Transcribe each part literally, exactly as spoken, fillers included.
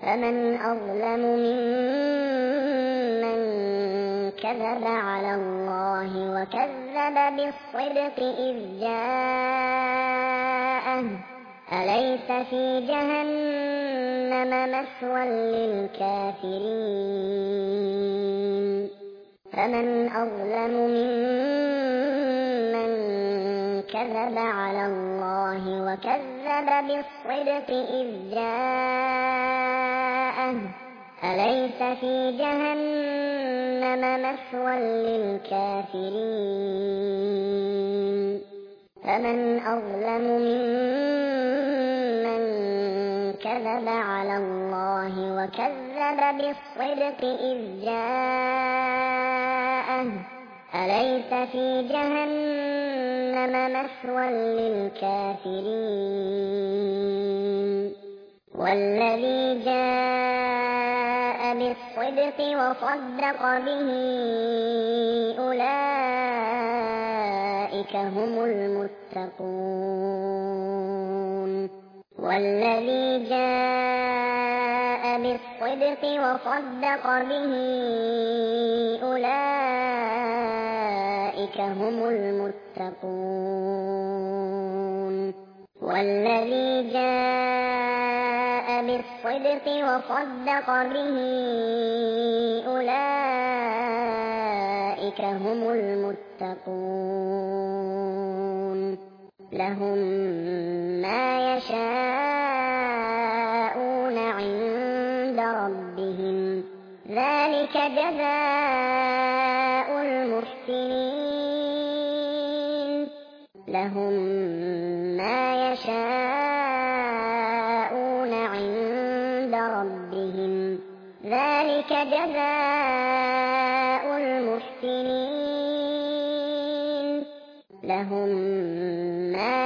فمن أظلم ممن كذب على الله وكذب بالصدق إذ جاءه أليس في جهنم مثوى للكافرين فمن أظلم ممن كذب على الله وكذب بالصدق إذ جاءه أليس في جهنم مثوى للكافرين فمن أظلم ممن كذب على الله وكذب بالصدق إذ جاءه أليس في جهنم مثوى للكافرين والذي جاء بالصدق وصدق به أولئك هم المتقون والذي جاء بالصدق وصدق به أولئك هم المتقون والذي جاء بالصدق وصدق به أولئك هم المتقون لهم ما يشاءون عند ربهم ذلك جزاء المحسنين لهم ما يشاءون عند ربهم ذلك جزاء المحسنين لهم ما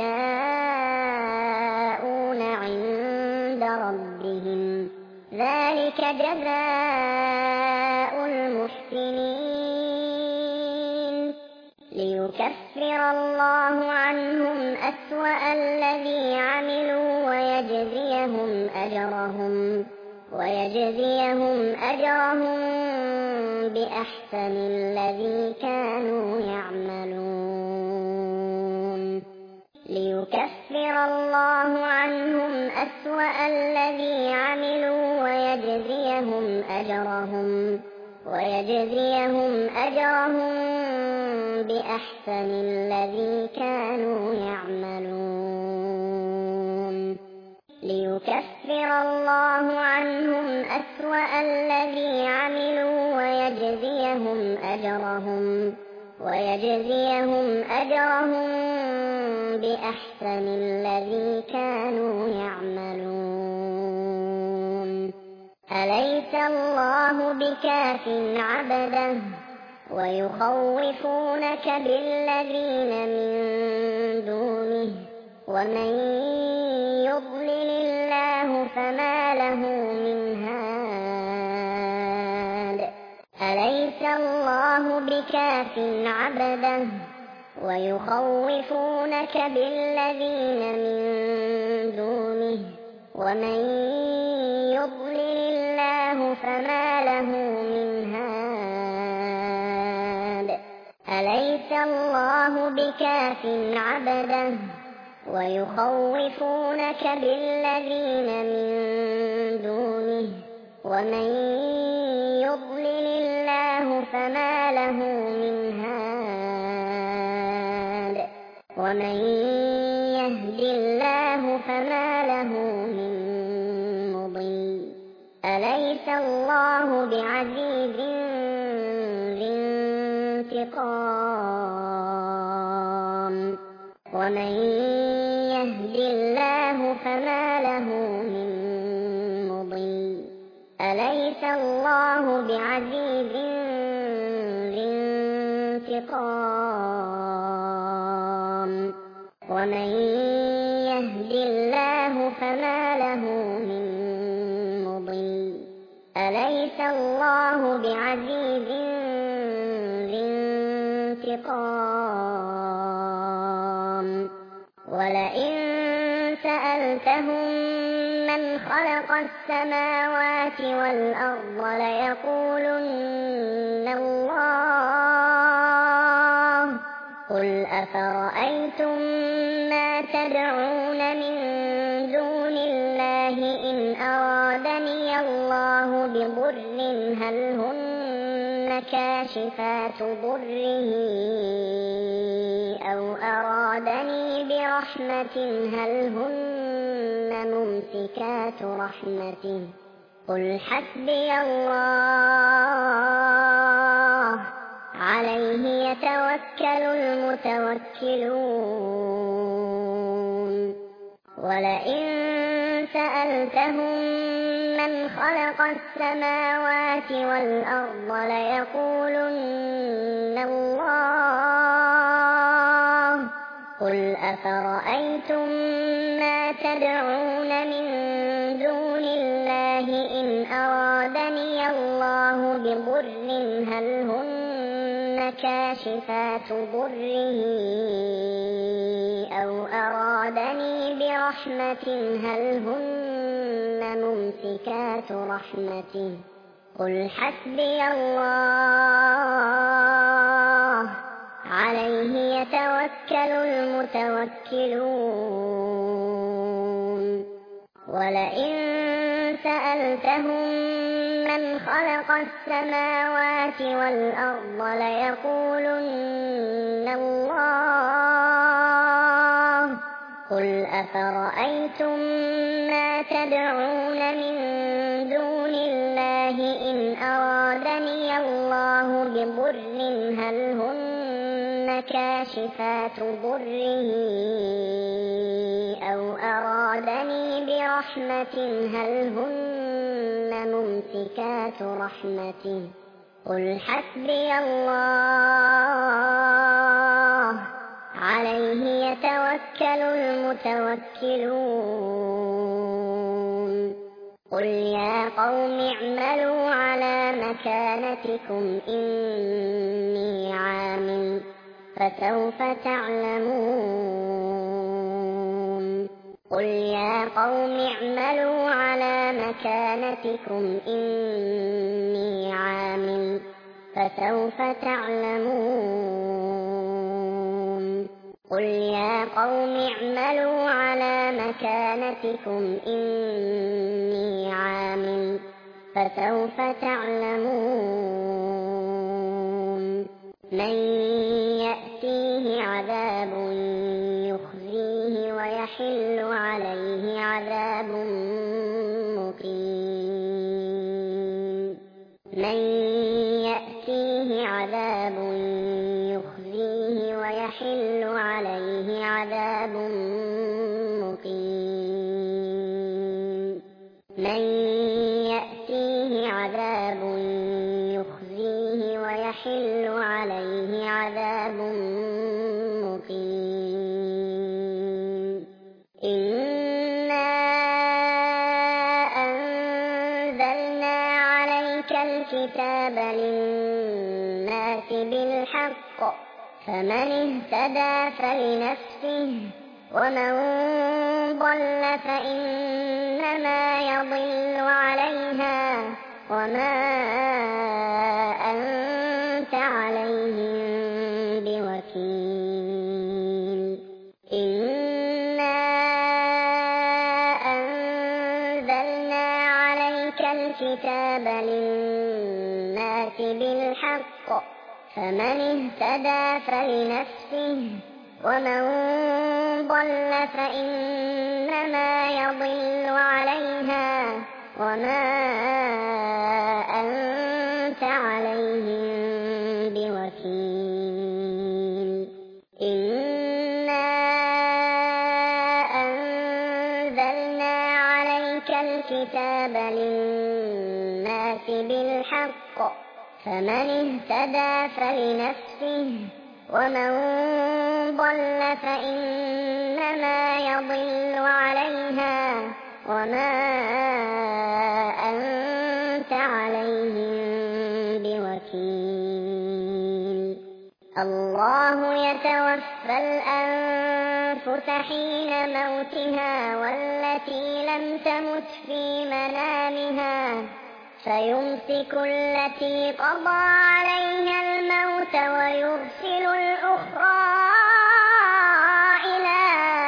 يشاءون عند ربهم ذلك جزاء المحسنين ليكفر الله عنهم أسوأ الذي عملوا ويجزيهم أجرهم ويجزيهم أجرهم بأحسن الذي كانوا يعملون ليكفر الله عنهم أسوأ الذي عملوا ويجزيهم أجرهم ويجزيهم أجرهم بأحسن الذي كانوا يعملون ليكفر الله عنهم أسوأ الذي عملوا ويجزيهم أجرهم ويجزيهم أجرهم بأحسن الذي كانوا يعملون أليس الله بكاف عبده ويخوفونك بالذين من دونه ومن يضلل الله فما له من هاد أليس الله بكاف عبده ويخوفونك بالذين من دونه ومن يضلل الله فما له من هاد أليس الله بكاف عبده ويخوفونك بالذين من دونه ومن يضلل الله فما له من هاد ومن يهد الله فما له من مضل أليس الله بعزيز ذي انتقام ومن يهد الله فما له من مضل أليس الله بعزيز ذي انتقام ومن يهد الله فما له من مضل أليس الله بعزيز ذي انتقام ولئن سألتهم من خلق السماوات والأرض ليقولن الله. قل أفرأيتم ما تدعون من دون الله إن أرادني الله بضر هل هن كاشفات ضره أو أرادني برحمة هل هن ممسكات رحمته قل حسبي الله عليه يتوكل المتوكلون. ولئن سألتهم من خلق السماوات والأرض ليقولن الله. قل أفرأيتم ما تدعون من دون الله إن أرادني الله بضر هل هن كاشفات ضره أو أرادني برحمة هل هن ممسكات رحمته قل حسبي الله عليه يتوكل المتوكلون. ولئن سألتهم من خلق السماوات والأرض ليقولن الله. قل أفرأيتم ما تدعون من دون الله إن أرادني الله بضر هل هن كاشفات ضره أو أرادني برحمة هل هن ممسكات رحمته قل حسبي الله عليه يتوكل المتوكلون. قل يا قوم اعملوا على مكانتكم إني عامل فسوف تعلمون. قل يا قوم اعملوا على مكانتكم إني عامل فسوف تعلمون. قل يا قوم اعملوا على مكانتكم إني عامل فسوف تعلمون من يأتيه عذاب يخزيه ويحل عليه عذاب مقيم. من يأتيه عذاب يخزيه ويحل عليه عذاب مقيم. من يأتيه عذاب يخزيه ويحل عليه عذاب مقيم. إنا أنزلنا عليك الكتاب للناس بالحق فمن اهتدى فلنفسه ومن ضل فإنما يضل عليها وما أنت عليهم بوكيل. إنا أنزلنا عليك الكتاب للناس بالحق فمن اهتدى فلنفسه ومن ضل فإنما يضل عليها وما أنت عليهم بوكيل. إنا أنزلنا عليك الكتاب للناس بالحق فمن اهتدى فلنفسه ومن ضل فإنما يضل عليها وما أنت عليهم بوكيل. الله يتوفى الأنفس الأنفس حين موتها والتي لم تمت في منامها فيمسك التي قضى عليها الموت ويرسل الأخرى إلى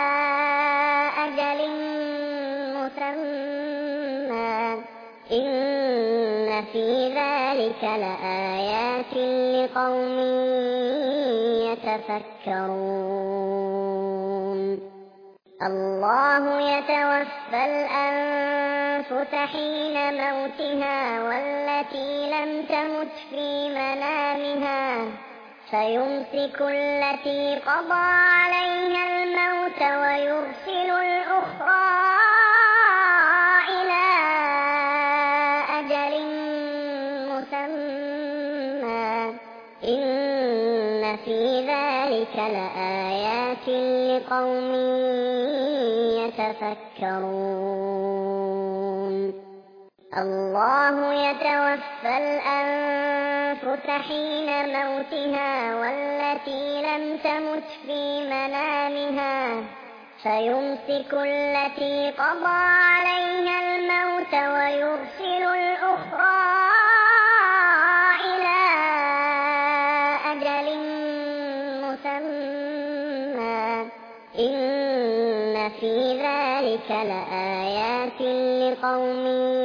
أجل مسمى إن في ذلك لآيات لقوم يتفكرون الله يتوفى الأنفس حين موتها والتي لم تمت في منامها فيمسك التي قضى عليها الموت ويرسل الأخرى إلى أجل مسمى إن في ذلك لآيات لقوم يتفكرون الله يتوفى الأنفس حين موتها والتي لم تمت في منامها فيمسك التي قضى عليها الموت ويرسل الأخرى إلى أجل مسمى إن في ذلك لآيات لقوم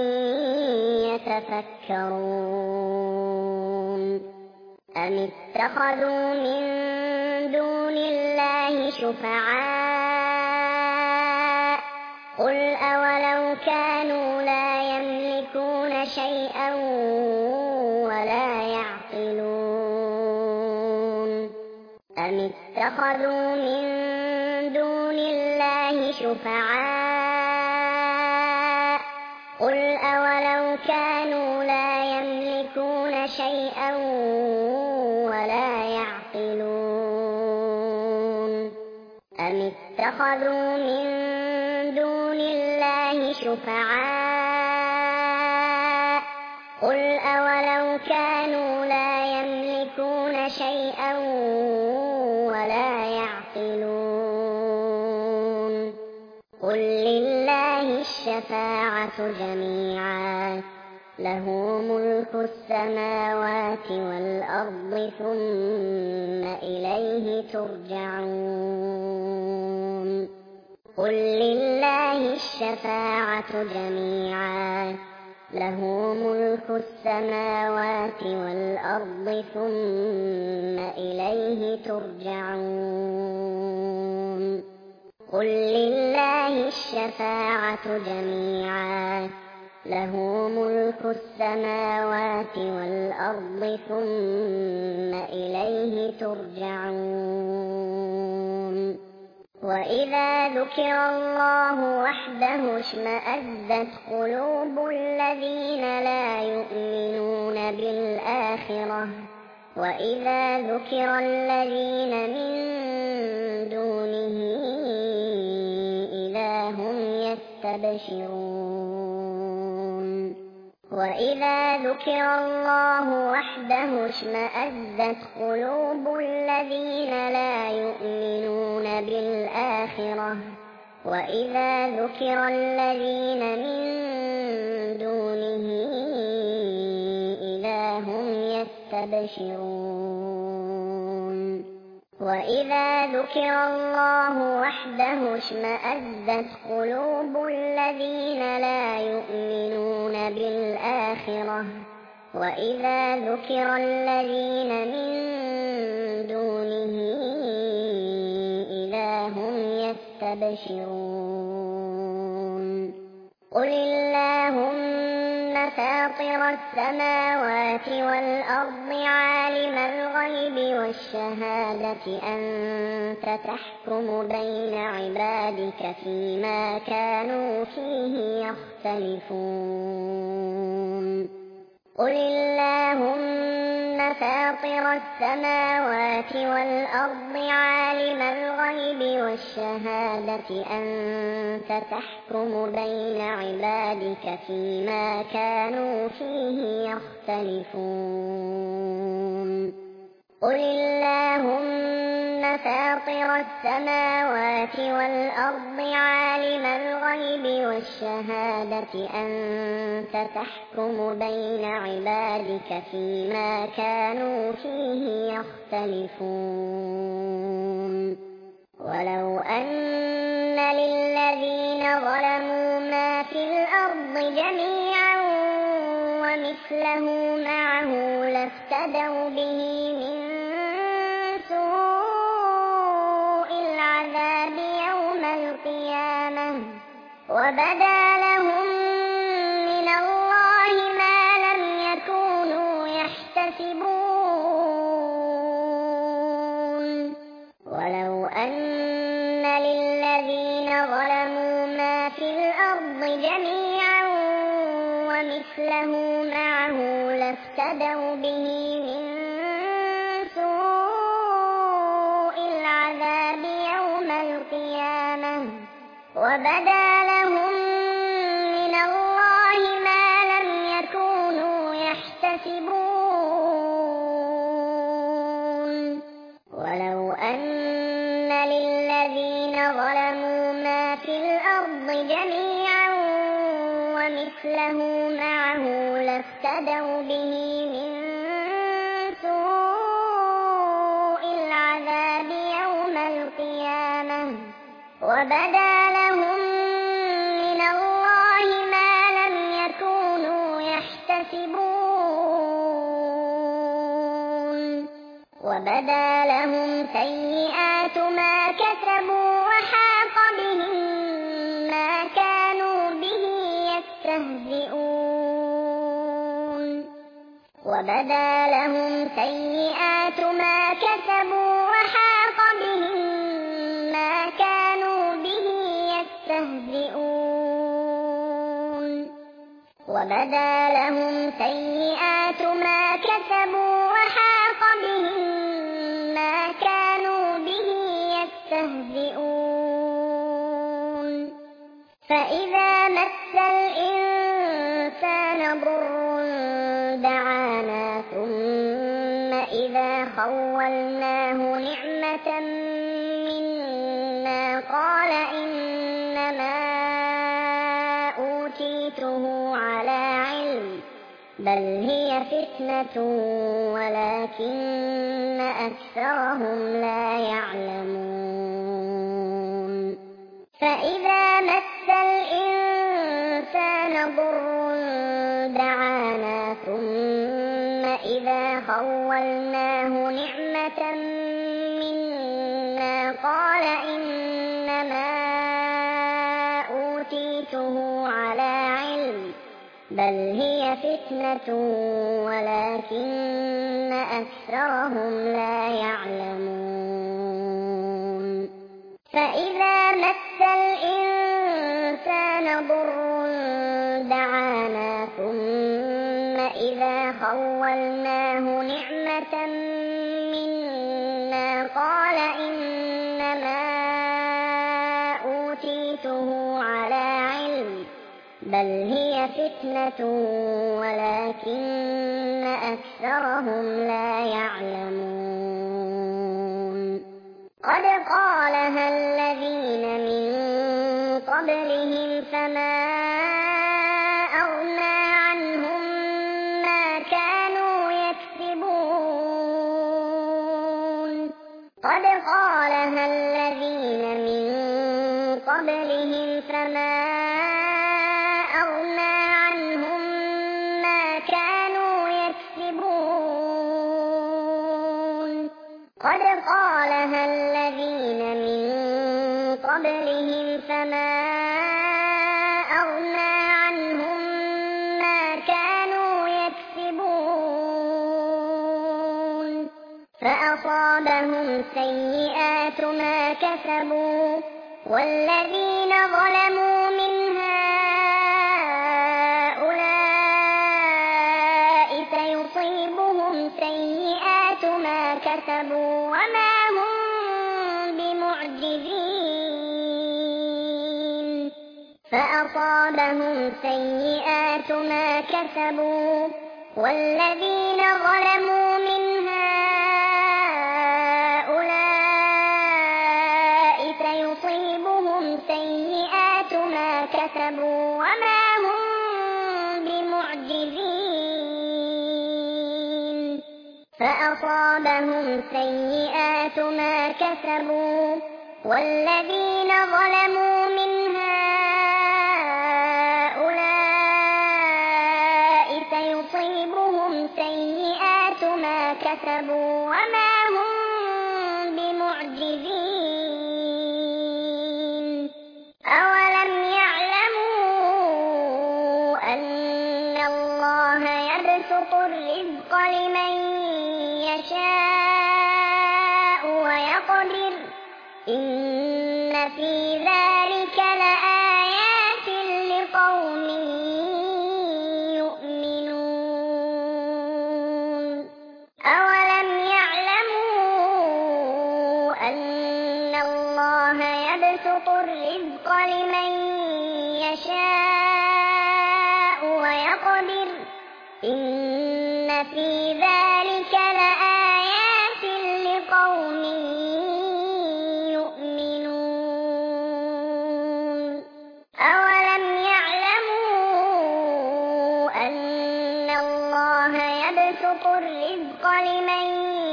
يتفكرون أم اتخذوا من دون الله شفعاء قل أولو كانوا لا يملكون شيئا ولا يعقلون أم اتخذوا من دون الله شفعاء قل أولو كانوا لا يملكون شيئا ولا يعقلون أم اتخذوا من دون الله شفعاء قل أولو كانوا لا يملكون شيئا ولا يعقلون قل لله الشفاعة جميعا له ملك السماوات والأرض ثم إليه ترجعون قل لله الشفاعة جميعا له ملك السماوات والأرض ثم إليه ترجعون قل لله الشفاعة جميعا له ملك السماوات والأرض ثم إليه ترجعون وإذا ذكر الله وحده اشمأزت قلوب الذين لا يؤمنون بالآخرة وإذا ذكر الذين من دونه إذا هم يستبشرون وإذا ذكر الله وحده اشمأزت قلوب الذين لا يؤمنون بالآخرة وإذا ذكر الذين من دونه إذا هم يستبشرون وإذا ذكر الله وحده اشمأزت قلوب الذين لا يؤمنون بالآخرة وإذا ذكر الذين من دونه إذا هم يستبشرون قل اللهم فاطر السماوات والأرض عالم الغيب والشهادة أنت تحكم بين عبادك فيما كانوا فيه يختلفون قل اللهم فاطر السماوات والأرض عالم الغيب والشهادة أنت تحكم بين عبادك فيما كانوا فيه يختلفون قل اللهم فاطر السماوات والأرض عالم الغيب والشهادة أنت تحكم بين عبادك فيما كانوا فيه يختلفون ولو أن للذين ظلموا ما في الأرض جميعا ومثله معه لافتدوا به من سوء العذاب يوم القيامة وبدا لهم من الله ما لم يكونوا يحتسبون ولو أن للذين ظلموا ما في الأرض جميعا ومثله معه لافتدوا به من سوء العذاب يوم القيامة وبدا لهم من الله ما لم يكونوا يحتسبون ولو أن للذين ظلموا ما في الأرض جميعا ومثله معه لافتدوا به من سوء العذاب يوم القيامة وبدا لهم من الله ما لم يكونوا يحتسبون وبدا لهم سيئات ما كسبوا وحاق بهم ما كانوا به يستهزئون وبدا لهم سيئات ما كسبوا وحاق بهم ما كانوا به يستهزئون وبدا لهم سيئات ما كسبوا وحاق بهم ما كانوا به يستهزئون فإذا مس الإنسان ضر دعانا ثم إذا خولناه نعمة منا قال إنما أوتيته على علم بل هي فتنة ولكن أكثرهم لا يعلمون فإذا مس الإنسان ضر دعانا ثم إذا خولناه نعمة منا قال إنما أوتيته على علم بل هي فتنة ولكن أكثرهم لا يعلمون فإذا مس الإنسان ضر دعانا ثم إذا خولناه نعمة منا قال إنما أوتيته على علم بل هي فتنة ولكن أكثرهم لا يعلمون قد قالها الذين من قبلهم فما أغنى عنهم ما كانوا يكسبون قد قالها الذين من قبلهم فما أغنى عنهم ما كانوا يكسبون قد قالها الذين من قبلهم فما أغنى عنهم ما كانوا يكسبون فأصابهم سيئات ما كسبوا والذين ظلموا من هؤلاء سيصيبهم سيئات ما كسبوا وما هم بمعجزين فأصابهم سيئات ما كسبوا والذين ظلموا من هؤلاء بمعجزين فأصابهم سيئات ما كسبوا والذين ظلموا من هؤلاء سيصيبهم سيئات ما كسبوا وما هم بمعجزين أولم يعلموا أن الله يبسط الرزق لمن يشاء ويقدر إن في ذلك لآيات لقوم يؤمنون أولم يعلموا أن الله يبسط الرزق لمن يشاء ويقدر إن في ذلك لآيات لقوم يؤمنون أولم يعلموا أن الله يبسط الرزق لمن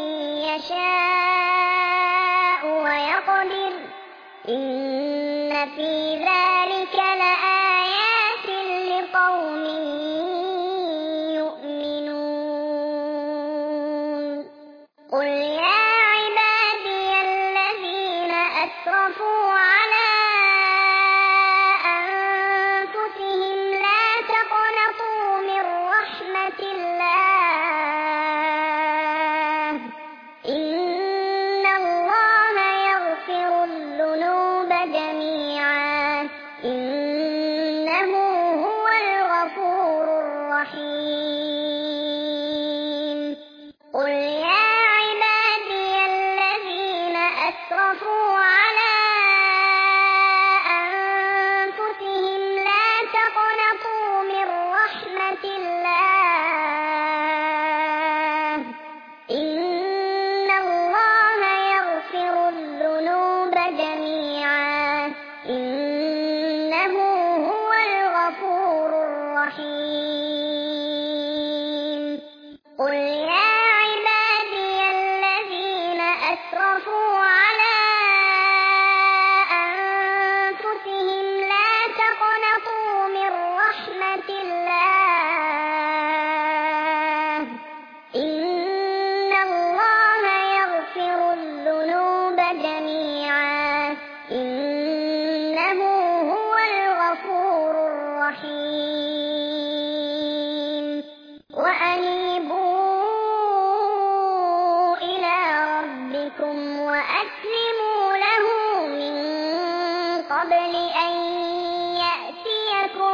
يشاء ويقدر إن في ذلك لآيات لقوم يؤمنون قل يا عبادي الذين أسرفوا على أنفسهم لا تقنطوا من رحمة الله إن الله يغفر الذنوب جميعا إنه هو الغفور الرحيم قل يا عبادي الذين أسرفوا على أنفسهم لا تقنطوا من رحمة الله إن الله يغفر الذنوب جميعا إنه هو الغفور الرحيم قل يا عبادي الذين أسرفوا على أنفسهم لا تقنطوا من رحمة الله إن الله يغفر الذنوب جميعا إنه هو الغفور الرحيم وأنيبوا إلى ربكم وأسلموا له من قبل أن يأتيكم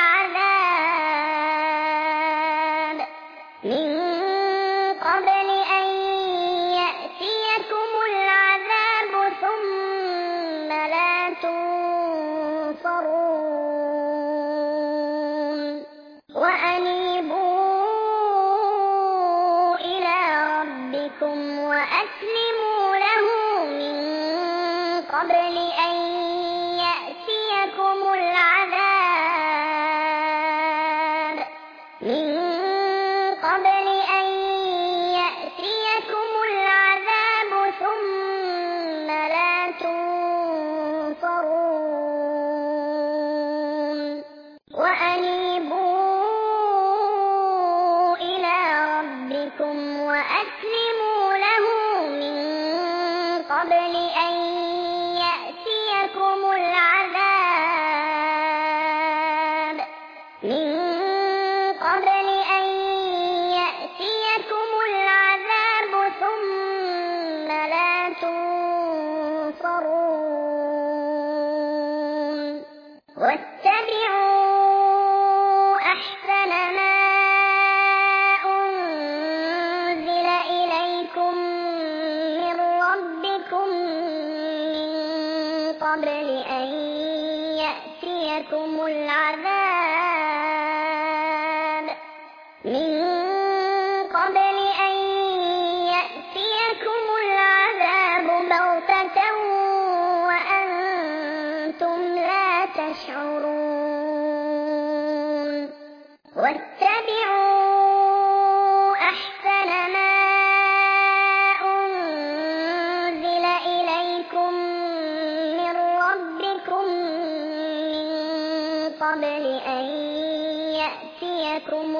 العذاب من قبل أن يأتيكم العذاب ثم لا تنصرون وأنيبوا إلى ربكم وأسلموا له من قبل أن يأتيكم العذاب من قبل أن يأتيكم العذاب ثم لا تنصرون وأنيبوا إلى ربكم وأسلموا له من قبل أن يأتيكم العذاب من قبل أن يأتيكم العذاب ثم لا تنصرون واتبعوا أحسن ما أنزل إليكم من ربكم من قبل أن يأتيكم العذاب من قبل أن يأتيكم العذاب بغتة وأنتم لا تشعرون واتبعوا يأتيكم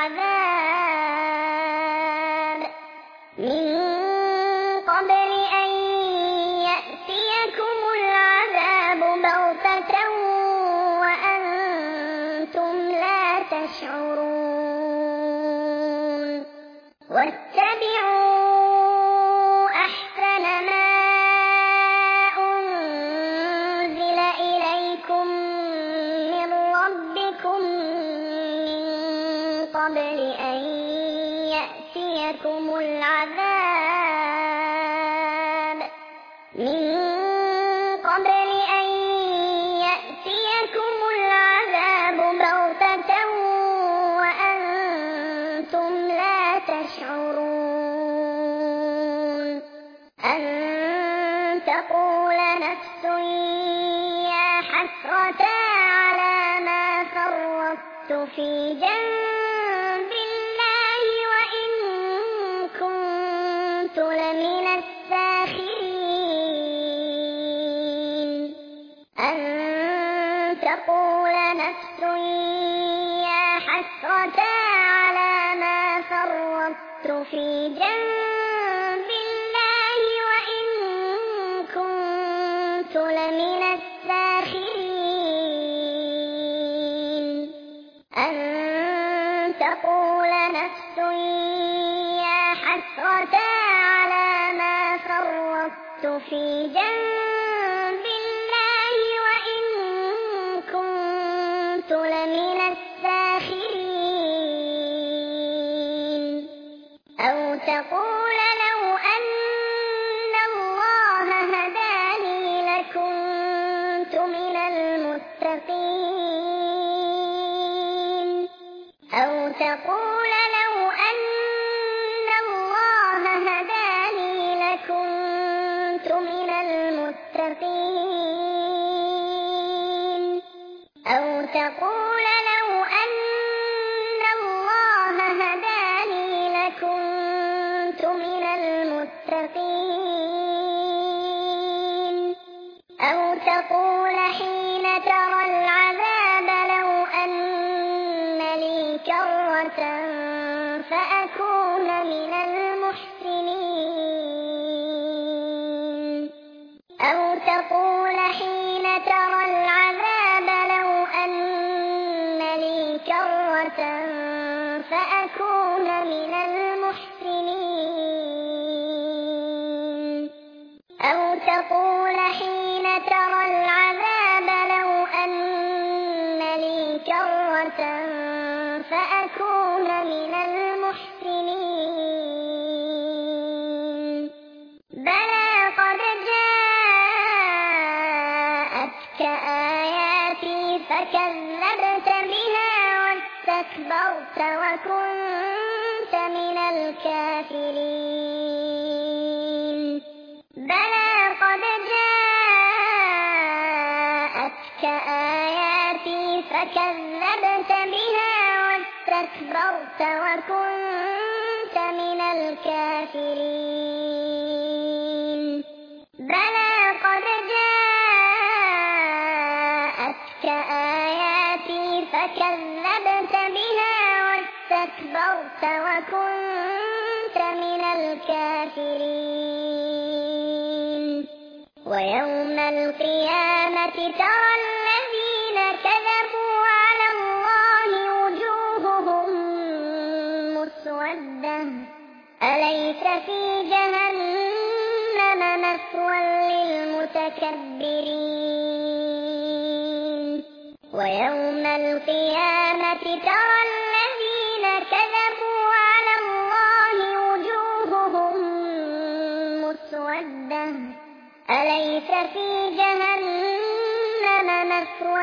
العذاب من قبل أن يأتيكم العذاب بغتة وأنتم لا تشعرون واتبعوا أحسن ما أنزل إليكم من ربكم من قبل أن يأتيكم العذاب من قبل أن يأتيكم العذاب بغتة وأنتم لا تشعرون أن تقول نفس يا حسرة على ما فرطت في جنب الله وإن كنت لمن الساخرين أن تقول نفس يا حسرة على ما فرطت في جنب الله وإن كنت لمن الساخرين أن تقول نفس يا حسرة على ما فرطت في جنب الله وإن كنت لمن الساخرين أو تقول لو أن الله هداني لكنت من المتقين أو تقول لو أن الله هداني لكنت من المتقين أو تقول لو أن الله هداني لكنت من المتقين أو تقول حين ترى العذاب لو أن لي كرة فأكون من المحسنين أو تقول حين ترى العذاب لو أن لي كرة فأكون من المحسنين أو تقول حين ترى العذاب لو أن لي كرة فأكون من المحسنين بلى قد جاءتك آياتي فكذبت بها واستكبرت وكنت من الكافرين بلى قد جاءتك آياتي فكذبت بها واستكبرت وكنت من الكافرين بلى قد جاءتك آياتي فكذبت بها واستكبرت وكنت من الكافرين ويوم القيامة ترى الذين كذبوا على الله وجوههم مسودة أليس في جهنم مثوى للمتكبرين ويوم القيامة ترى الذين كذبوا على الله وجوههم مسودة أليس في جهنم مثوى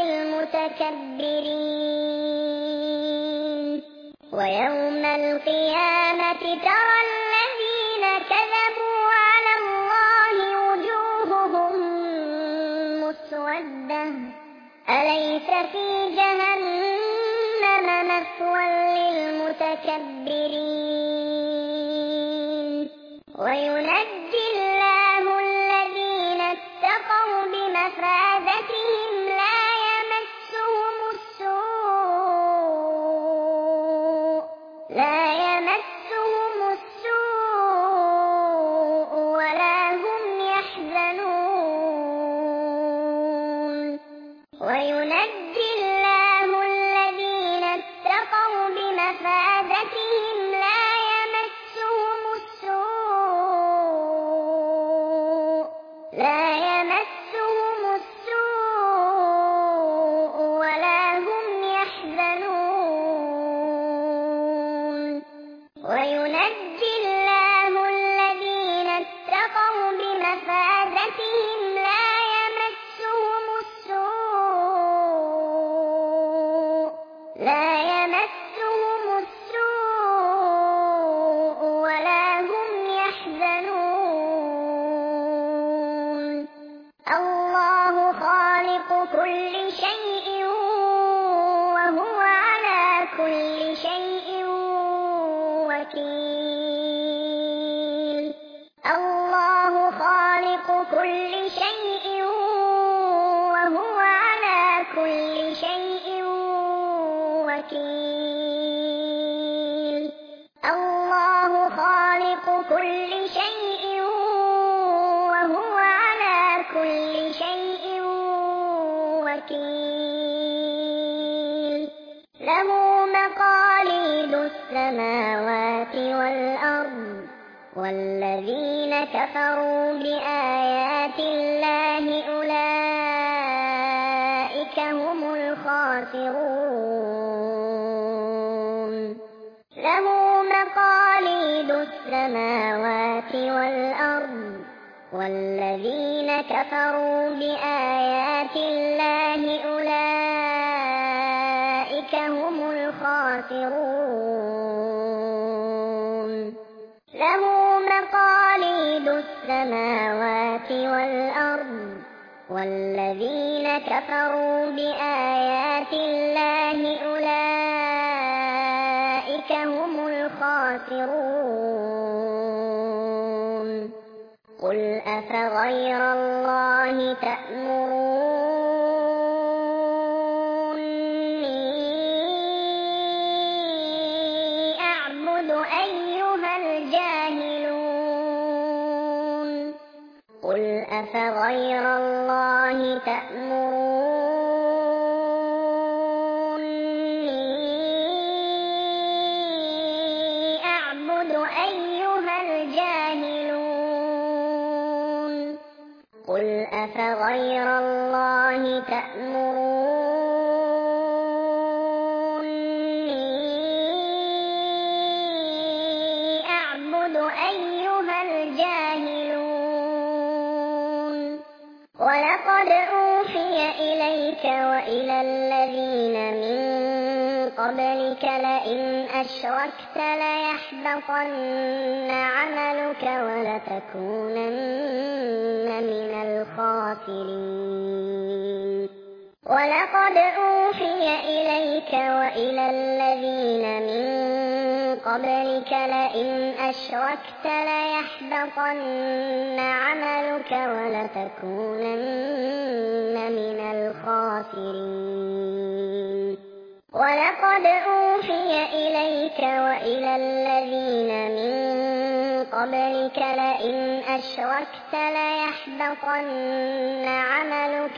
للمتكبرين ويوم القيامة ترى الذين كذبوا على الله وجوههم مسودة أليس في جهنم مثوى للمتكبرين وينجي الله الذين اتقوا بمفازتهم لا يمسهم السوء لا يمسهم السوء ولا هم يحزنون وينجي الله الذين اتقوا بمفازتهم لا يمسهم السوء لا يمسهم السوء ولا هم يحزنون وينجي الله الذين اتقوا بمفازتهم لا يمسهم السوء لا يمسهم السوء ولا هم يحزنون الله خالق كل شيء وهو على كل شيء وكيل الله خالق كل شيء وهو على كل شيء وكيل الله خالق كل شيء وهو على كل شيء وكيل له مقاليد السماوات والأرض والذين كفروا بآيات الله أولئك هم الخاسرون له مقاليد السماوات والأرض والذين كفروا بآيات الله أولئك هم الخاسرون له مقاليد السماوات والأرض والذين كفروا بآيات الله أولئك هم الخاسرون قل أفغير الله تأمروني أعبد أيها الجاهلون قل أفغير الله تأمروني أعبد أيها الجاهلون قل أفغير الله تأمروني أعبد أيها الجاهلون ولقد أوحي إليك وإلى الذين من قبلك لئن أشركت ليحبطن عملك ولتكونن من الخاسرين ولقد أوحي إليك وإلى الذين من قبلك لئن أشركت ليحبطن عملك ولتكونن من الخاسرين ولقد أوحي إليك وإلى الذين من قبلك لئن أشركت ليحبطن عملك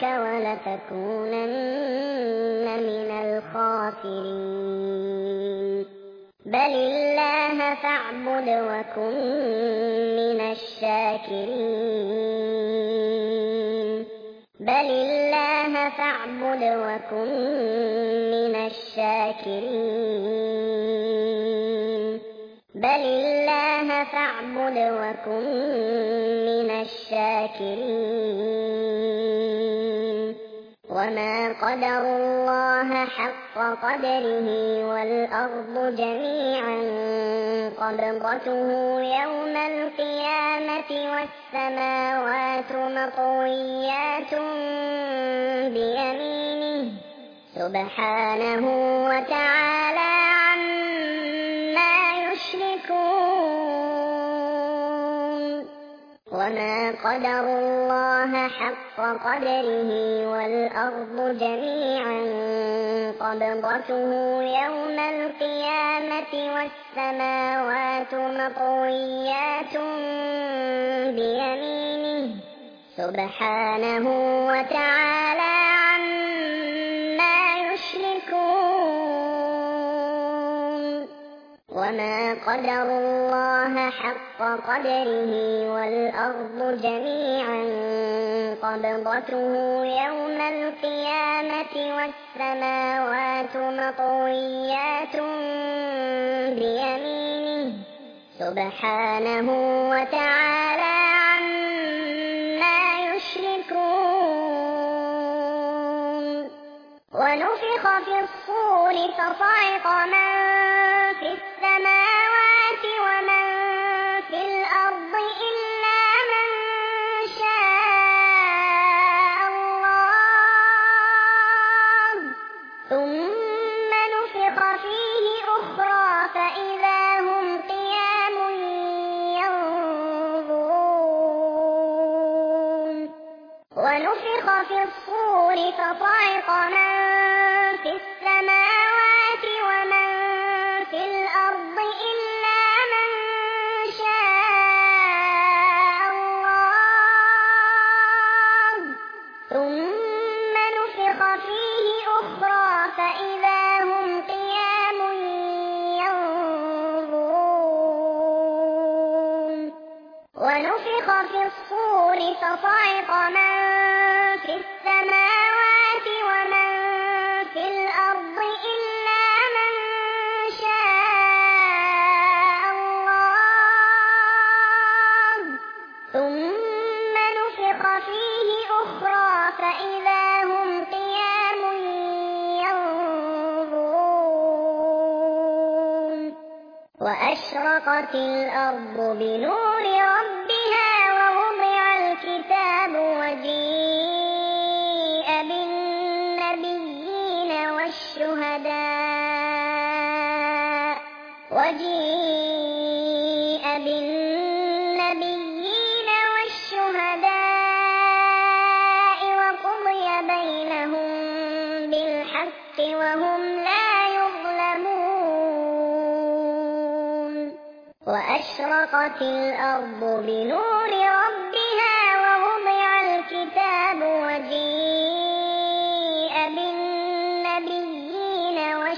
ولتكونن من الخاسرين بل الله فاعبد وكن من الشاكرين بل الله فاعبد وكن من الشاكرين بل الله فاعبد وكن من الشاكرين وما قدروا الله حق قدره والأرض جميعا قبضته يوم القيامة والسماوات مطويات بيمينه سبحانه وتعالى عما يشركون وما قدروا الله حق قدره والأرض جميعا قبضته يوم القيامة والسماوات مطويات بيمينه سبحانه وتعالى عما يشركون وما قدروا الله حق قدره والأرض جميعا قبضته يوم القيامة والسماوات مطويات بيمينه سبحانه وتعالى عما يشركون ونفخ في الصور فصعق من في السماوات ومن في الأرض إلا من شاء الله ثم نفخ فيه أخرى فإذا هم قيام ينظرون ونفخ في الصور فصعق من في السماوات ومن في الأرض إلا من شاء الله ثم نفخ فيه أخرى فإذا هم قيام ينظرون ونفخ في الصور فصعق من في السماوات ومن في الأرض إلا من شاء الله ثم نفخ فيه أخرى فإذا هم قيام ينظرون وأشرقت الأرض بنور ربها ووضع الكتاب وجيء بالنبيين والشهداء وجيء بالنبيين والشهداء وقضي بينهم بالحق وهم لا يظلمون وأشرقت الأرض بنور ربها ووضع الكتاب وجيء بالنبيين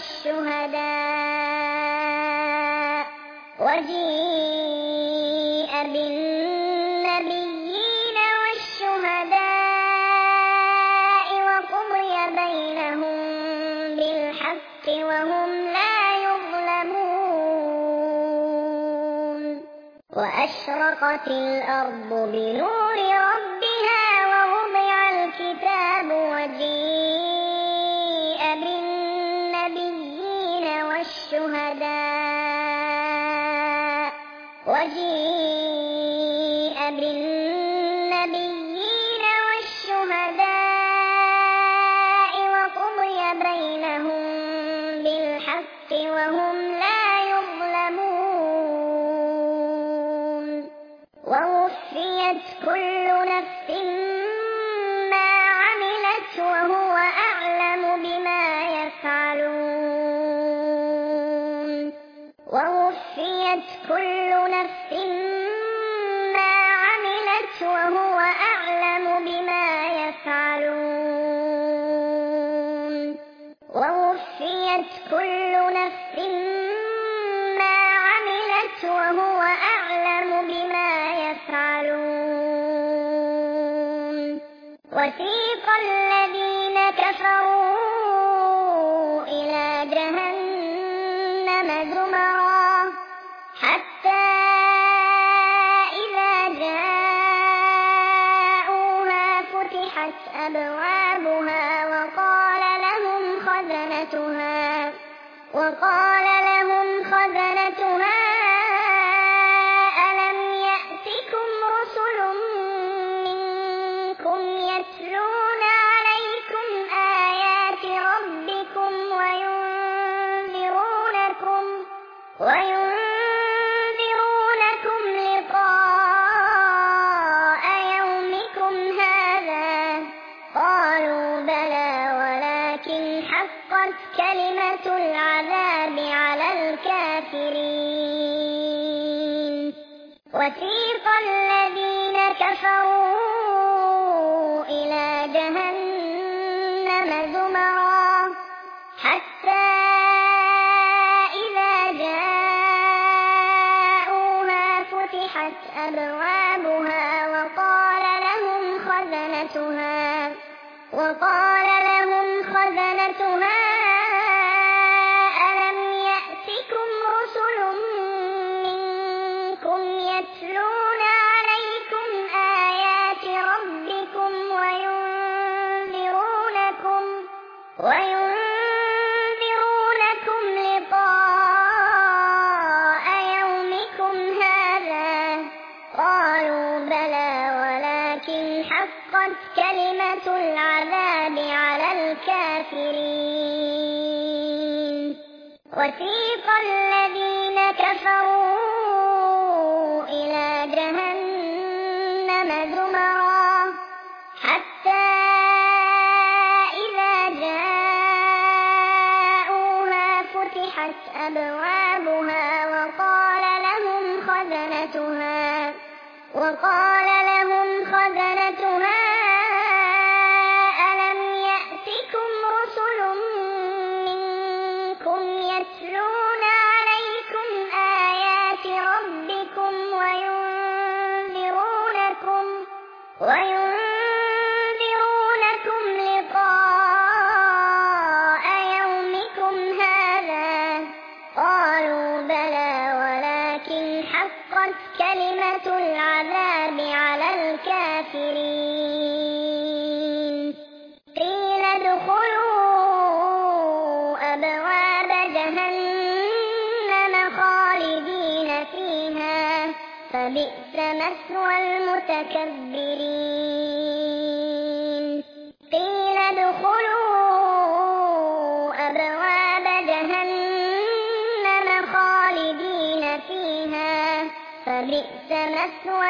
والشهداء وجيء بالنبيين والشهداء وقضي بينهم بالحق وهم لا يظلمون وأشرقت الأرض بنور ربها ووضع الكتاب وجيء بالنبيين والشهداء وجيء بالنبيين والشهداء وقضي بينهم بالحق وهم لا يظلمون ووفيت كل نفس ما عملت وهو أعلم بما يفعلون ووفيت كل نفس ما عملت وهو أعلم بما يفعلون ووفيت كل نفس ما عملت وهو أعلم بما يفعلون وسيق الذين كفروا إلى جهنم زمرا حتى إذا جاءوها فتحت أبوابها وقال لهم خزنتها وقال لهم خزنتها ألم يأتكم رسل منكم يتلون عليكم آيات ربكم وينذرونكم وينذرونكم لقاء يومكم هذا قالوا بلى ولكن حقت وسيق الذين كفروا إلى جهنم زمرا حتى إذا جاءوها فتحت أبوابها وقال لهم خزنتها وقال لهم خزنتها ألم يأتكم رسل منكم يتلون عليكم آيات ربكم وينذرونكم وينذرونكم لقاء يومكم هذا قالوا بلى ولكن حقت كلمة العذاب على الكافرين وسيق الذين كفروا إلى جهنم زمرا حتى إذا جاءوها فتحت أبوابها وقال لهم خزنتها وقال لهم خزنتها ألم يأتكم رسل منكم يتلون عليكم آيات ربكم وينذرونكم وينذرونكم لقاء يومكم هذا قالوا بلى ولكن حقت كلمة العذاب على الكافرين قيل ادخلوا أبواب جهنم خالدين فيها فبئس مثوى المتكبرين قيل ادخلوا أبواب جهنم خالدين فيها فبئس مثوى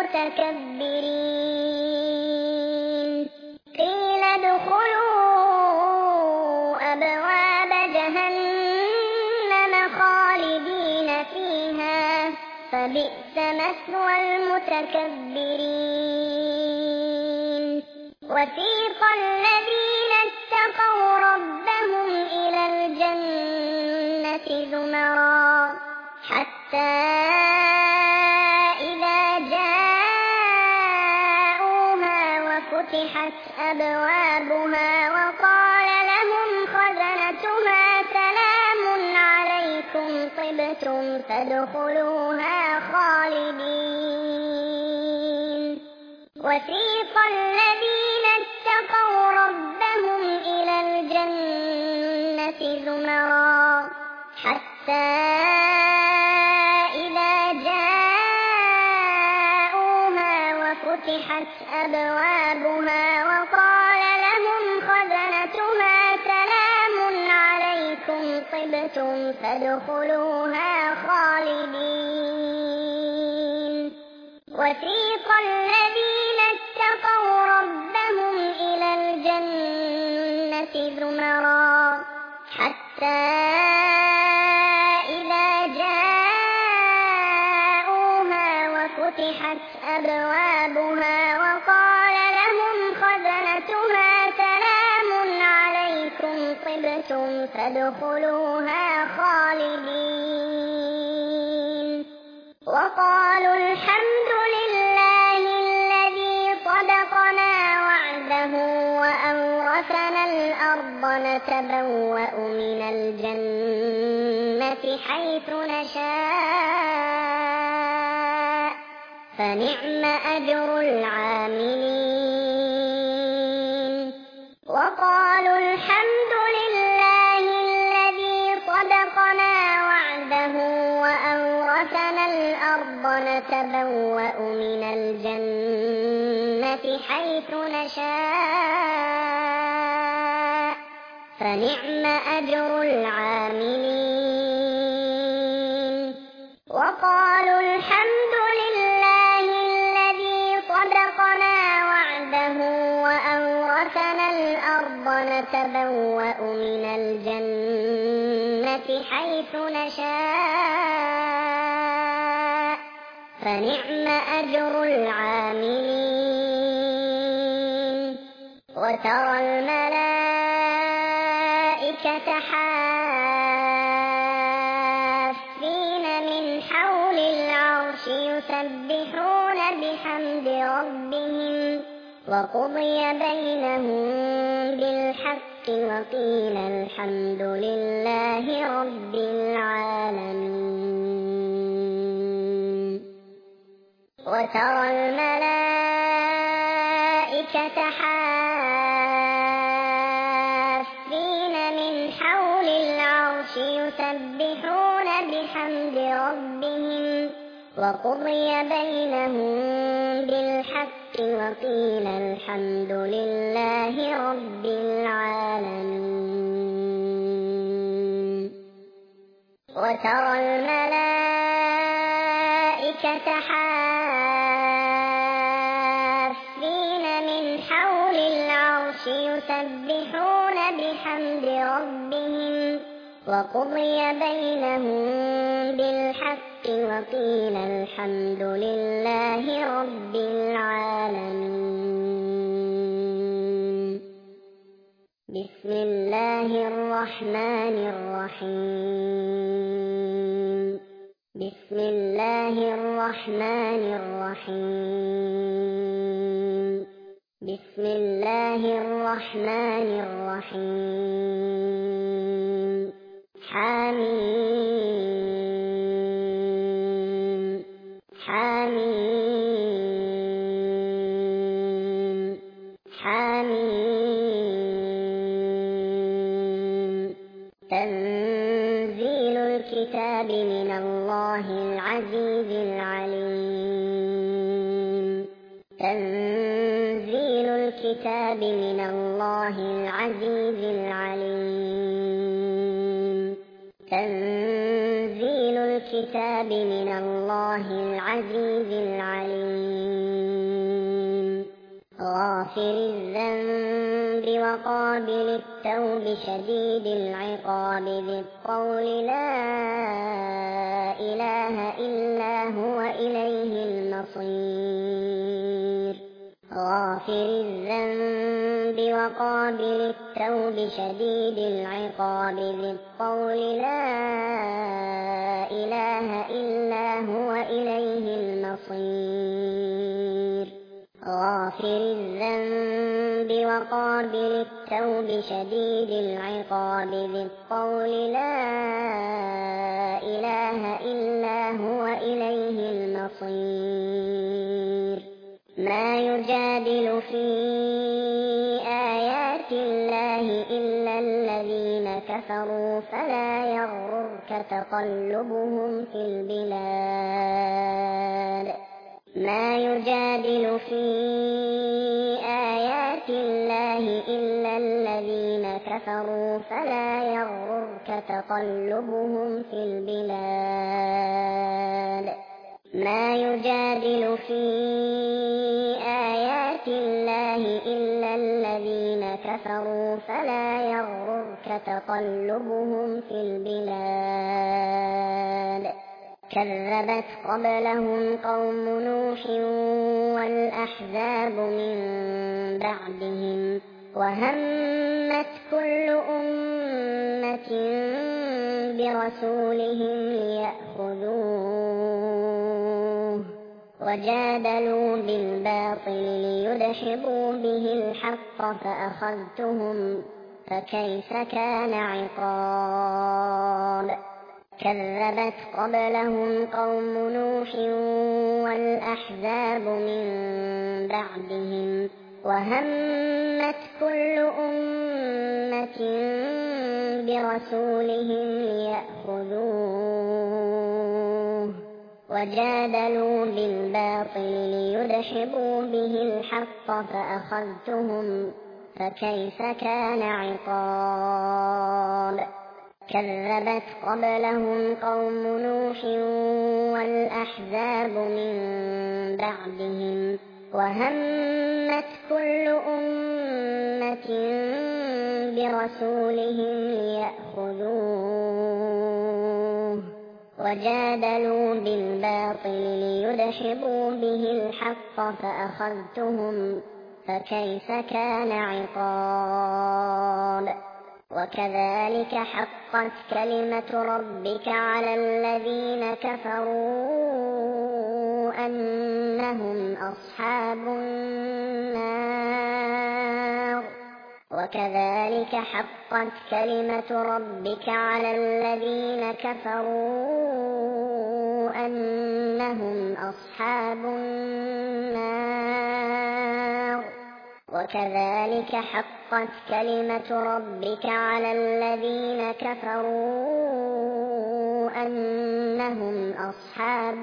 المتكبرين قيل ادخلوا أبواب جهنم خالدين فيها فبئس مثوى المتكبرين وسيق الذين اتقوا ربهم إلى الجنة زمرا حتى إذا جاءوها وفتحت أبوابها وقال لهم خزنتها سلام عليكم طبتم فادخلوها خالدين وسيق الذين اتقوا ربهم إلى الجنة زمرا حتى إذا جاءوها وفتحت أبوابها وقال لهم خزنتها سلام عليكم طبتم فادخلوها خالدين وسيق الذين اتقوا ربهم إلى الجنة زمرا حتى إذا جاءوها وفتحت أبوابها وقال لهم خزنتها سلام عليكم طبتم فادخلوها خالدين وقالوا الحمد لله الذي صدقنا وعده وأورثنا الأرض نتبوأ من الجنة حيث نشاء فنعم أجر العاملين وقالوا الحمد لله الذي صدقنا وعده وأورثنا الأرض نتبوأ من الجنة حيث نشاء فنعم أجر العاملين وقالوا الحمد لله الذي صدقنا وعده وأورثنا الأرض نتبوأ من الجنة حيث نشاء فنعم أجر العاملين وترى الملائكة حافين من حول العرش يسبحون بحمد ربهم وقضي بينهم بالحق وقيل الحمد لله رب العالمين وترى الملائكة حافين من حول العرش يسبحون بحمد ربهم وقضي بينهم بالحق وقيل الحمد لله رب العالمين وترى الملائكة حافين من حول العرش يسبحون بحمد ربهم وقضي بينهم بالحق وقيل الحمد لله رب العالمين بسم الله الرحمن الرحيم بسم الله الرحمن الرحيم بسم الله الرحمن الرحيم حميم حميم حميم تنزيل الكتاب من الله العزيز العليم تنزيل الكتاب من الله العزيز العليم تنزيل الكتاب من الله العزيز العليم غافر الذنب وقابل التوب شديد العقاب ذي الطول لا إله إلا هو إليه المصير غافر الذنب وقابل التوب شديد العقاب ذي الطول لا إله إلا هو إليه المصير غافر الذنب وقابل التوب شديد العقاب ذي الطول لا إله إلا هو إليه المصير ما يجادل في آيات الله إلا الذين كفروا فلا يغررك تقلبهم في البلاد ما يجادل في آيات الله إلا الذين كفروا فلا يغررك تقلبهم في البلاد ما يجادل في آيات الله إلا الذين كفروا فلا يغررك تقلبهم في البلاد كذبت قبلهم قوم نوح والأحزاب من بعدهم وهمت كل أمة برسولهم ليأخذوه وجادلوا بالباطل ليدحضوا به الحق فأخذتهم فكيف كان عقاب كذبت قبلهم قوم نوح والأحزاب من بعدهم وهمت كل أمة برسولهم ليأخذوه وجادلوا بالباطل ليدحضوا به الحق فأخذتهم فكيف كان عقاب كذبت قبلهم قوم نوح والأحزاب من بعدهم وهمت كل أمة برسولهم ليأخذوه وجادلوا بالباطل ليدحضوا به الحق فأخذتهم فكيف كان عقاب وكذلك حقت كلمة ربك على الذين كفروا أنهم أصحاب النار وكذلك حقت كلمة ربك على الذين كفروا أنهم أصحاب النار وكذلك حقت كلمة ربك على الذين كفروا أنهم أصحاب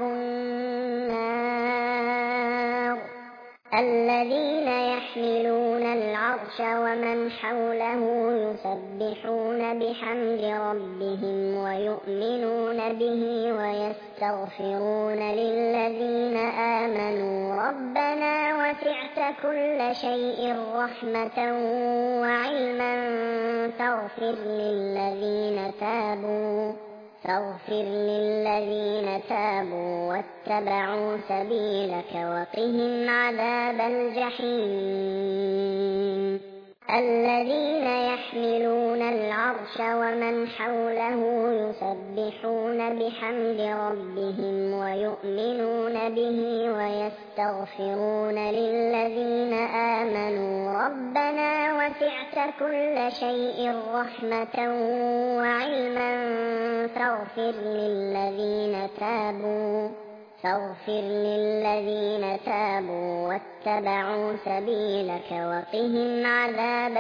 النار الذين يحملون العرش ومن حوله يسبحون بحمد ربهم ويؤمنون به ويستغفرون للذين آمنوا ربنا وسعت كل شيء رحمة وعلما فاغفر للذين تابوا فاغفر للذين تابوا واتبعوا سبيلك وقهم عذاب الجحيم الذين يحملون العرش ومن حوله يسبحون بحمد ربهم ويؤمنون به ويستغفرون للذين آمنوا ربنا وسعت كل شيء رحمة وعلما فاغفر للذين تابوا فاغفر للذين تابوا واتبعوا سبيلك وقهم عذاب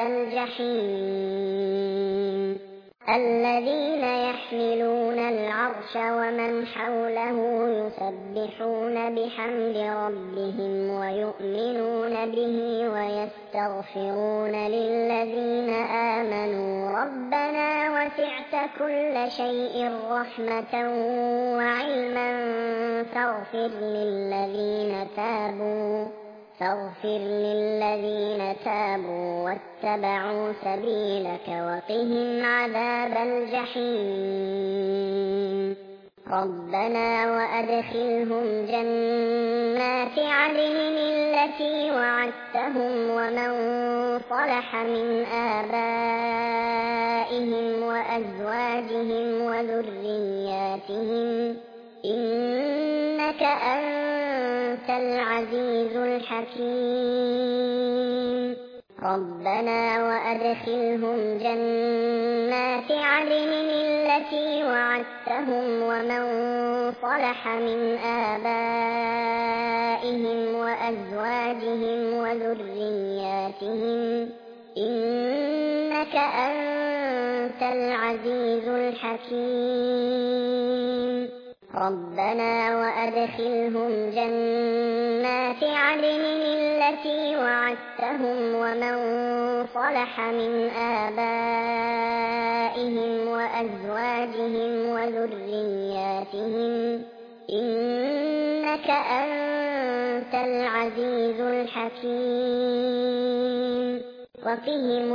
الجحيم الذين يحملون العرش ومن حوله يسبحون بحمد ربهم ويؤمنون به ويستغفرون للذين آمنوا ربنا وسعت كل شيء رحمة وعلما فاغفر للذين تابوا فاغفر للذين تابوا واتبعوا سبيلك وقهم عذاب الجحيم ربنا وأدخلهم جنات عدن التي وعدتهم ومن صلح من آبائهم وأزواجهم وذرياتهم إنك أنت العزيز الحكيم ربنا وأدخلهم جنات عدن التي وعدتهم ومن صلح من آبائهم وأزواجهم وذرياتهم إنك أنت العزيز الحكيم ربنا وأدخلهم جنات عدن التي وعدتهم ومن صلح من آبائهم وأزواجهم وذرياتهم إنك أنت العزيز الحكيم وقهم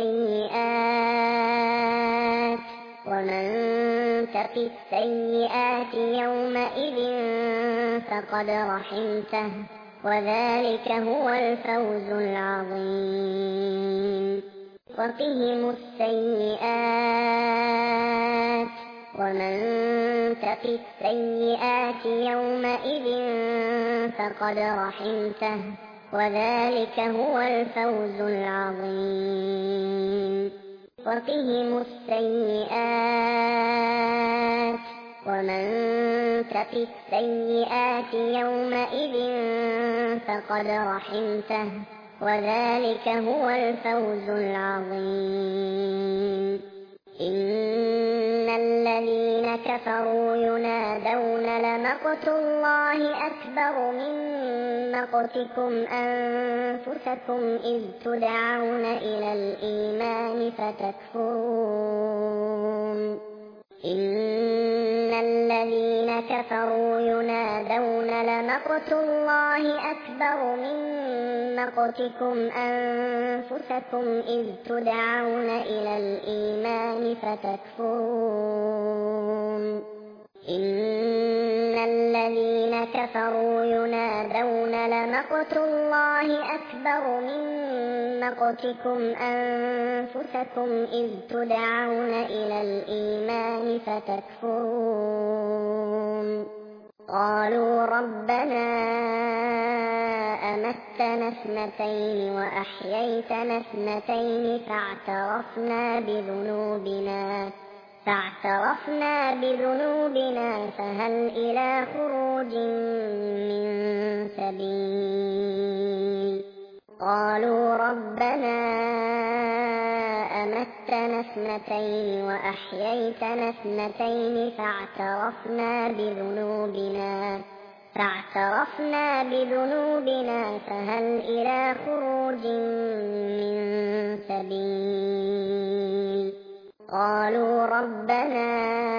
السيئات ومن تق السيئات يومئذ فقد رحمته وذلك هو الفوز العظيم وقهم السيئات ومن تق السيئات يومئذ فقد رحمته وذلك هو الفوز العظيم وقهم السيئات ومن تق السيئات يومئذ فقد رحمته وذلك هو الفوز العظيم إن الذين كفروا ينادون لمقت الله أكبر من مقتكم أنفسكم إذ تدعون إلى الإيمان فتكفرون إن الذين كفروا ينادون لمقت الله أكبر من مقتكم أنفسكم إذ تدعون إلى الإيمان فتكفرون إن كفروا ينادون لمقت الله أكبر من مقتكم أنفسكم إذ تدعون إلى الإيمان فتكفرون قالوا ربنا أمتنا اثنتين وأحييتنا اثنتين فاعترفنا بذنوبنا فاعترفنا بذنوبنا فهل إلى خروج من سبيل قالوا ربنا أمتنا اثنتين وأحييتنا اثنتين فاعترفنا بذنوبنا فاعترفنا بذنوبنا فهل إلى خروج من سبيل قالوا ربنا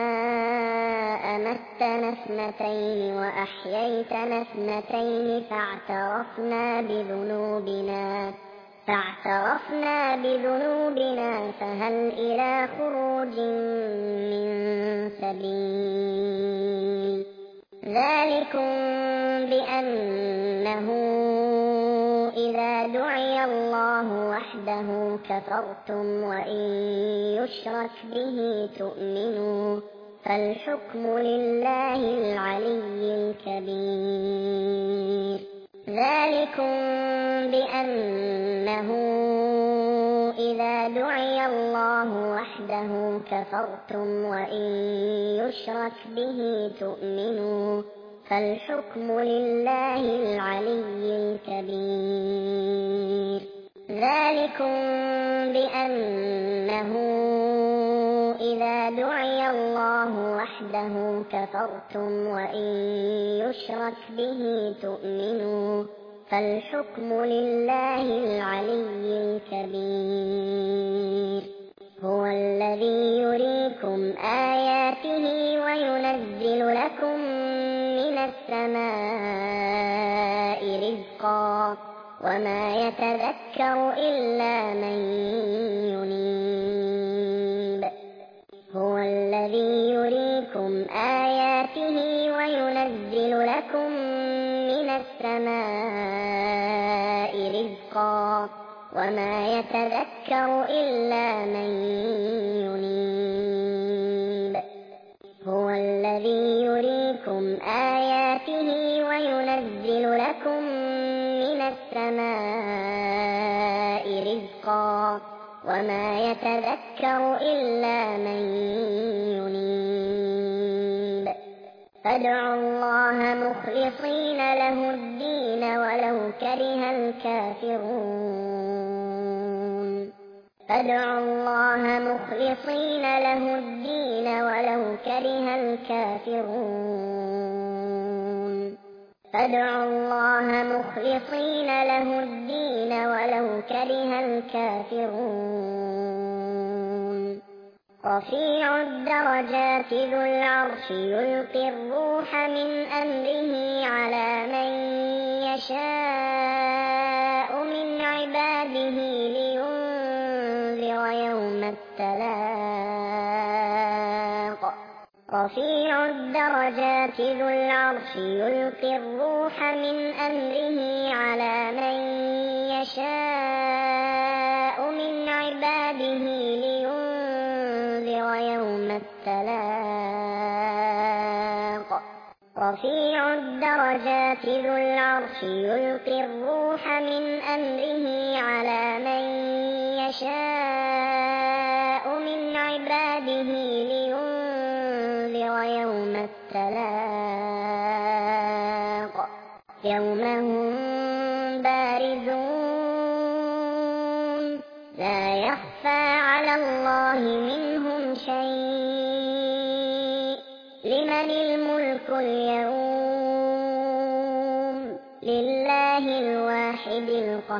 أمتنا اثنتين وأحييتنا اثنتين فاعترفنا بذنوبنا فاعترفنا بذنوبنا فهل إلى خروج من سبيل ذلكم بأنه إذا دعي الله وحده كفرتم وإن يشرك به تؤمنوا فالحكم لله العلي الكبير ذلكم بأنه إذا دعي الله وحده كفرتم وإن يشرك به تؤمنوا فالحكم لله العلي الكبير ذلكم بأنه إذا دعي الله وحده كفرتم وإن يشرك به تؤمنوا فالحكم لله العلي الكبير هو الذي يريكم آياته وينزل لكم من السماء رزقا وما يتذكر إلا من ينيب هو الذي يريكم آياته وينزل لكم من السماء رزقا وما يتذكر إلا من ينيب هو الذي يريكم آياته وينزل لكم من السماء رزقا وما يتذكر إلا من ينيب فادعوا الله مخلصين له الدين ولو كره الكافرون فادعوا الله مخلصين له الدين ولو كره الكافرون فادعوا الله مخلصين له الدين ولو كره الكافرون رفيع الدرجات ذو العرش يلقي الروح من أمره على من يشاء من عباده لينذر يوم التلاق رفيع الدرجات ذو العرش يلقي الروح من أمره على من يشاء من عباده لينذر يوم التلاق رفيع الدرجات ذو العرش يلقي الروح من أمره على من يشاء من عباده لينذر يوم التلاق يوم هم بارزون لا يخفى على الله منهم شيء لمن الملك اليوم لله الواحد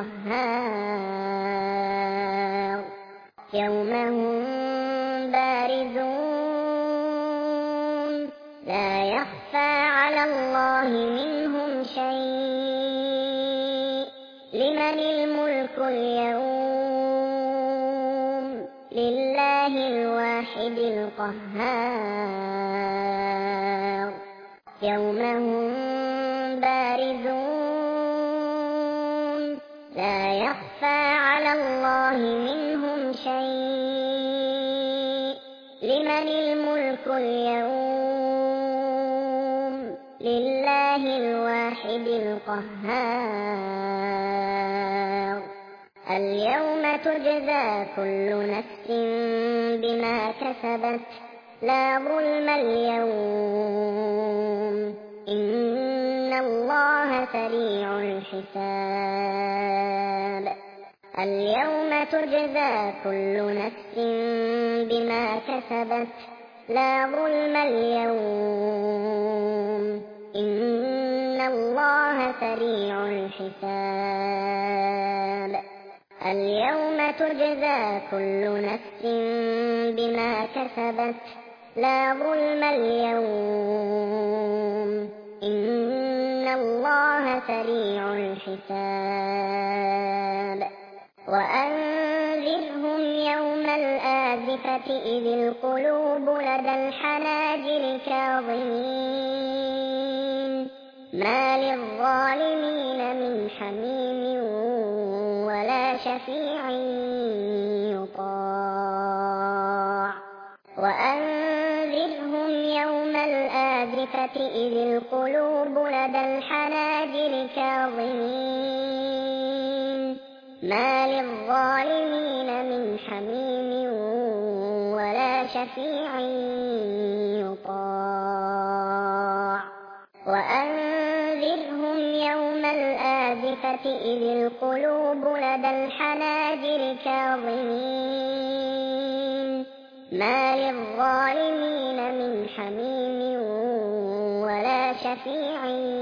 القهار يوم هم بارزون لا يخفى على الله منهم شيء لمن الملك اليوم لله الواحد القهار يوم هم لا يخفى على الله منهم شيء. لمن الملك اليوم؟ لله الواحد القهار. اليوم تجزى كل نفس بما كسبت، لا ظلم اليوم، إن الله سريع الحساب. اليوم تجزى كل نفس بما كسبت، لا ظلم اليوم، إن الله سريع الحساب. اليوم تجزى كل نفس بما كسبت، لا ظلم اليوم، إن الله سريع الحساب. وأنذرهم يوم الآزفة إذ القلوب لدى الحناجر كاظمين، ما للظالمين من حميم ولا شفيع يطاع. وأنذرهم يوم الآزفة إذ القلوب لدى الحناجر كاظمين، ما للظالمين من حميم ولا شفيع يطاع. وأنذرهم يوم الآزفة إذ القلوب لدى الحناجر كاظمين، ما للظالمين من حميم ولا شفيع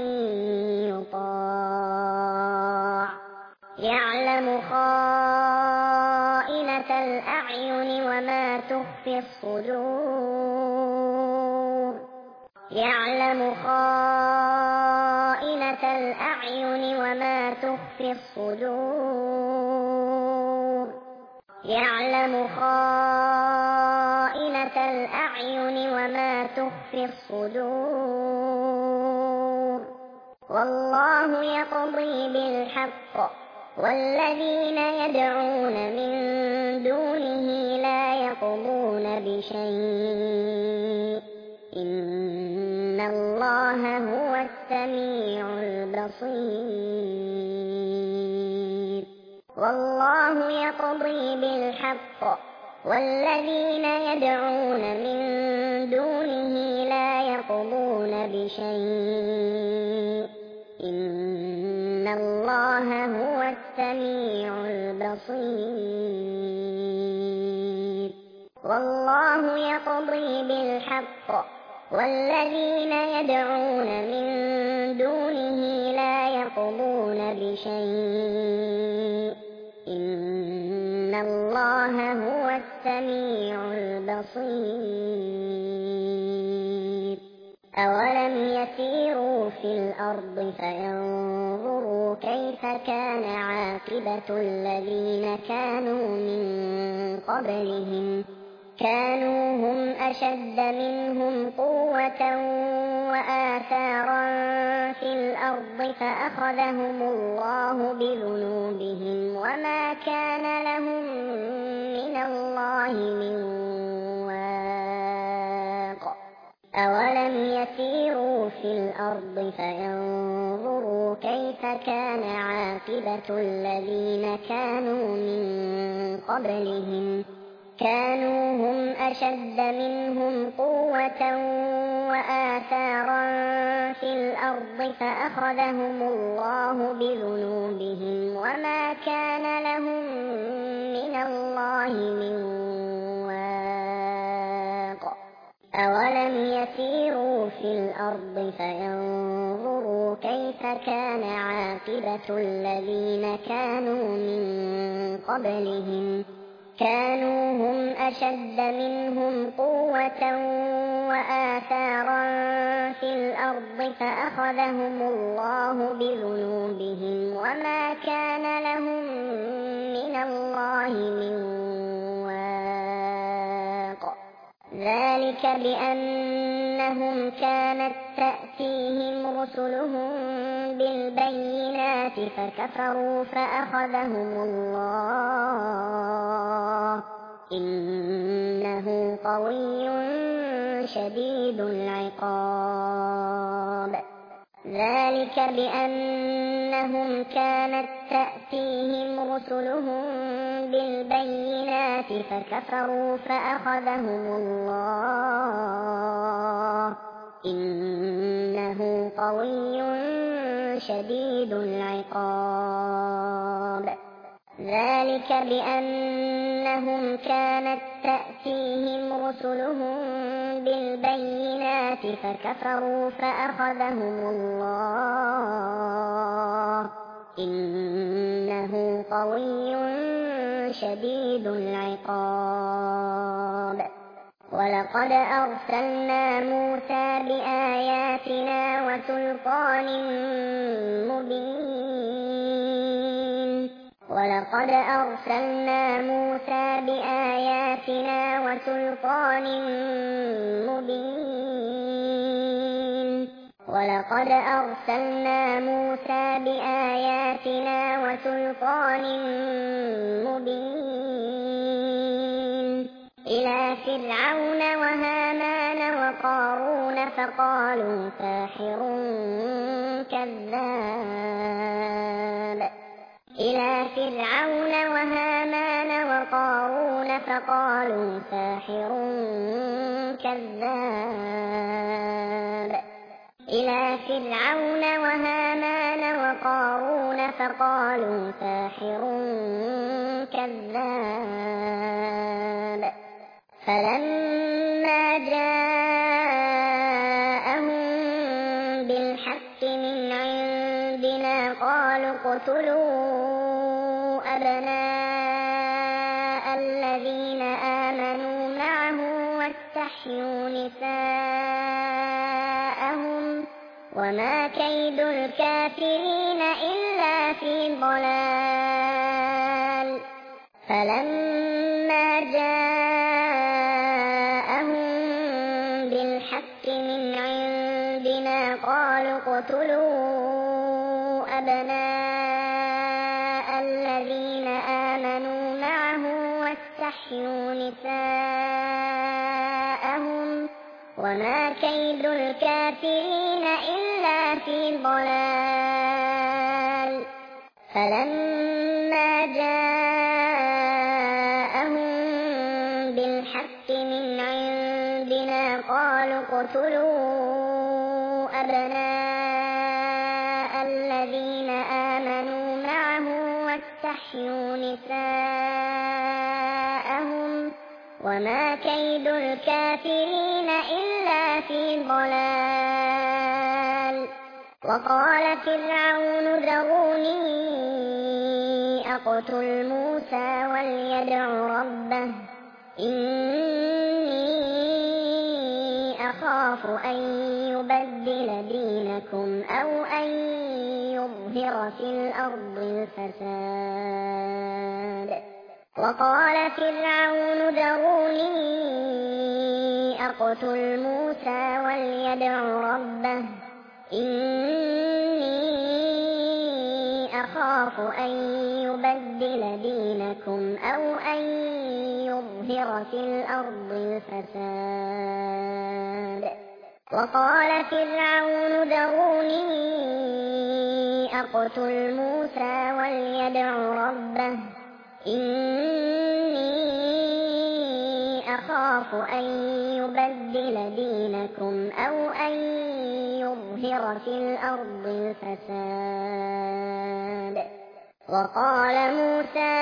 يطاع. يعلم خائنة الأعين وما تخفي الصدور. يعلم خائنة الأعين وما تخفي الصدور. يعلم خائنة الأعين وما تخفي الصدور. والله يقضي بالحق، والذين يدعون من دونه لا يقضون بشيء، إن الله هو السميع البصير. والله يقضي بالحق، والذين يدعون من دونه لا يقضون بشيء، إن الله هو السميع البصير. والله يقضي بالحق، والذين يدعون من دونه لا يقضون بشيء، إن الله هو السميع البصير. أولم يسيروا في الأرض فينظروا كيف كان عاقبة الذين كانوا من قبلهم، كانوا هم أشد منهم قوة وآثارا في الأرض فأخذهم الله بذنوبهم وما كان لهم من الله من واق. أولم يسيروا في الأرض فينظروا كيف كان عاقبة الذين كانوا من قبلهم، كانوا هم أشد منهم قوة وآثارا في الأرض فأخذهم الله بذنوبهم وما كان لهم من الله من واق. أولم يسيروا في الأرض فينظروا كيف كان عاقبة الذين كانوا من قبلهم، كانوا هم أشد منهم قوة وآثارا في الأرض فأخذهم الله بذنوبهم وما كان لهم من الله من واق. ذلك بأن بأنهم كانت تأتيهم رسلهم بالبينات فكفروا فأخذهم الله إنه قوي شديد العقاب ذلك بأنهم كانت تأتيهم رسلهم بالبينات فكفروا فأخذهم الله إنه قوي شديد العقاب ذلك بأنهم كانت تأتيهم رسلهم بالبينات فكفروا فأخذهم الله إنه قوي شديد العقاب ولقد أرسلنا موسى بآياتنا وسلطان مبين ولقد أرسلنا موسى بآياتنا وسلطان مبين ولقد أرسلنا موسى بآياتنا وسلطان مبين إلى فرعون وهامان وقارون فقالوا ساحر كذاب إلى فرعون وهامان وقارون فقالوا ساحر كذاب إلى فرعون وهامان وقارون فقالوا ساحر كذاب فلما جاءهم بالحق من عندنا قالوا اقتلوا أبناء الذين آمنوا معه واستحيوا نساءهم وما كيد الكافرين إلا في ضلال فلما جاءهم بالحق من عندنا قالوا اقتلوا أبناء الذين آمنوا معه واستحيوا نساءهم وما كيد الكافرين إلا في ضلال فلما جاءهم بالحق من عندنا قالوا اقتلوا أبناء الذين آمنوا معه واستحيوا نساءهم وما كيد الكافرين إلا في ضلال وقال فرعون ذروني أقتل موسى وليدع ربه إني أخاف أن يبدل دينكم أو أن يظهر في الأرض الفساد وقال فرعون ذروني أقتل موسى وليدع ربه إني أخاف أن يبدل دينكم أو أن يظهر في الأرض الفساد وقال فرعون ذروني أقتل موسى وليدع ربه إني أخاف أن يبدل دينكم أو أن يظهر في الأرض الفساد وقال موسى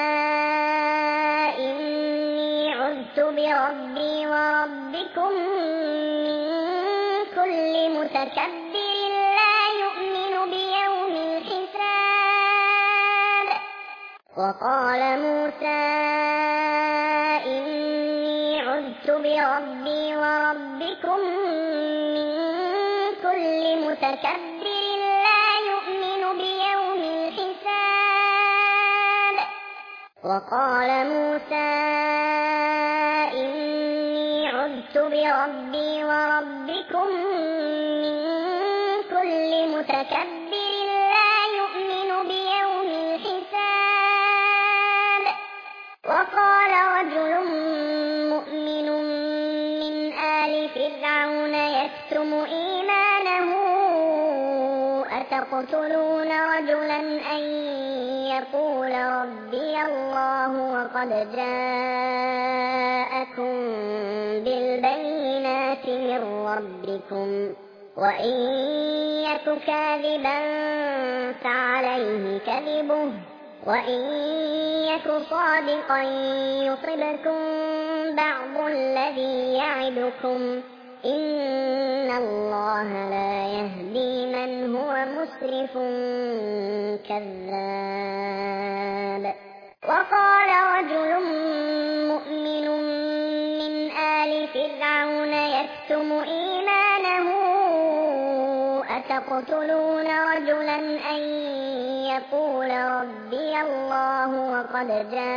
إني عذت بربي وربكم من كل متكبر لا يؤمن بيوم الحساب وقال موسى إني عذت بربي وربكم من كل متكبر لا يؤمن بيوم الحساب وقال موسى إني عذت بربي وربكم ربكم من كل متكبر لا يؤمن بيوم الحساب. وقال رجل مؤمن من آل فرعون يكتم إيمانه أتقتلون رجلا أن يقول ربي الله وقد جاءكم بالبينات من ربكم وإن يك كاذبا فعليه كذبه وإن يك صادقا يصبكم بعض الذي يعدكم إن الله لا يهدي من هو مسرف كذاب. وقال رجل مؤمن من آل فرعون يكتم إيمانه أتقتلون رجلا أن يقول ربي الله وقد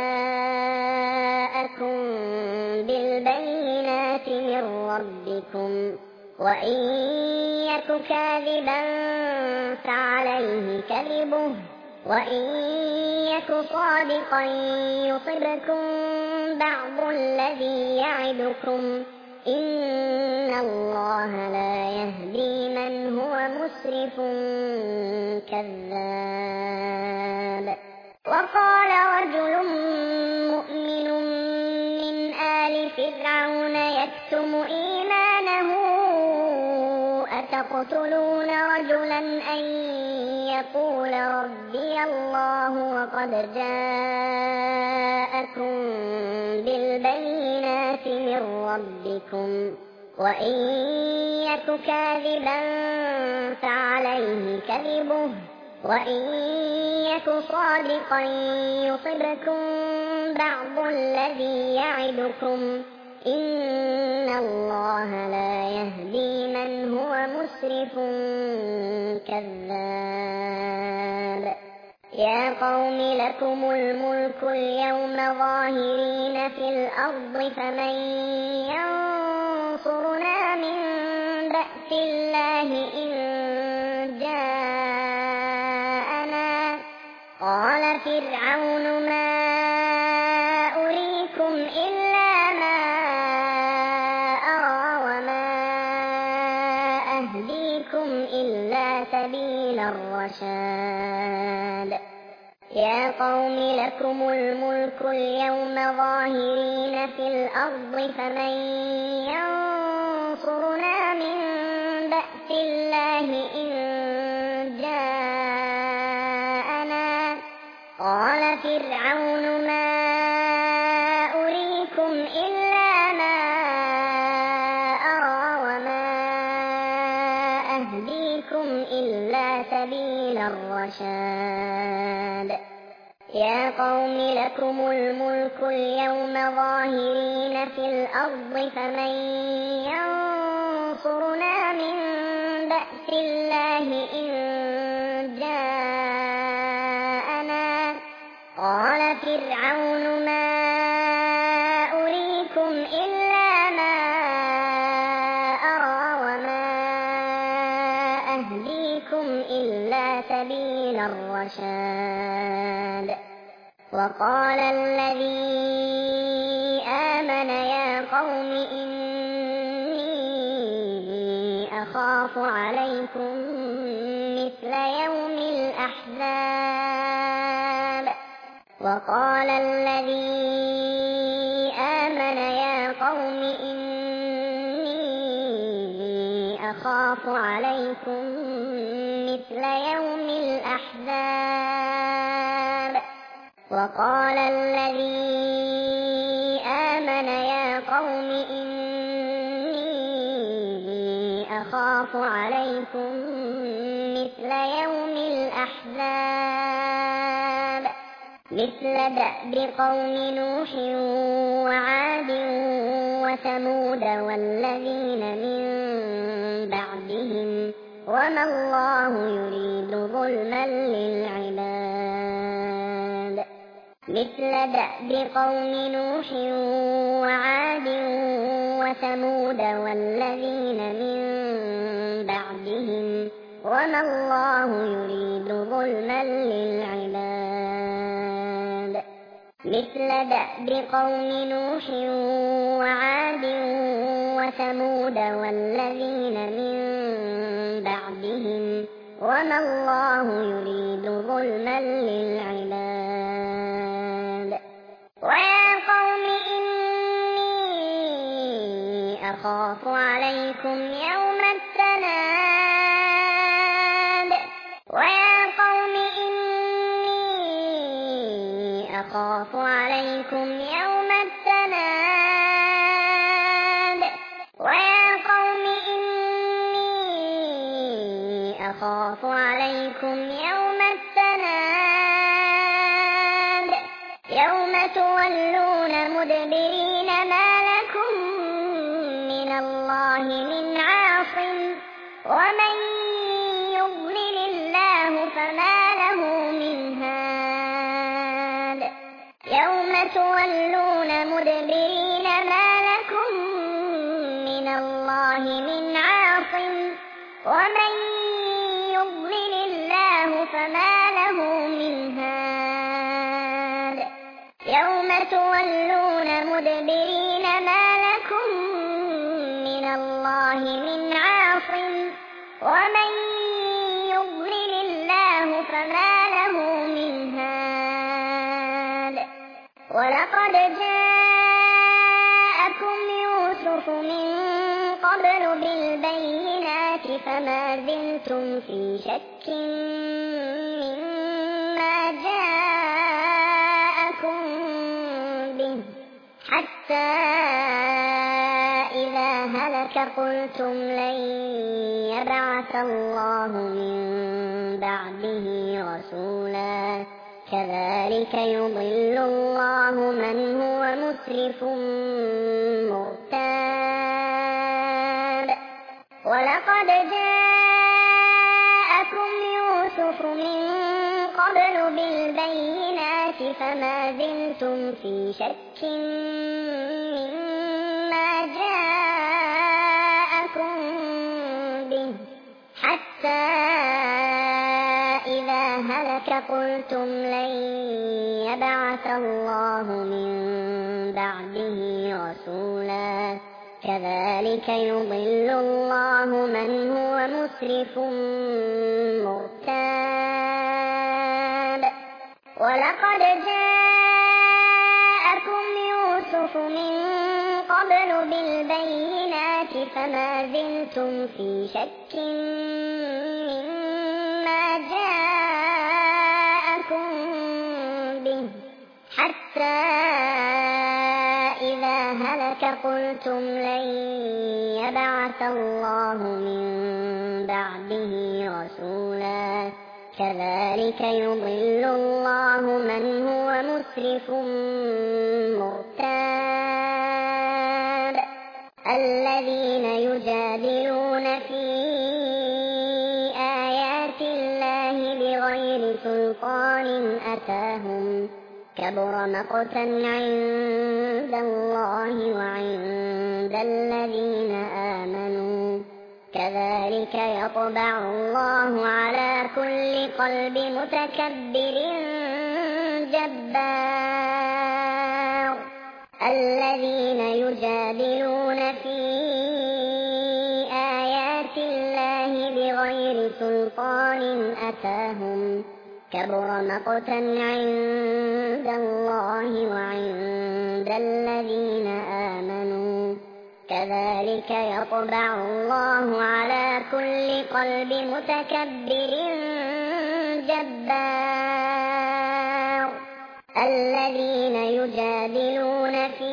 جاءكم بالبينات من ربكم وإن يك كاذبا فعليه كذبه وإن يك صادقا يصبكم بعض الذي يعدكم إن الله لا يهدي من هو مسرف كذاب. وقال رجل مؤمن من آل فرعون يكتم إيمانه أتقتلون رجلا أن يقول ربي الله وقد جاءكم بالبينات من ربكم وإن يك كاذبا فعليه كذبه وإن يك صادقا يصبكم بعض الذي يعدكم إن الله لا يهدي من هو مسرف كذاب. يا قوم لكم الملك اليوم ظاهرين في الأرض فمن ينصرنا من بأس الله إن جاءنا. قال فرعون ما أريكم إلا ما أرى وما أهديكم إلا سبيل الرشاد. يا قوم لكم الملك اليوم ظاهرين في الأرض فمن ينصرنا من بأس الله إن جاءنا. قال فرعون ما أريكم إلا ما أرى وما أهديكم إلا سبيل الرشاد. يا قوم لكم الملك اليوم ظاهرين في الأرض فمن ينصرنا من بأس الله إن جاءنا. قال فرعون ما أريكم إلا ما أرى وما أهديكم إلا سبيل الرشاد. وقال الذي آمن يا قوم إني أخاف عليكم مثل يوم الأحزاب. وقال الذي آمن يا قوم إني أخاف عليكم مثل يوم الأحزاب. وقال الذي آمن يا قوم إني أخاف عليكم مثل يوم الأحزاب مثل دأب قوم نوح وعاد وثمود والذين من بعدهم وما الله يريد ظلما للعباد. مثل دأب قوم نوح وعاد وثمود والذين من وما الله يريد ظلما للعباد. مثل دأب قوم نوح وعاد وثمود والذين من بعدهم وما الله يريد ظلما للعباد. ويا قوم إني أخاف عليكم يوم التناد ويا قوم إني أخاف عليكم يوم التناد ويا قوم إني أخاف عليكم يوم التناد يوم تولون مدبرين ما لكم من الله من عاصم ومن يضلل الله فما له من هاد. يوم تولون مدبرين ما لكم من الله من عاصم ومن يضلل الله فما له من هاد. يوم تولون مدبرين ما لكم من الله من عاصم ومن يضلل الله فما له من هاد. ولقد جاءكم يوسف من قبل بالبينات فما زلتم في شك مما جاءكم به حتى إذا هلك قلتم لن يبعث الله من بعده رسولا كذلك يضل الله من هو مسرف مرتاب. ولقد جاءكم يوسف من قبل بالبينات فما زلتم في شك مما جاءكم به حتى إذا هلك قلتم لن يبعث الله من بعده رسولا كذلك يضل الله من هو مسرف مرتاب. ولقد جاءكم يوسف من قبل بالبينات فما زلتم في شك مما جاءكم به حتى إذا هلك قلتم لن يبعث الله من بعده رسولا كذلك يضل الله من هو مسرف مرتاب. الذين يجادلون في آيات الله بغير سلطان أتاهم كبر مقتا عند الله وعند الذين آمنوا كذلك يطبع الله على كل قلب متكبر جبار. الذين يجادلون في آيات الله بغير سلطان أتاهم كبر مقتا عند الله وعند الذين آمنوا كذلك يطبع الله على كل قلب متكبر جبار. الذين يجادلون في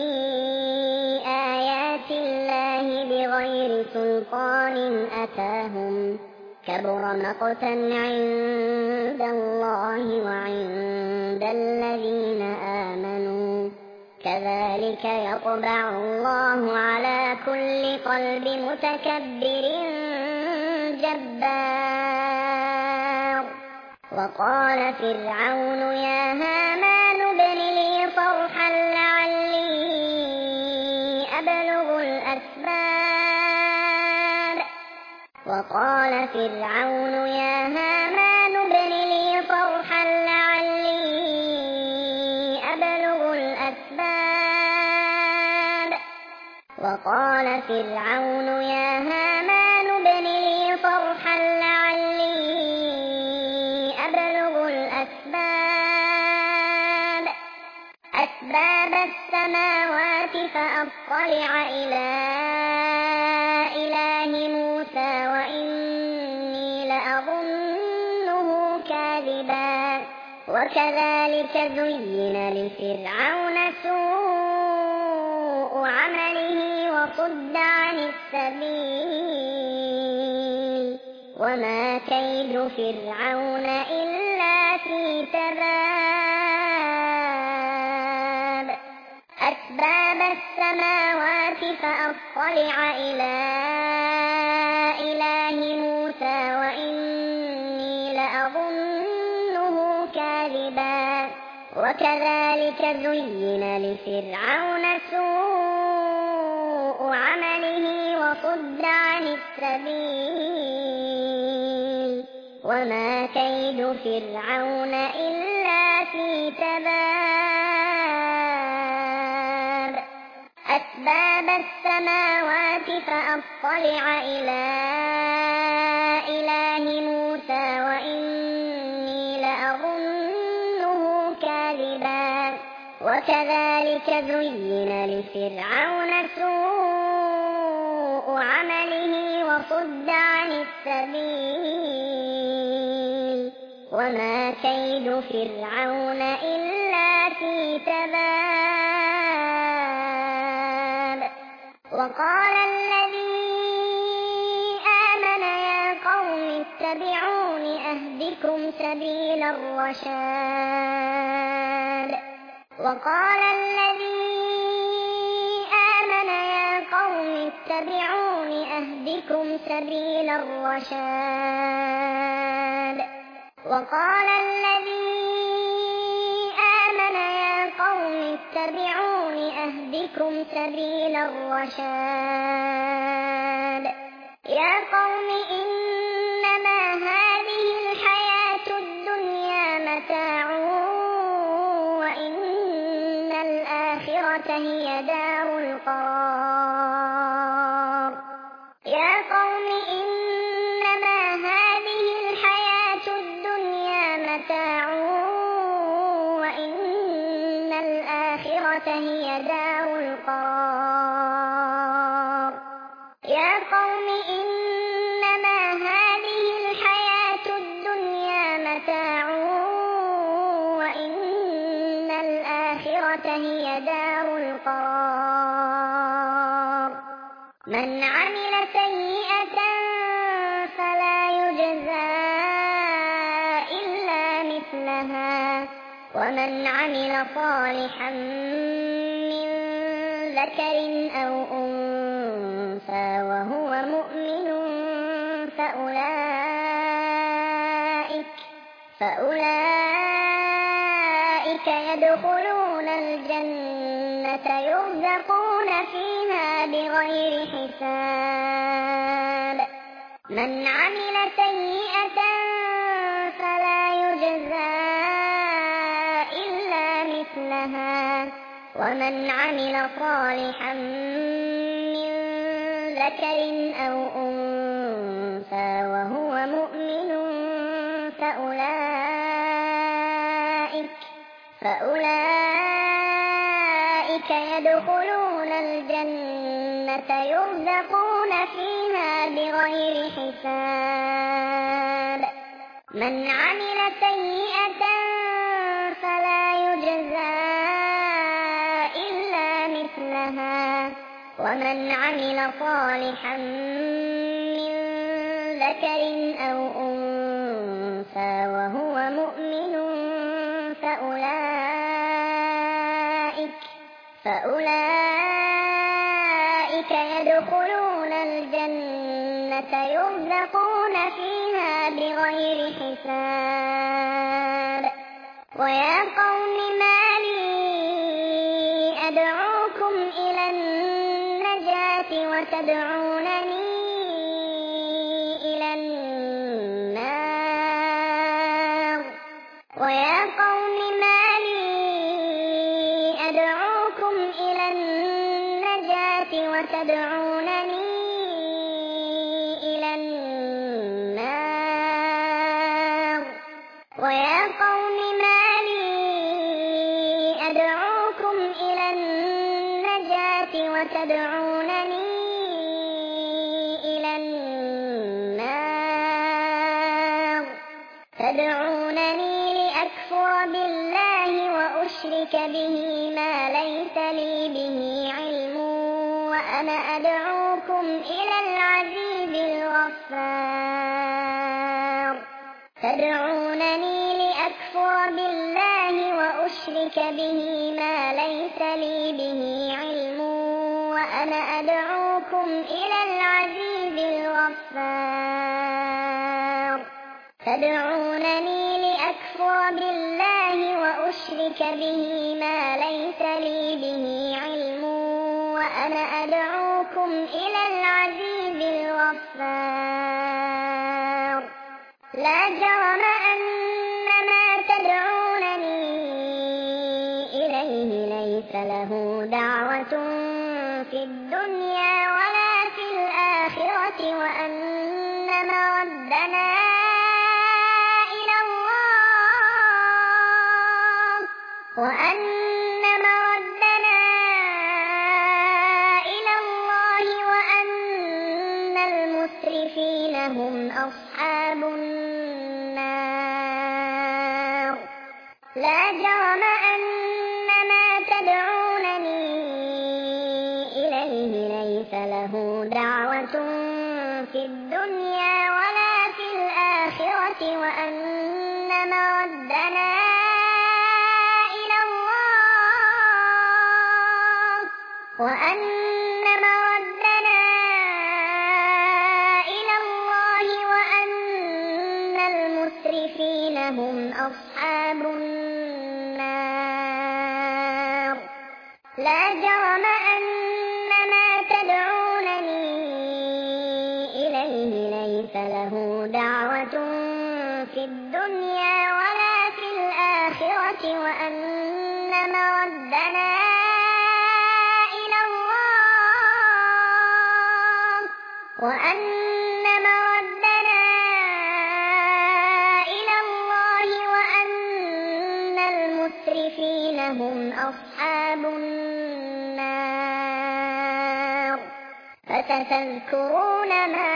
آيات الله بغير سلطان أتاهم كبر مقتا عند الله وعند الذين آمنوا كذلك يطبع الله على كل قلب متكبر جبار. وقال فرعون يا هامان ابن لي صرحا لعلي أبلغ الأسباب وقال فرعون يا هامان ابن لي صرحا لعلي أبلغ الأسباب وقال فرعون يا هامان ابن لي صرحا لعلي أبلغ الأسباب أسباب السماوات فأطلع إلى إله موسى وإني لأظنه كاذبا وكذلك زين لفرعون سوء عمله وصد عن السبيل وما كيد فرعون إلا في تباب أسباب السماوات فأطلع إلى إله موسى وإني لأظنه كاذبا وكذلك زين لفرعون سوء عمله وصد عن السبيل وما كيد فرعون إلا في تباب أسباب السماوات فأطلع إلى إله موسى وإني لأظنه كاذبا وكذلك زين لفرعون سوء عمله وصد عن السبيل وما كيد فرعون إلا في تباب وقال الذي آمن يا قوم اتبعون أهدكم سبيل الرشاد وقال الذي آمن يا قوم اتبعون أهدكم سبيل الرشاد وقال الذي آمن يا قوم اتبعون أهدكم سبيل الرشاد يا قوم إنما هذه الحياة الدنيا متاع وإن الآخرة هي دار القرار يا قوم إنما هذه الحياة الدنيا متاع وإن الآخرة هي دار القرار يا قوم إنما هذه الحياة الدنيا متاع وإن الآخرة هي دار القرار من عمل سيئة فلا يجزى إلا مثلها ومن عمل صالحا من ذكر أو أنثى وهو مؤمن فأولئك فأولئك يدخلون الجنة يرزقون فيها بغير حساب من عمل سيئة فلا يجزى إلا مثلها ومن عمل صالحا من ذكر أو أنثى وهو مؤمن فأولئك فأولئك يدخلون الجنة يرزقون فيها بغير حساب من عمل سيئة فلا يجزى إلا مثلها ومن عمل صالحا من ذكر أو أنثى وهو مؤمن فأولئك فأولئك يدخلون الجنة يرزقون فيها بغير حساب ويا قوم ما لي أدعوكم إلى النجاة وتدعونني إلى ويا قوم ما لي أدعوكم إلى النجاة وتدعونني إلى النار ويا قوم ما لي أدعوكم إلى النجاة وتدعونني إلى النار تدعونني لأكفر بالله وأشرك به ما ليس لي به علم وأنا أدعوكم إلى العزيز الغفار تدعونني لأكفر بالله وأشرك به ما ليس لي به علم وأنا أدعوكم إلى العزيز الغفار تدعونني لأكفر بالله وأشرك به ما ليس لي به علم وأنا أدعوكم إلى العزيز الغفار لا جرم أن ما تدعونني إليه ليس له دعوة في الدنيا ولا في الآخرة وأن مردنا إلى الله وأن مردنا إلى الله وأن المسرفين هم أصحاب النار لا جرم أن ما تدعونني إليه ليس له دعوة في الدنيا ولا في الآخرة وأن مردنا إلى الله وأن مردنا إلى الله وأن المسرفين هم أصحاب النار لا جرم أن ما تدعونني إليه ليس له دعوة في الدنيا ولا في الآخرة وأن مردنا إلى الله وأن مردنا إلى الله وأن المسرفين هم أصحاب النار فستذكرون ما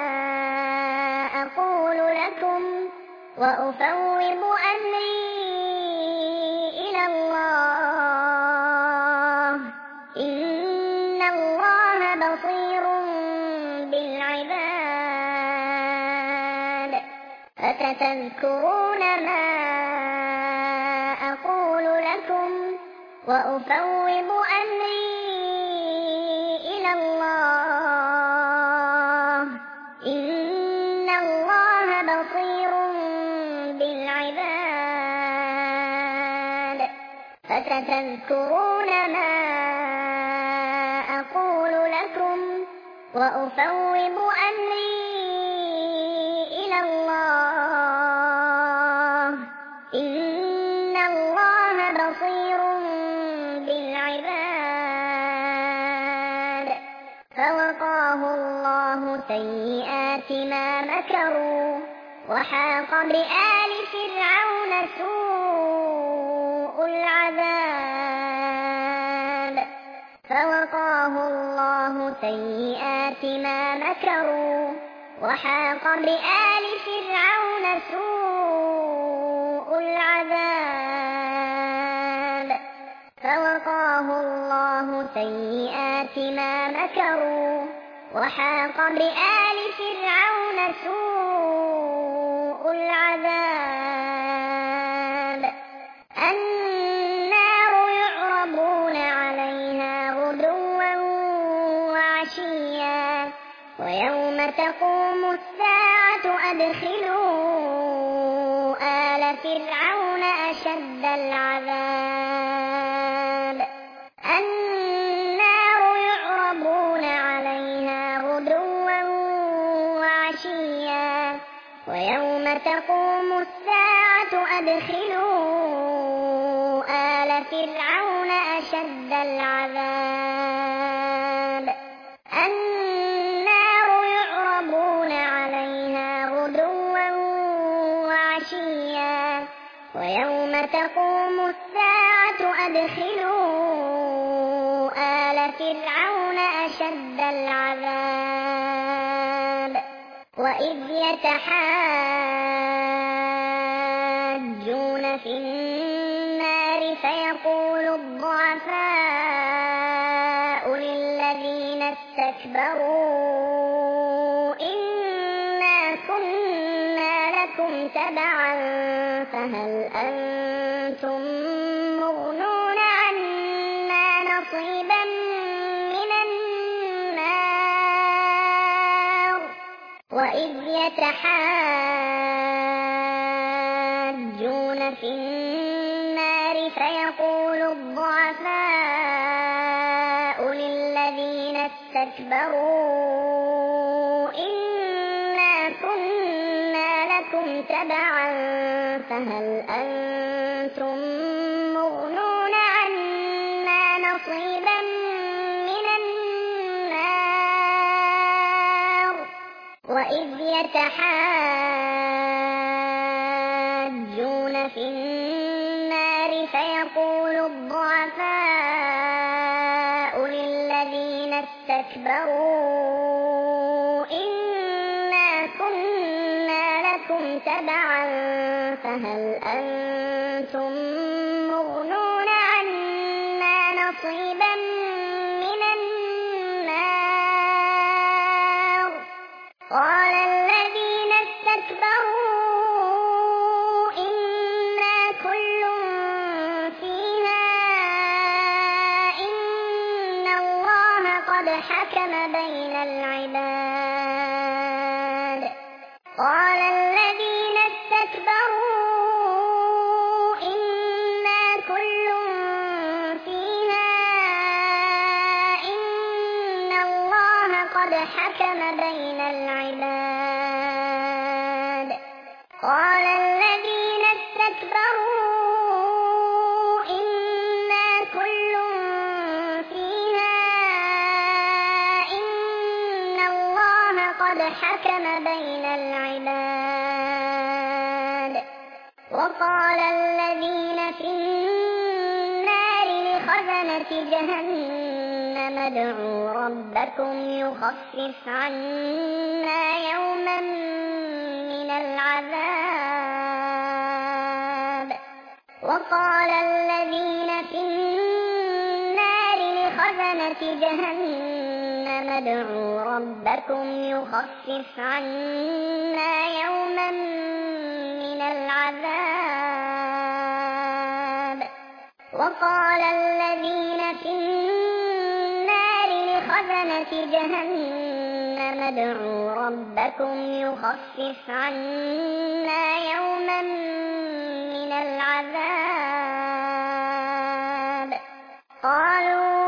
أقول لكم وأفوض أمري إلى الله إن الله بصير بالعباد فستذكرون ما أقول لكم وأفوض أمري إلى الله إن الله بصير بالعباد فستذكرون ما أقول لكم وأفوض أمري إلى الله إن الله بصير بالعباد فوقاه الله سيئات ما مكروا وحاق بآل فرعون سوء العذاب فوقاه الله سيئات ما مكروا وحاق بآل فرعون سوء العذاب فوقاه الله سيئات ما مكروا وحاق بآل فرعون سوء العذاب النار يعرضون عليها غدوا وعشيا ويوم تقوم الساعة أدخلوا آل فرعون أشد العذاب النار يعرضون عليها غدوا وعشيا ويوم تقوم الساعة أدخلوا آل فرعون أشد العذاب النار يعرضون عليها غدوا وعشيا ويوم تقوم الساعة أدخلوا آل فرعون أشد العذاب وإذ يتحاجون في النار فيقول الضعفاء للذين استكبروا إنا كنا لكم تبعا فهل أنتم مغنون عنا نصيبا من النار وإذ يتحاجون في النار فيقول الضعفاء للذين استكبروا إنا كنا لكم تبعا فهل أنتم مغنون عنا نصيبا من النار وإذ يتحاجون في النار فيقول الضعفاء للذين استكبروا إنا كنا لكم تبعا فهل أنتم مغنون عنا نصيبا من النار قال الذين استكبروا إنا كل فيها إن الله قد حكم بين العباد قال الذين استكبروا إنا كل فيها إن الله قد حكم بين العباد قال الذين استكبروا إنا كل فيها إن الله قد حكم بين العباد وقال الذين في النار لخزنة جهنم ادعوا ربكم يخفف عنا يوما من العذاب وقال الذين في النار لخزنة جهنم ادعوا ربكم يخفف عنا يوما من العذاب وقال الذين في النار لخزنة جهنم ادعوا ربكم يخفف عنا يوما من العذاب قالوا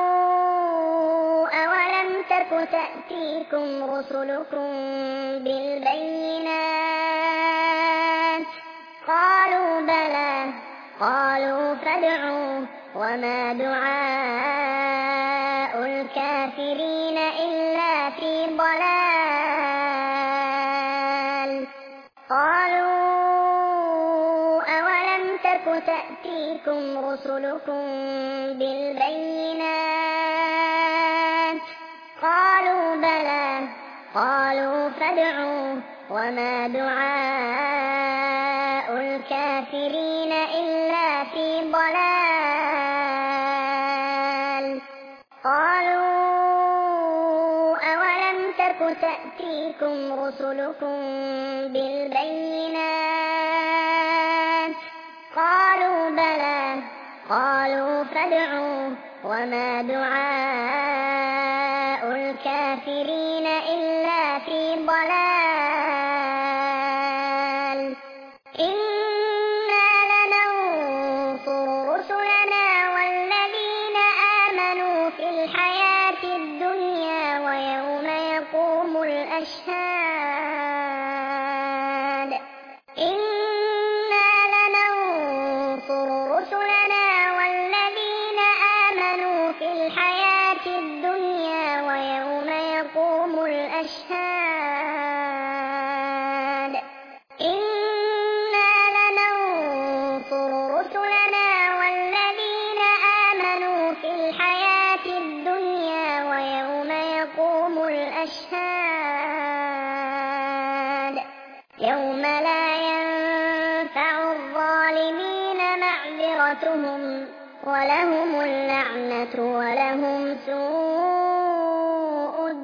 أولم تك تأتيكم رسلكم بالبينات قالوا بلى قالوا فادعوا وما دعاء الكافرين إلا في ضلال قالوا أولم تك تأتيكم رسلكم بالبينات قالوا بلى قالوا فادعوا وما دعاء الكافرين إلا في ضلال قالوا أولم تك تأتيكم رسلكم بالبينات قالوا بلى قالوا فادعوا وما دعاء الكافرين إلا في ضلال إنا لننصر رسلنا والذين آمنوا في الحياة الدنيا ويوم يقوم الأشهاد لا ينفع الظالمين معذرتهم ولهم اللعنة ولهم سوء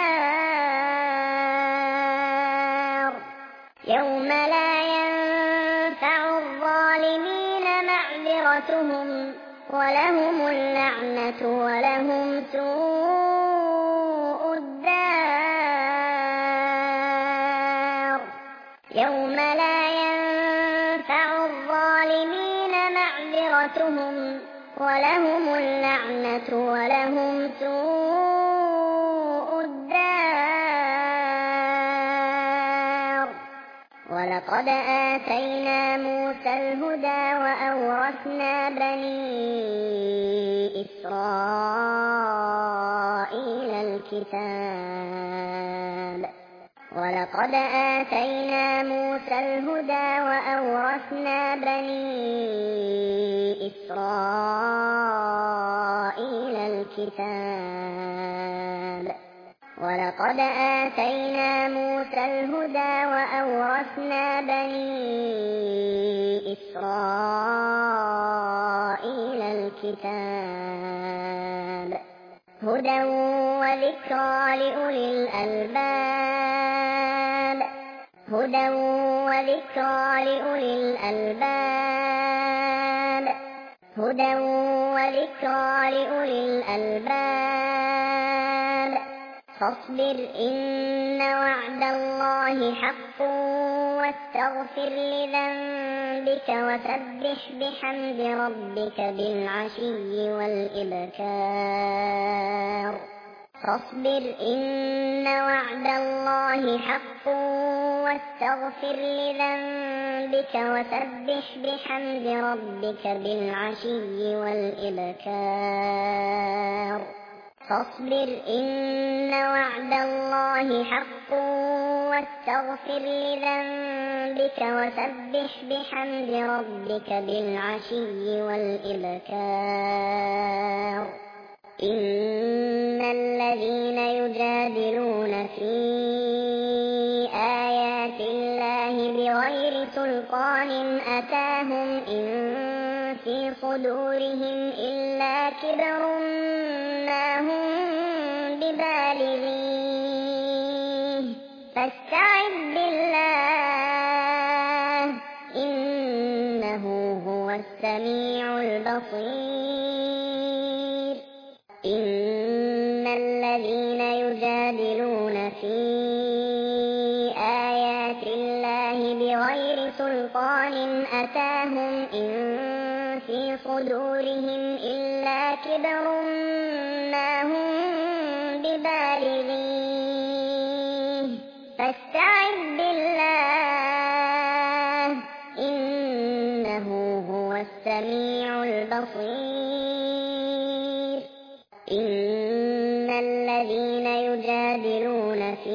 الدار يوم لا ينفع الظالمين معذرتهم ولهم اللعنة ولهم سوء الدار يوم لا ينفع الظالمين معذرتهم ولهم اللعنة ولهم سوء الدار ولقد آتينا موسى الهدى وأورثنا بني إسرائيل الكتاب ولقد آتينا موسى الهدى وأورثنا بني إسرائيل الكتاب ولقد آتينا موسى الهدى وأورثنا بني إسرائيل الكتاب هدى وذكرى لأولي الألباب هدى وذكرى لأولي الألباب هدى وذكرى لأولي الألباب فاصبر إن وعد الله حق واستغفر لذنبك وسبح بحمد ربك بالعشي والإبكار فاصبر إن وعد الله حق واستغفر لذنبك وسبح بحمد ربك بالعشي والإبكار فاصبر إن وعد الله حق واستغفر لذنبك وسبح بحمد ربك بالعشي والإبكار إن الذين يجادلون في آيات الله بغير سلطان أتاهم إن في صدورهم إلا كبر ما هم ببالغيه فاستعذ بالله إنه هو السميع البصير إن الذين يجادلون في آيات الله بغير سلطان أتاهم إن في صدورهم إلا كبر ما هم ببالغيه فاستعذ بالله إنه هو السميع البصير إن الذين يجادلون في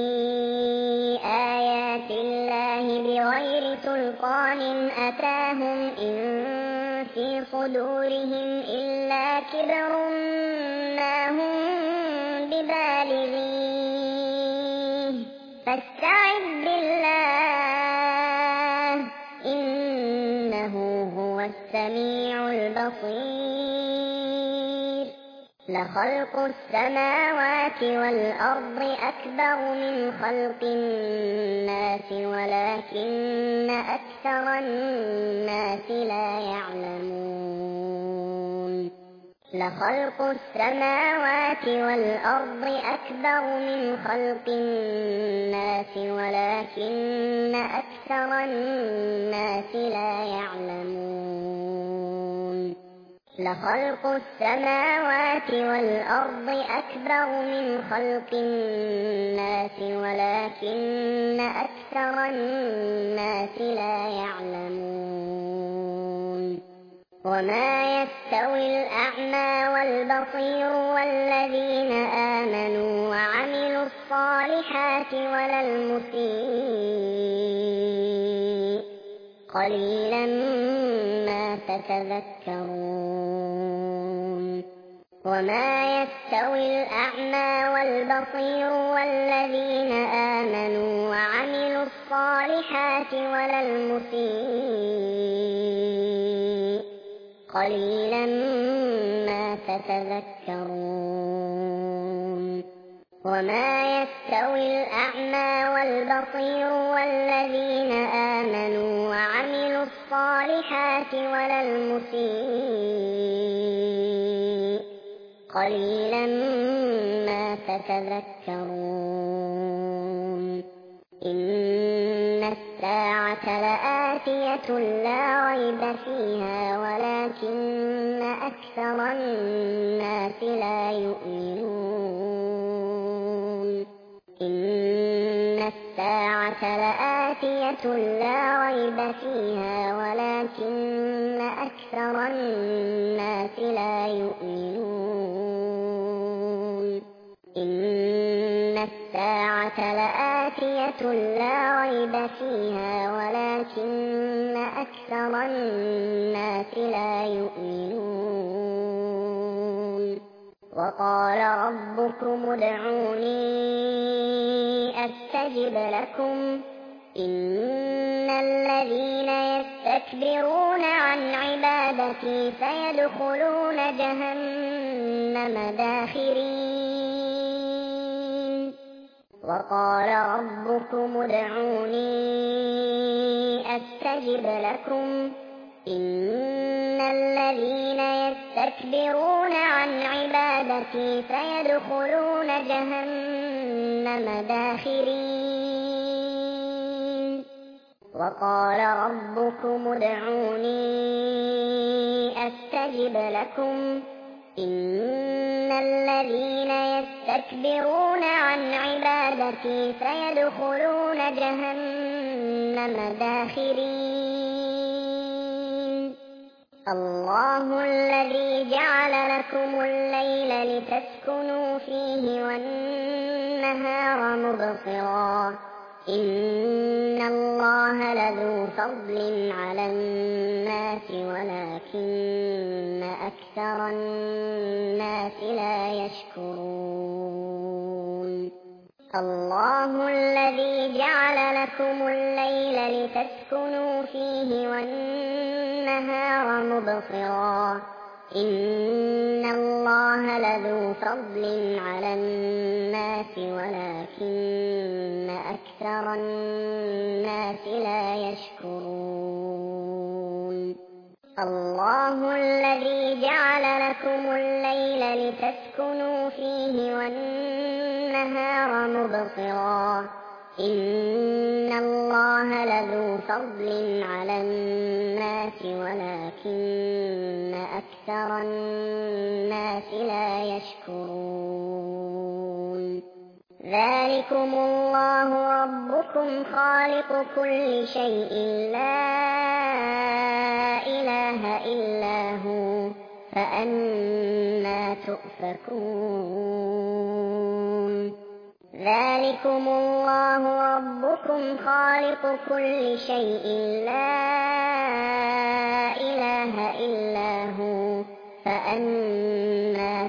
آيات الله بغير سلطان أتاهم إن في صدورهم إلا كبر ما هم ببالغيه فاستعذ بالله إنه هو السميع البصير لخلق السماوات والأرض أكبر من خلق الناس ولكن أكثر الناس لا يعلمون لخلق السماوات والأرض أكبر من خلق الناس ولكن أكثر الناس لا يعلمون لخلق السماوات والأرض أكبر من خلق الناس ولكن أكثر الناس لا يعلمون وما يستوي الأعمى والبصير والذين آمنوا وعملوا الصالحات ولا المسيء قليلا ما تتذكرون وما يستوي الأعمى والبصير والذين آمنوا وعملوا الصالحات ولا المسيء قليلا ما تتذكرون وما يستوي الأعمى والبصير والذين آمنوا وعملوا الصالحات ولا المسيء قليلا ما تتذكرون إن الساعة لآتية لا ريب فيها ولكن أكثر الناس لا يؤمنون إن الساعة لآتية لا ريب فيها ولكن أكثر الناس لا يؤمنون إن الساعة لآتية لا ريب فيها ولكن أكثر الناس لا يؤمنون وقال ربكم ادعوني أستجب لكم إن الذين يستكبرون عن عبادتي سيدخلون جهنم داخرين وقال ربكم ادعوني أستجب لكم إن الذين يستكبرون عن عبادتي سيدخلون جهنم داخرين وقال ربكم ادعوني أستجب لكم إن الذين يستكبرون عن عبادتي سيدخلون جهنم داخرين الله الذي جعل لكم الليل لتسكنوا فيه والنهار مبصرا إن الله لذو فضل على الناس ولكن أكثر الناس لا يشكرون الله الذي جعل لكم الليل لتسكنوا فيه والنهار مبصرا إن الله لذو فضل على الناس ولكن أكثر الناس لا يشكرون الله الذي جعل لكم الليل لتسكنوا فيه والنهار مبصرا إن الله لذو فضل على الناس ولكن أكثر الناس لا يشكرون ذلكم الله ربكم خالق كل شيء لا إله إلا هو فأنى تؤفكون ذلكم الله ربكم خالق كل شيء لا إله إلا هو فأنى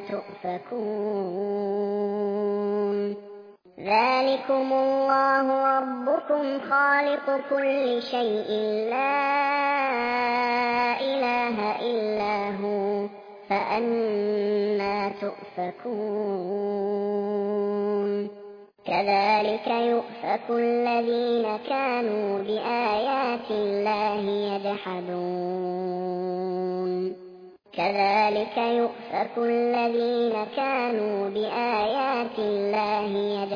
تؤفكون ذلكم الله ربكم خالق كل شيء لا إله إلا هو فأنى تؤفكون كذلك يؤفك الذين كانوا بآيات الله يجحدون كذلك يؤفك الذين كانوا بآيات الله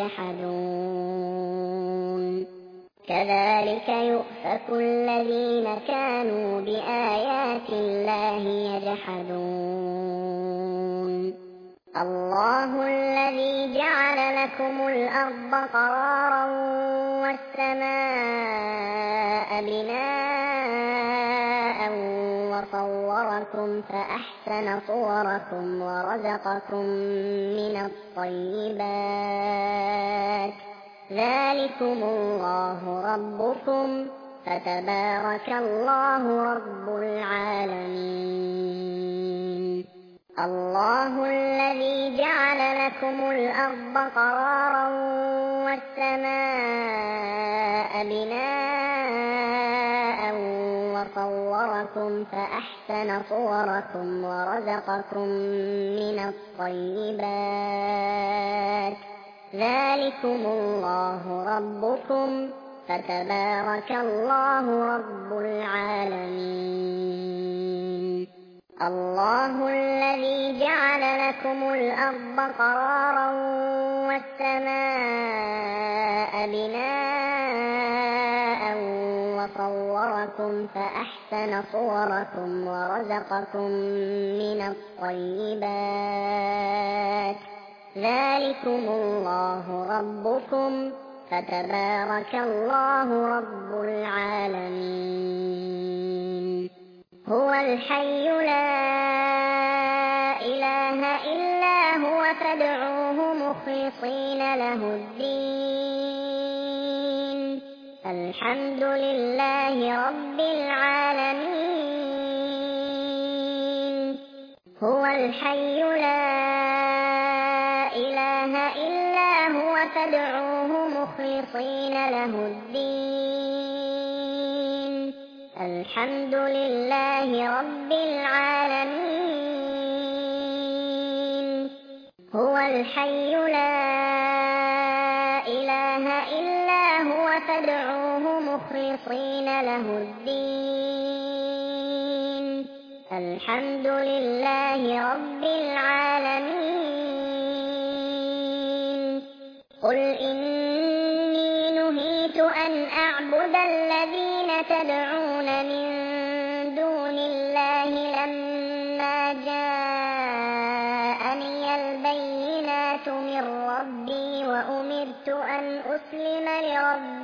يجحدون كذلك يؤفك الذين كانوا بآيات الله يجحدون الله الذي جعل لكم الأرض قرارا والسماء بناء وصوركم فأحسن صوركم ورزقكم من الطيبات ذلكم الله ربكم فتبارك الله رب العالمين الله الذي جعل لكم الأرض قرارا والسماء بناء وصوركم فأحسن صوركم ورزقكم من الطيبات ذلكم الله ربكم فتبارك الله رب العالمين. الله الذي جعل لكم الأرض قرارا والسماء بناء وصوركم فأحسن صوركم ورزقكم من الطيبات ذلكم الله ربكم فتبارك الله رب العالمين. هو الحي لا إله إلا هو فادعوه مخلصين له الدين الحمد لله رب العالمين. هو الحي لا إله إلا هو فادعوه مخلصين له الدين الحمد لله رب العالمين. هو الحي لا إله إلا هو فادعوه مخلصين له الدين الحمد لله رب العالمين. قل إني نهيت أن أعبد الذين تدعون من دون الله لما جاءني البينات من ربي وأمرت أن أسلم لرب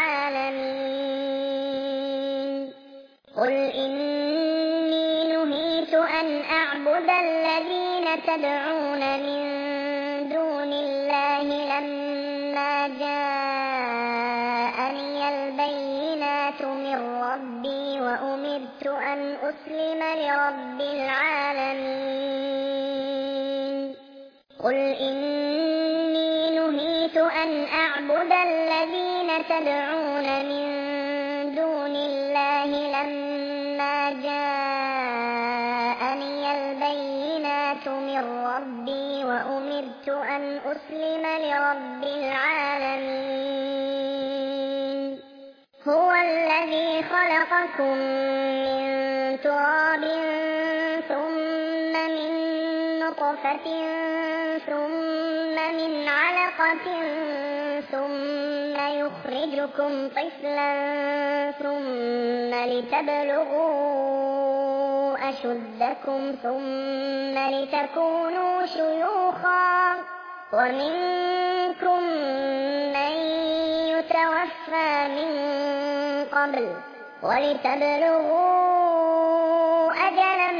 العالمين. قل إني نهيت أن أعبد الذين تدعون من دون الله لما جاءني البينات من ربي وأمرت أن أسلم لرب العالمين. قل إني نهيت أن أعبد الذين تدعون من دون الله لما جاءني البينات من ربي وأمرت أن أسلم لرب العالمين. هو الذي خلقكم من تراب ثم من نطفة ثم من علقة ثم يخرجكم طفلا ثم لتبلغوا أشدكم ثم لتكونوا شيوخا ومنكم من يتوفى من قبل ولتبلغوا أجلا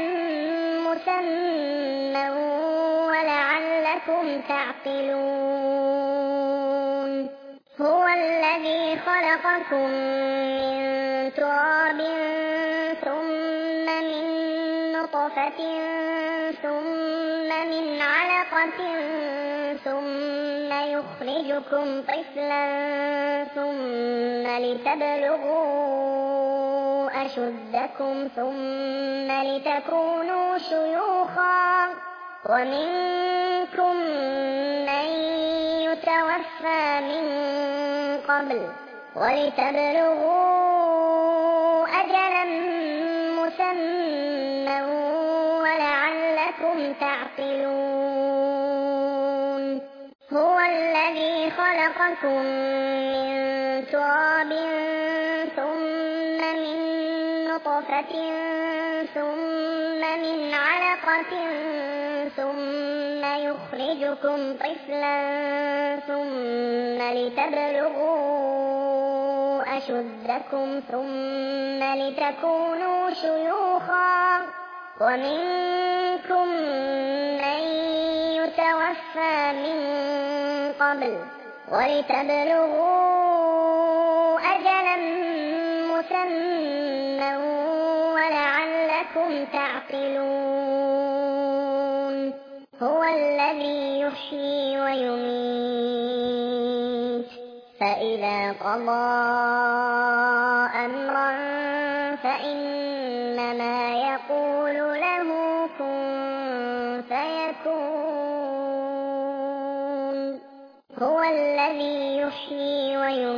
مسمى ولعلكم تعقلون. هو الذي خلقكم من تراب ثم من نطفة ثم من علقة ثم يخرجكم طفلا ثم لتبلغوا أشدكم ثم لتكونوا شيوخا ومنكم من يتوفى من قبل ولتبلغوا أجلا مسمى ولعلكم تعقلون. هو الذي خلقكم من تراب ثم من نطفة ثم من علقة ثم يخرجكم طفلا ثم لتبلغوا أشدكم ثم لتكونوا شيوخا ومنكم من يتوفى من قبل ولتبلغوا أجلا مسمى ولعلكم تعقلون. هو الذي يحيي ويميت فإذا قضى أمرا فإنما يقول له كن فيكون هو الذي يحيي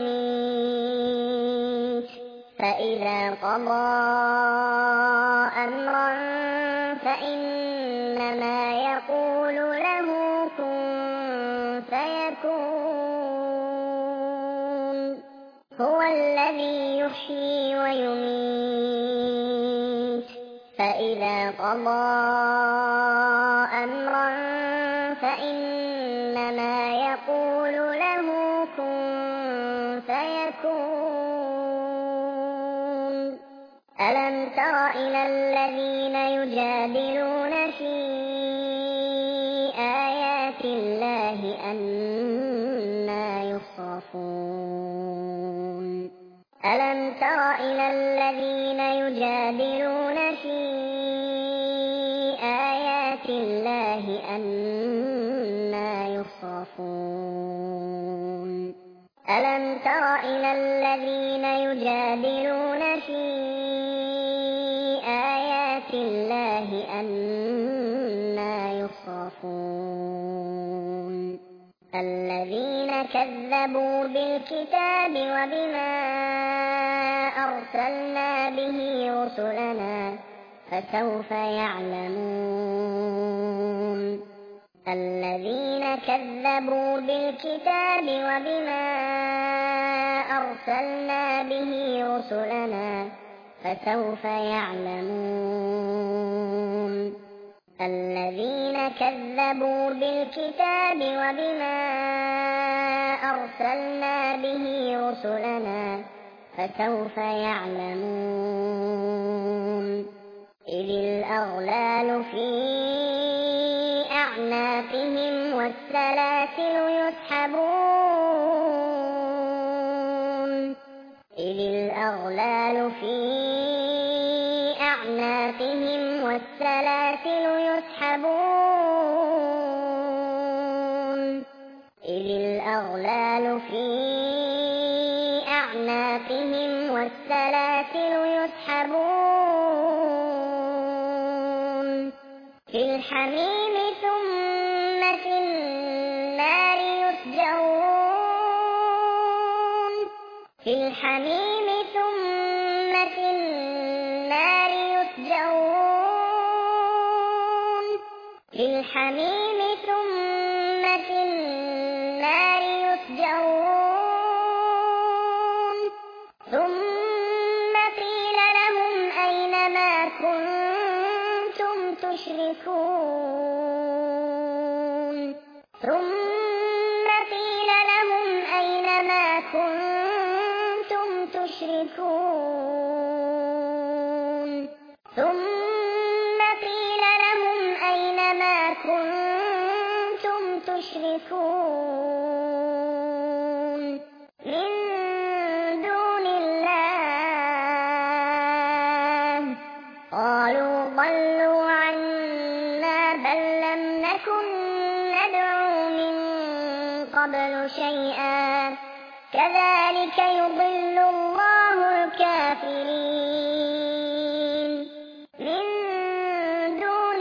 ويميت فإذا قضى أمرا فإنما يقول له كن فيكون هو الذي يحيي ويميت فإذا قضى أمرا فإنما يقول له كن فيكون ألم تر إلى الذين يجادلون في آيات الله أنى يصرفون ألم تر إلى الذين يجادلون في آيات الله أنى يصرفون ألم تر إلى الذين يجادلون في آيات الله أنى يصرفون الذين كذبوا بالكتاب وبما أرسلنا به رسلنا فسوف يعلمون الذين كذبوا بالكتاب وبما أرسلنا به رسلنا فسوف يعلمون الذين كذبوا بالكتاب وبما أرسلنا به رسلنا فسوف يعلمون إذ الأغلال في أعناقهم والسلاسل يسحبون إذ الأغلال في أعناقهم والسلاسل يسحبون إذ الأغلال في أعناقهم والسلاسل يسحبون في الحميم ثم في النار يسجرون في الحميم ثم في النار يسجرون في الحميم ثم في النار يسجرون ثم قيل لهم أين ما كنتم تشركون ثم قيل لهم أين ما كنتم تشركون ثم قيل لهم أين ما كنتم تشركون من دون الله قالوا ضلوا عنا بل لم نكن ندعو من قبل شيئا كذلك يضل الله الكافرين من دون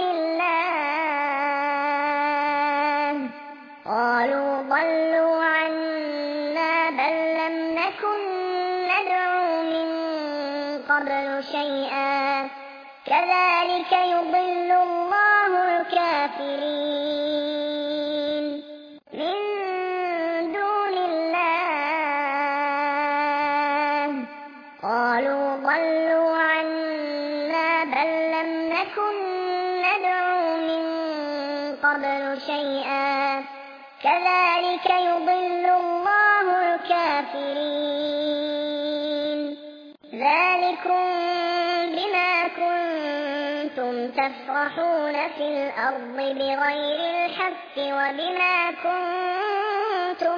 الله قالوا ضلوا عنا بل لم نكن ندعو من قبل شيئا كذلك يضل الله الكافرين من دون الله قالوا ضلوا عنا بل لم نكن ندعو من قبل شيئا كذلك يضل الله الكافرين ذلكم بما كنتم تفرحون في الأرض بغير الحق وبما كنتم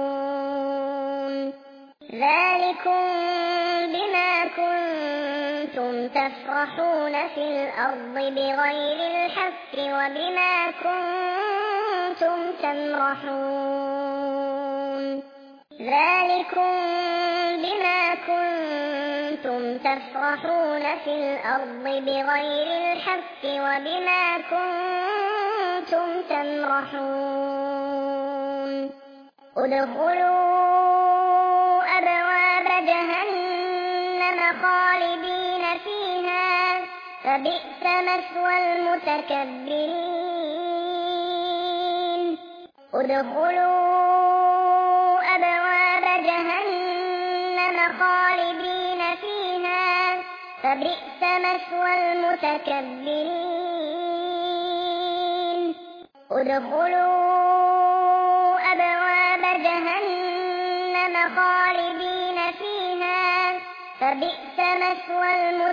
تمرحون ذلكم بما كنتم كنتم تفرحون في الأرض بغير الحق وبما كنتم تمرحون ذلكم بما كنتم تفرحون في الأرض بغير الحق وبما كنتم تمرحون ادخلوا أبواب جهنم خالدين فيها فبئس مثوى المتكبرين ادخلوا أبواب جهنم خالدين فيها فبئس مثوى المتكبرين ادخلوا أبواب جهنم خالدين فيها فبئس مثوى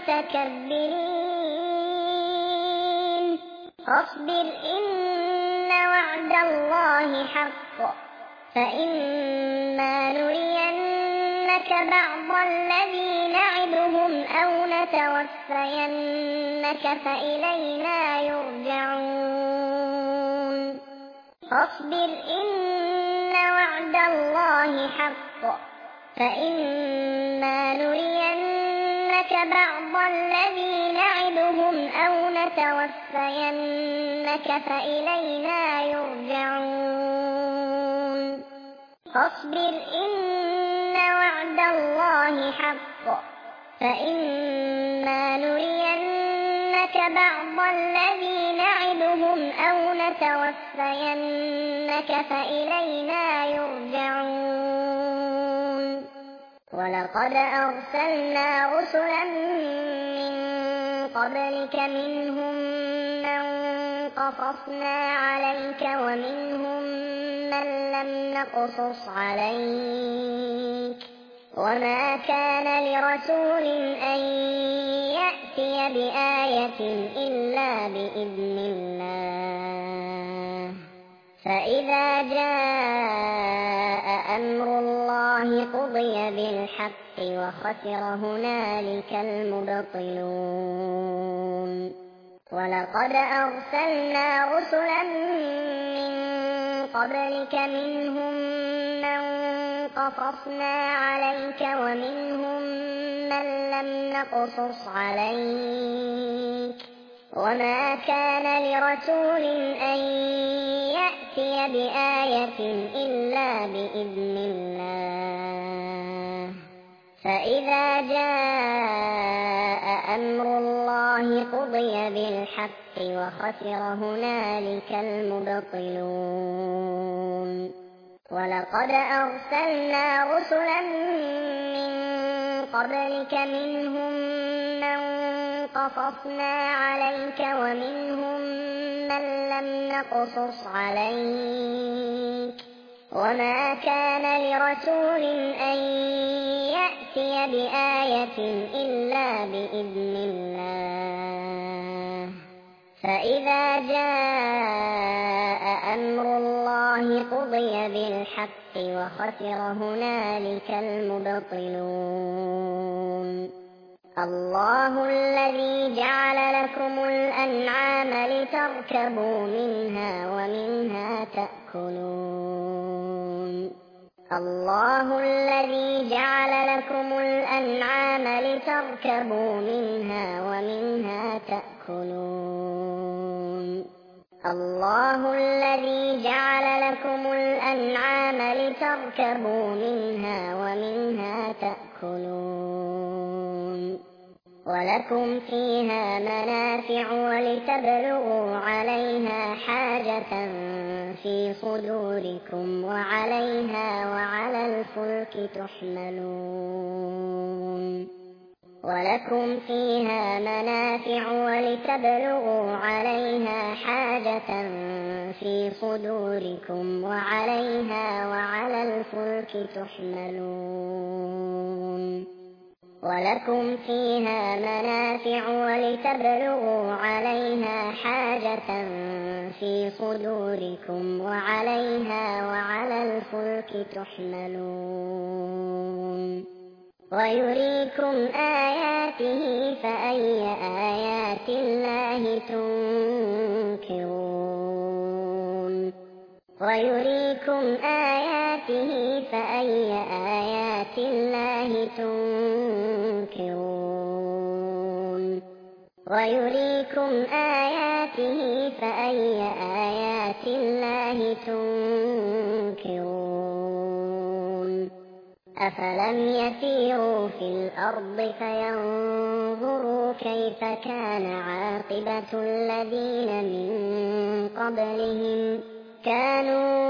المتكبرين فاصبر إن وعد الله حق فإما نرينك بعض الذي نعدهم أو نتوفينك فإلينا يرجعون فاصبر إن وعد الله حق فإما نرينك بعض الذي نعدهم أو نتوفينك فإلينا يرجعون فاصبر إن وعد الله حق فإما نرينك بعض الذي نعدهم أو نتوفينك فإلينا يرجعون ولقد أرسلنا رسلا من قبلك منهم من قصصنا عليك ومنهم من لم نقصص عليك وما كان لرسول أن يأتي بآية إلا بإذن الله فإذا جاء أمر الله قضي بالحق وخسر هنالك المبطلون ولقد أرسلنا رسلا من قبلك منهم من قصصنا عليك ومنهم من لم نقصص عليك وما كان لرسول أن يأتي بآية إلا بإذن الله فإذا جاء أمر الله قضي بالحق وخسر هنالك المبطلون ولقد أرسلنا رسلا من قبلك منهم من قصصنا عليك ومنهم من لم نقصص عليك وما كان لرسول أن يأتي بآية إلا بإذن الله فإذا جاء أمر الله قضي بالحق وخسر هنالك المبطلون الله الذي جعل لكم الأنعام لتركبوا منها ومنها تأكلون الله الذي جعل لكم الأنعام لتركبوا منها ومنها تأكلون الله الذي جعل لكم الأنعام لتركبوا منها ومنها تأكلون ولكم فيها منافع ولتبلغوا عليها حاجة في صدوركم وعليها وعلى الفلك تحملون ولكم فيها منافع ولتبلغوا عليها حاجة في صدوركم وعليها وعلى الفلك تحملون ولكم فيها منافع ولتبلغوا عليها حاجة في صدوركم وعليها وعلى الفلك تحملون ويريكم آياته فأي آيات الله تنكرون ويريكم آياته فأي آيات الله تنكرون ويريكم آياته فأي آيات الله تنكرون أفلم يسيروا في الأرض فينظروا كيف كان عاقبة الذين من قبلهم كانوا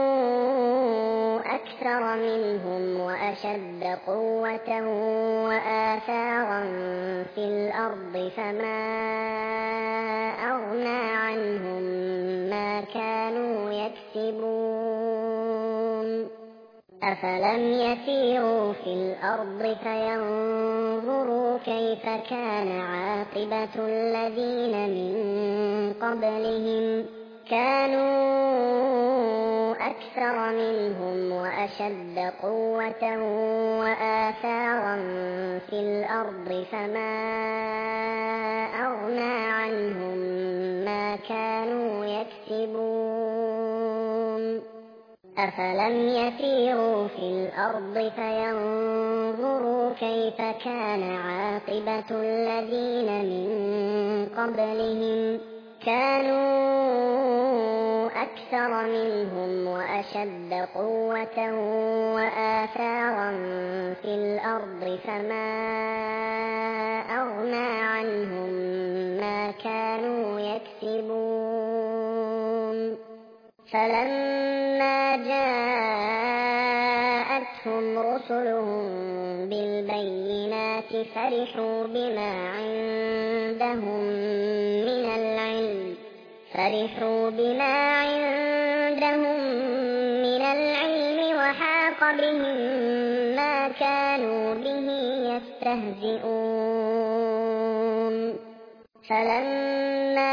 أكثر منهم وأشد قوة وآثارا في الأرض فما أغنى عنهم ما كانوا يكسبون أفلم يسيروا في الأرض فينظروا كيف كان عاقبة الذين من قبلهم كانوا أكثر منهم وأشد قوة وآثارا في الأرض فما أغنى عنهم ما كانوا يكسبون أفلم يسيروا في الأرض فينظروا كيف كان عاقبة الذين من قبلهم كانوا أكثر منهم وأشد قوة وآثارا في الأرض فما أغنى عنهم ما كانوا يكسبون فلما جاءتهم رسلهم بالبينات فرحوا بما عندهم من العلم فرحوا بما عندهم من العلم وحاق بهم ما كانوا به يستهزئون فلما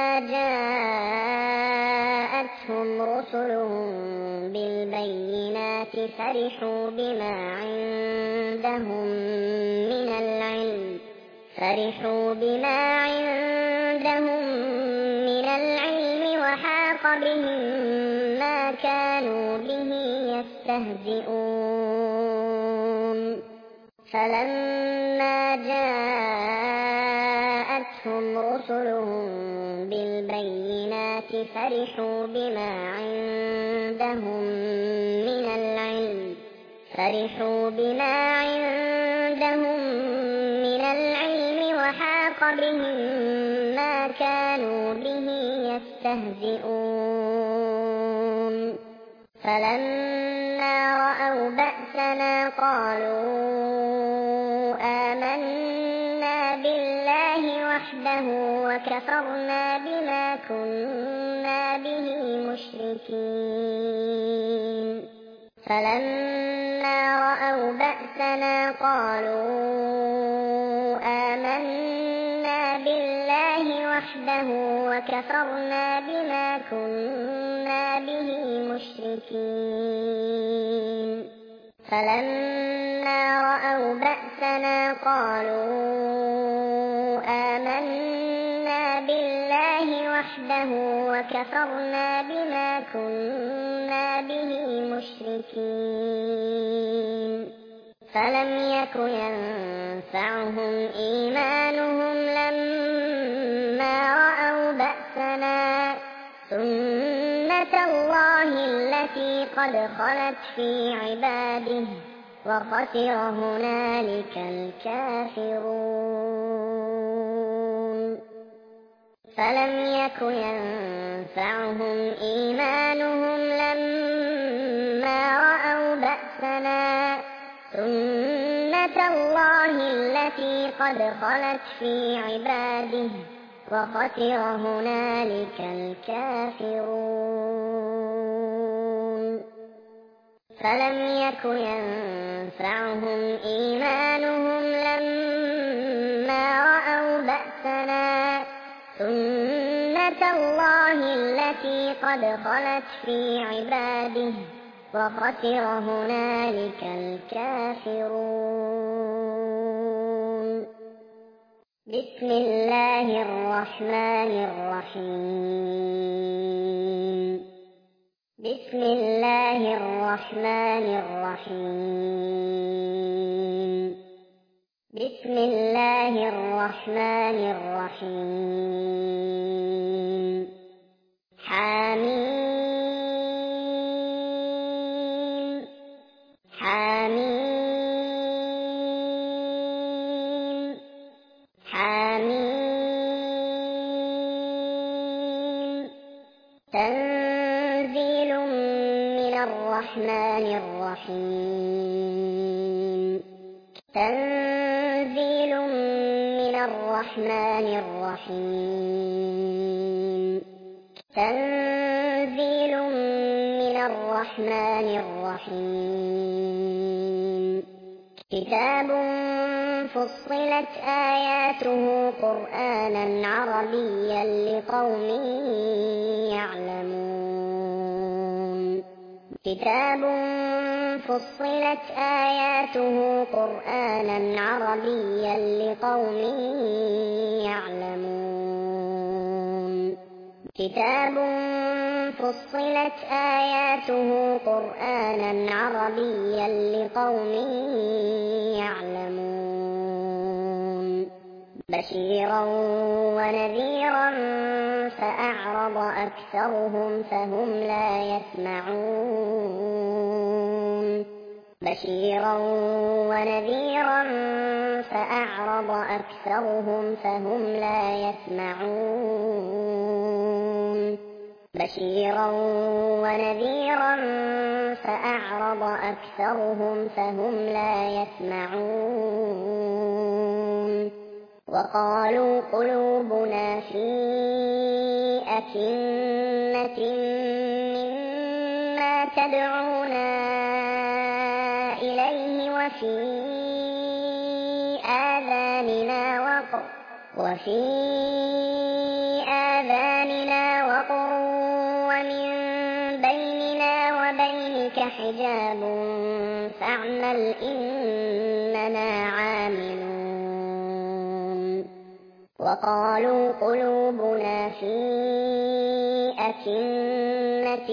جاءتهم رسلهم بالبينات فرحوا بما عندهم من العلم فرحوا بما عندهم من العلم وحاق بهم ما كانوا به يستهزئون فلما جاءتهم رسلهم بالبينات فرحوا بما عندهم من العلم فرحوا بما عندهم من العلم وحاق بهم ما كانوا به يستهزئون فلما رأوا بأسنا قالوا آمنا بالله وحده وكفرنا بما كنا به مشركين فلما رأوا بأسنا قالوا آمنا بالله وحده وكفرنا بما كنا به مشركين فلما رأوا بأسنا قالوا آمنا بالله وحده وكفرنا بما كنا به مشركين فلم يك ينفعهم إيمانهم لما رأوا بأسنا سنة الله التي قد خلت في عباده وخسر هنالك الكافرون فلم يك ينفعهم إيمانهم لما رأوا بأسنا سنة الله التي قد خلت في عباده وخسر هنالك الكافرون فلم يك ينفعهم إيمانهم لما رأوا بأسنا سنة الله التي قد خلت في عباده وخسر هنالك الكافرون بسم الله الرحمن الرحيم بسم الله الرحمن الرحيم بسم الله الرحمن الرحيم حميم حميم حميم تنزيل من الرحمن الرحيم تنزيل من الرحمن الرحيم تنزيل من الرحمن الرحيم كتاب فصلت آياته قرآنا عربيا لقوم يعلمون كتاب فصلت آياته قرآنا عربيا لقوم يعلمون كتاب فصلت آياته قرآنا عربيا لقوم يعلمون بشيرا ونذيرا فأعرض أكثرهم فهم لا يسمعون بشيرا ونذيرا فأعرض أكثرهم فهم لا يسمعون بشيرا ونذيرا فأعرض أكثرهم فهم لا يسمعون وقالوا قلوبنا في أكنة مما تدعونا إليه وفي آذاننا وقر وفي آذاننا وقر ومن بيننا وبينك حجاب فاعمل إننا عاملون وقالوا قلوبنا في أكنة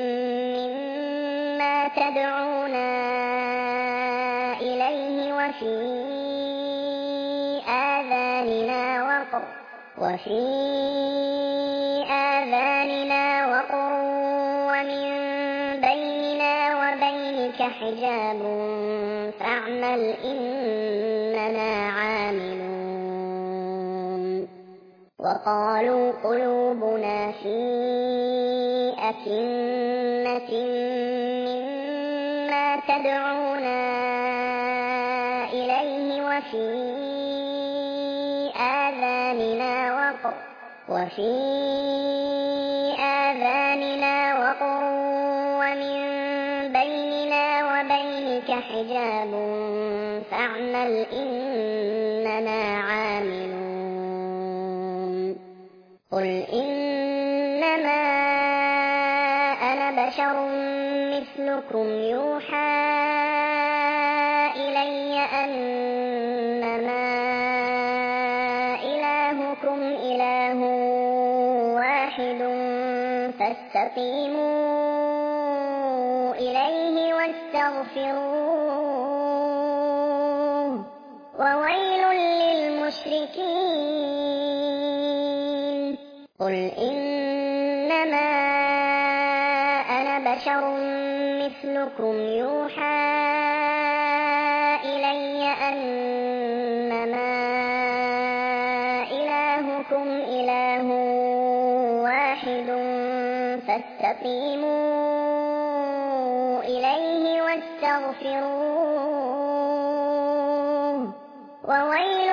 مما تدعونا إليه وفي آذاننا وقر وفي آذاننا وقر ومن بيننا وبينك حجاب فاعمل إننا عاملون وقالوا قلوبنا في أكنة مما تدعونا إليه وفي آذاننا وقر وفي آذاننا وقر ومن بيننا وبينك حجاب فاعمل إننا عاملون قل إنما أنا بشر مثلكم يوحى إلي أنما إلهكم إله واحد فاستقيموا إليه واستغفروه وويل للمشركين قل إنما أنا بشر مثلكم يوحى إلي أنما إلهكم إله واحد فاستقيموا إليه واستغفروه وويل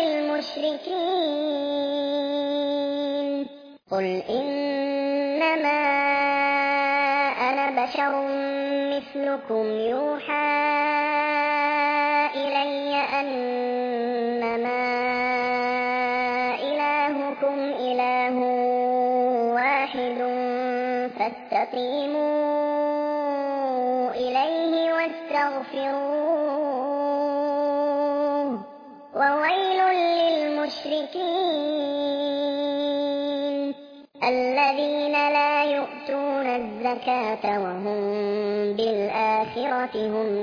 للمشركين قل إنما أنا بشر مثلكم يوحى إلي أنما إلهكم إله واحد فاستقيموا إليه واستغفروه وويل للمشركين المشركين الذين لا يؤتون الزكاة وهم بالآخرة هم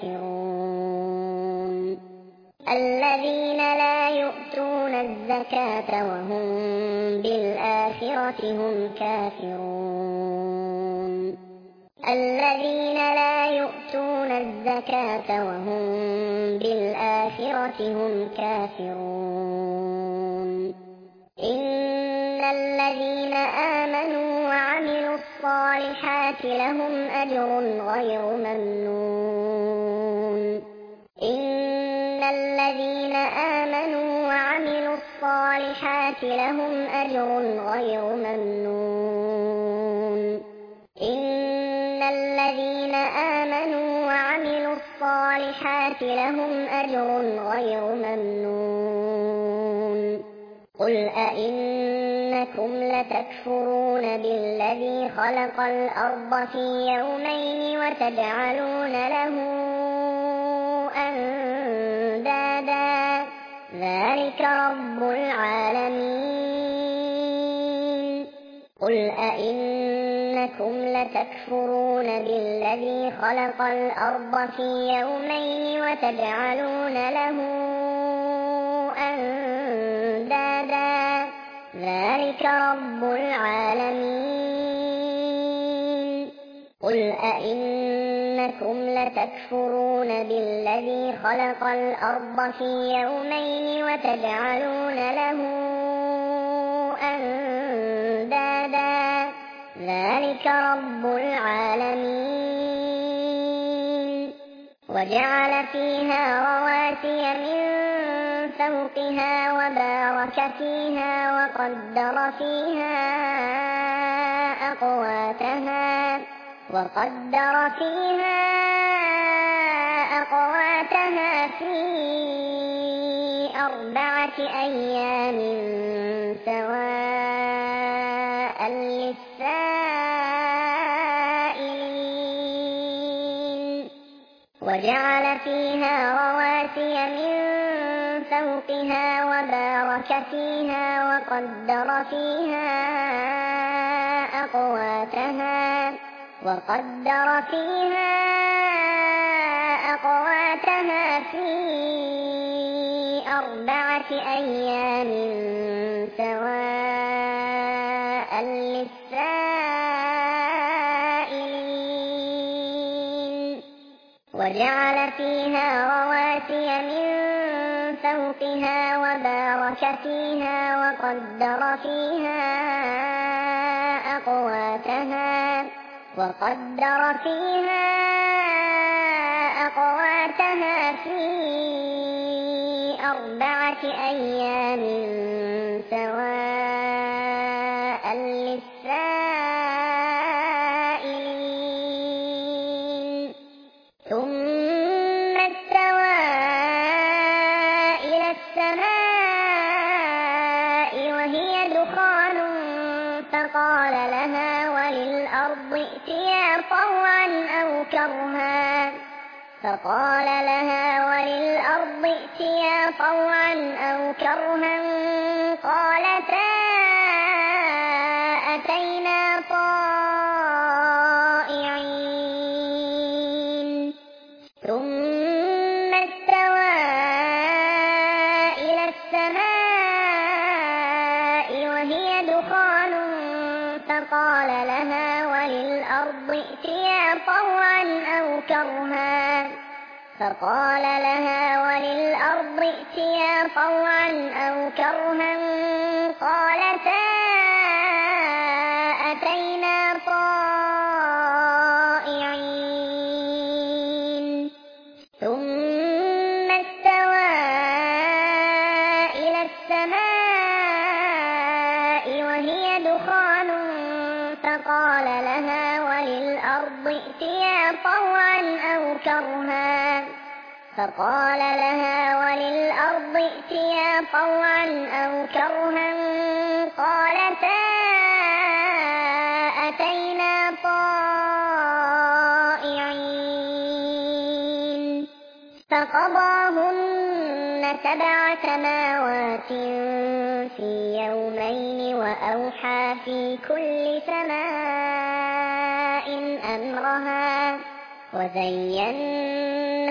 كافرون الذين لا يؤتون الزكاة وهم بالآخرة هم كافرون الذين لا يؤتون الزكاة وهم بالآخرة هم كافرون إن الذين آمنوا وعملوا الصالحات لهم أجر غير ممنون إن الذين آمنوا وعملوا الصالحات لهم أجر غير ممنون إن الذين آمنوا وعملوا الصالحات لهم أجر غير ممنون قل أئنكم لتكفرون بالذي خلق الأرض في يومين وتجعلون له أندادا ذلك رب العالمين قل أئنكم لتكفرون بالذي خلق الأرض في يومين وتجعلون له أندادا ذلك رب العالمين قل أئنكم لتكفرون بالذي خلق الأرض في يومين وتجعلون له أندادا ذلك رب العالمين وجعل فيها رواسي من فوقها وبارك فيها وقدر فيها أقواتها وقدر فيها أقواتها في أربعة أيام سواء للسائلين وجعل فيها رواسي من فوقها وبارك فيها وقدر فيها أقواتها وقدر فيها أقواتها في أربعة أيام سواء للسائلين وجعل فيها رواسي من فوقها وبارك فيها وقدر فيها أقواتها وقدر فيها أقواتها في أربعة أيام سواء للسائلين ثم استوى إلى السماء وهي دخان فقال لها وللأرض ائتيا طوعا أو كرها فقال لها وللأرض ائتيا طوعا أو كرها قالتا أتينا طائعين ثم استوى إلى السماء وهي دخان فقال لها وللأرض ائتيا طوعا أو كرها فقال لها وللأرض ائتيا طوعا أو كرها قالتا أتينا طائعين ثم استوى إلى السماء وهي دخان فقال لها وللأرض ائتيا طوعا أو كرها فقال لها وللأرض ائتيا طوعا أو كرها قالتا أتينا طائعين فقضاهن سبع سماوات في يومين وأوحى في كل سماء أمرها وزينا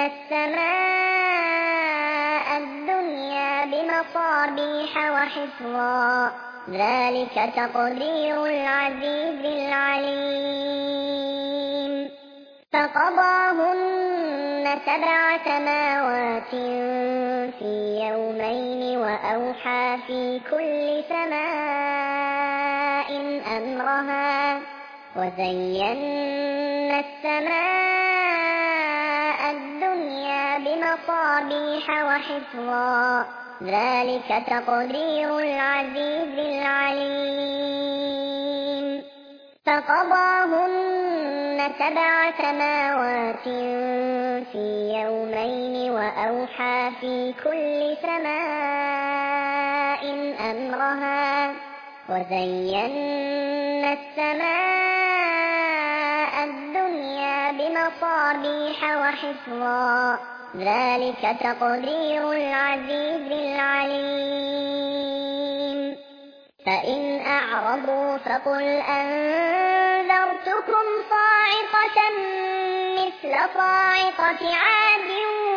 السماء الدنيا بمصابيح وحفظا ذلك تقدير العزيز العليم فقضاهن سبع سماوات في يومين وأوحى في كل سماء أمرها وزينا السماء الدنيا بمصابيح وحفظا ذلك تقدير العزيز العليم فقضاهن سبع سماوات في يومين وأوحى في كل سماء أمرها وزينا السماء الدنيا بمصابيح وحفظا ذلك تقدير العزيز العليم فإن أعرضوا فقل أنذرتكم صاعقة مثل صاعقة عاد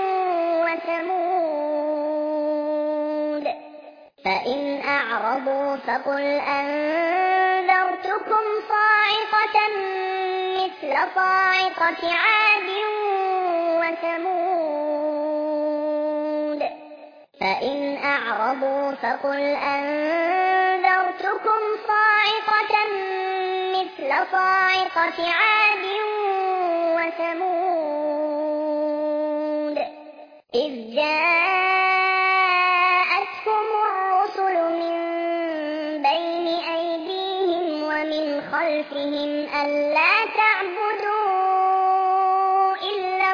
وثمود فإن أعرضوا فقل أنذرتكم صاعقة مثل صاعقة عاد وثمود فإن أعرضوا فقل أنذرتكم صاعقة مثل صاعقة عاد وثمود إذ جاءتهم الرسل من بين أيديهم ومن خلفهم ألا تعبدوا إلا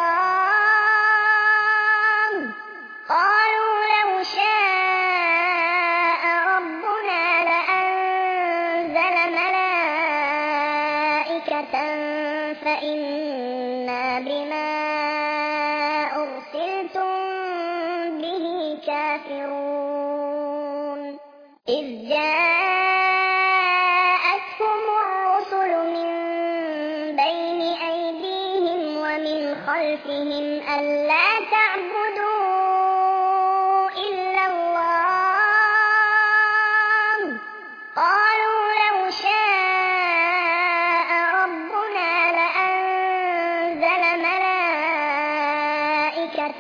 الله قالوا لو شاء ربنا لأنزل ملائكة فإنا بما أرسلتم به كافرون إذ جاءتهم الرسل من بين أيديهم ومن خلفهم ألا تعبدوا إلا الله قالوا لو شاء ربنا لأنزل ملائكة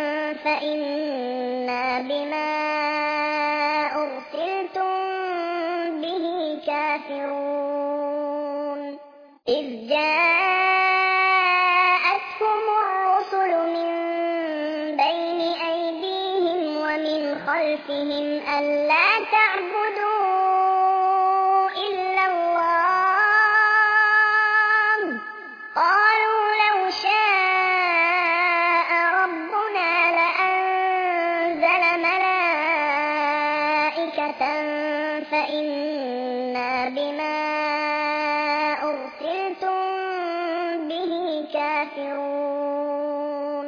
فإنا بما أرسلتم به كافرون إذ جاءتهم الرسل من بين أيديهم ومن خلفهم ألا تعبدوا إلا الله قالوا لو شاء ربنا لأنزل ملائكة فإنا بما أرسلتم به كافرون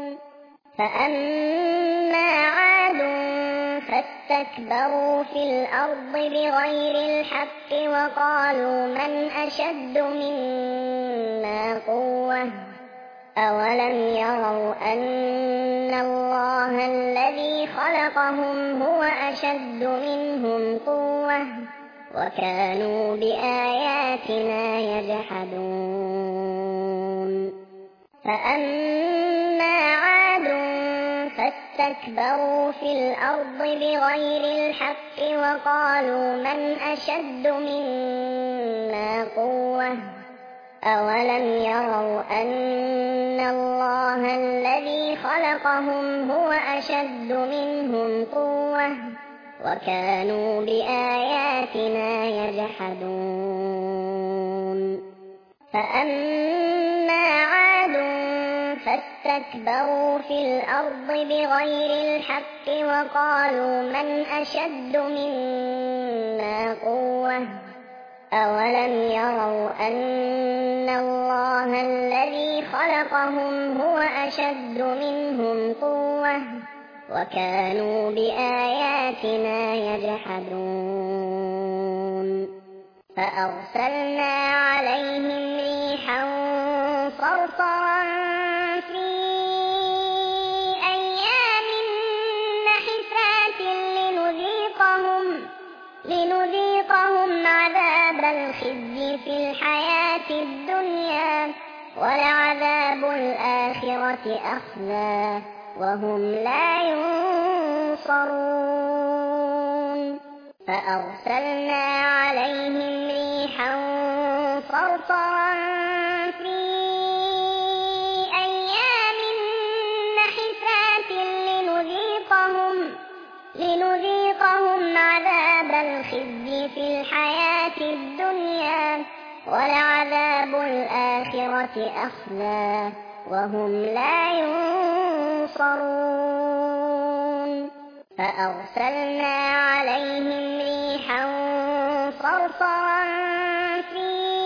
فأما عاد فاستكبروا في الأرض بغير الحق وقالوا من أشد منا قوة أولم يروا أن الله الذي خلقهم هو أشد منهم قوة وكانوا بآياتنا يجحدون فأما عاد فاستكبروا في الأرض بغير الحق وقالوا من أشد منا قوة أولم يروا أن الله الذي خلقهم هو أشد منهم قوة وكانوا بآياتنا يجحدون فأما عاد فاستكبروا في الأرض بغير الحق وقالوا من أشد منا قوة أولم يروا أن الله الذي خلقهم هو أشد منهم قوة وكانوا بآياتنا يجحدون فأرسلنا عليهم ريحا صرصرا في أيام نحسات لنذيقهم, لنذيقهم عذاب الخزي في الحياة الدنيا ولعذاب الآخرة أخزى وهم لا ينصرون فأرسلنا عليهم ريحا صرصرا في أيام نحسات لنذيقهم, لنذيقهم عذاب الخزي في الحياة الدنيا ولعذاب الآخرة أخزى وهم لا ينصرون فأرسلنا عليهم ريحا صرصرا في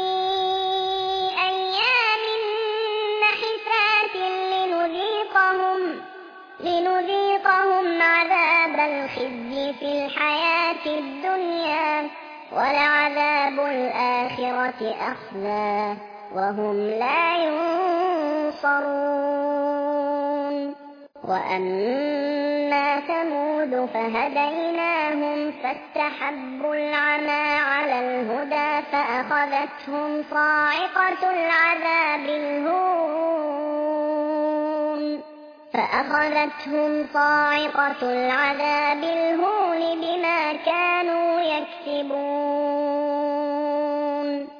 أيام نحسات لنذيقهم, لنذيقهم عذاب الخزي في الحياة الدنيا ولعذاب الآخرة أخزى وهم لا ينصرون وأما ثمود فهديناهم فاستحبوا العمى على الهدى فأخذتهم صاعقة العذاب الهون فأخذتهم صاعقة العذاب الهون بما كانوا يكسبون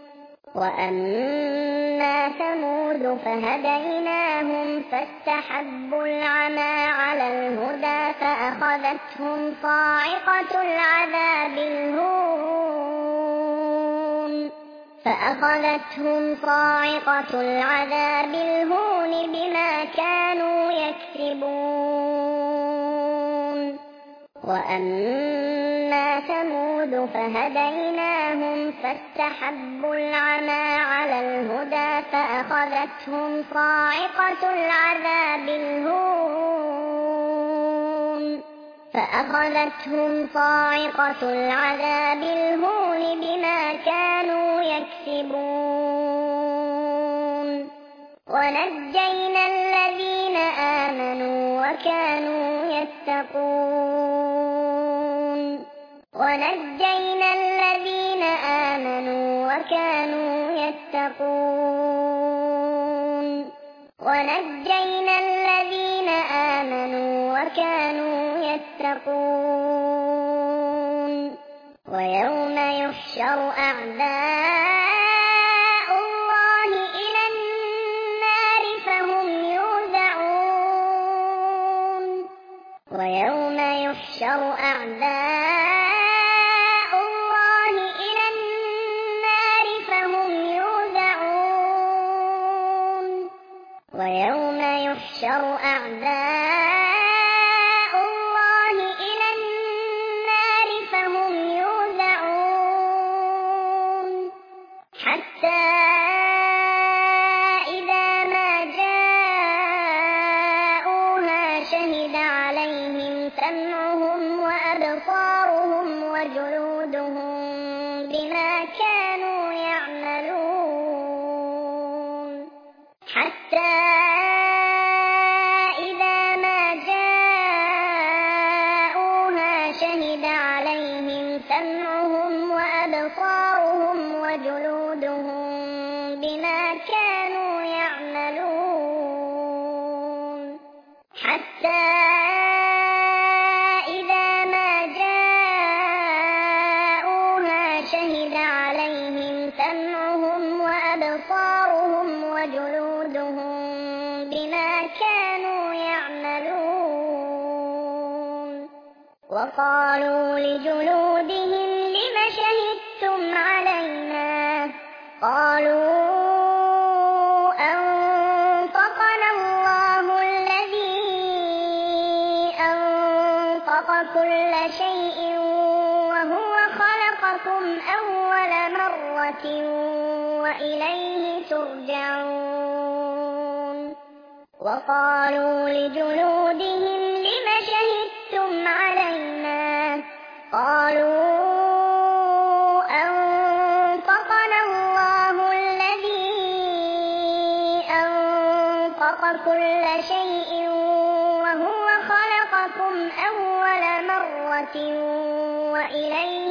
وأما ثمود فهديناهم فاستحبوا العمى على الهدى فأخذتهم صاعقة العذاب الهون فأخذتهم صاعقة العذاب الهون بما كانوا يكسبون وأما ثمود فهديناهم فاستحبوا العمى على الهدى فأخذتهم صاعقة العذاب الهون فأخذتهم صاعقة العذاب الهون بما كانوا يكسبون ونجينا الذين آمنوا وكانوا يتقون ونجينا الذين آمنوا وكانوا يتقون ونجينا الذين آمنوا وكانوا يتقون ويوم يحشر أعداء الله إلى النار فهم يوزعون ويوم يحشر أعداء الله إلى النار فهم يوزعون ويوم يحشر أعداء الله إلى النار فهم يوزعون حتى إذا ما جاءوها شهد عليهم سمعهم وأبصارهم وجلودهم بما كانوا يعملون حتى إذا ما جاءوها شهد عليهم سمعهم وأبصارهم وجلودهم بما كانوا يعملون حتى إذا ما جاءوها شهد عليهم سمعهم وأبصارهم وجلودهم بما كانوا يعملون وقالوا لجلودهم لم شهدتم علينا قالوا أنطقنا الله الذي أنطق كل شيء وهو خلقكم أول مرة وإليه ترجعون وقالوا لجلودهم لم شهدتم علينا قالوا أنطقنا الله الذي أنطق كل شيء وهو خلقكم أول مرة وإليه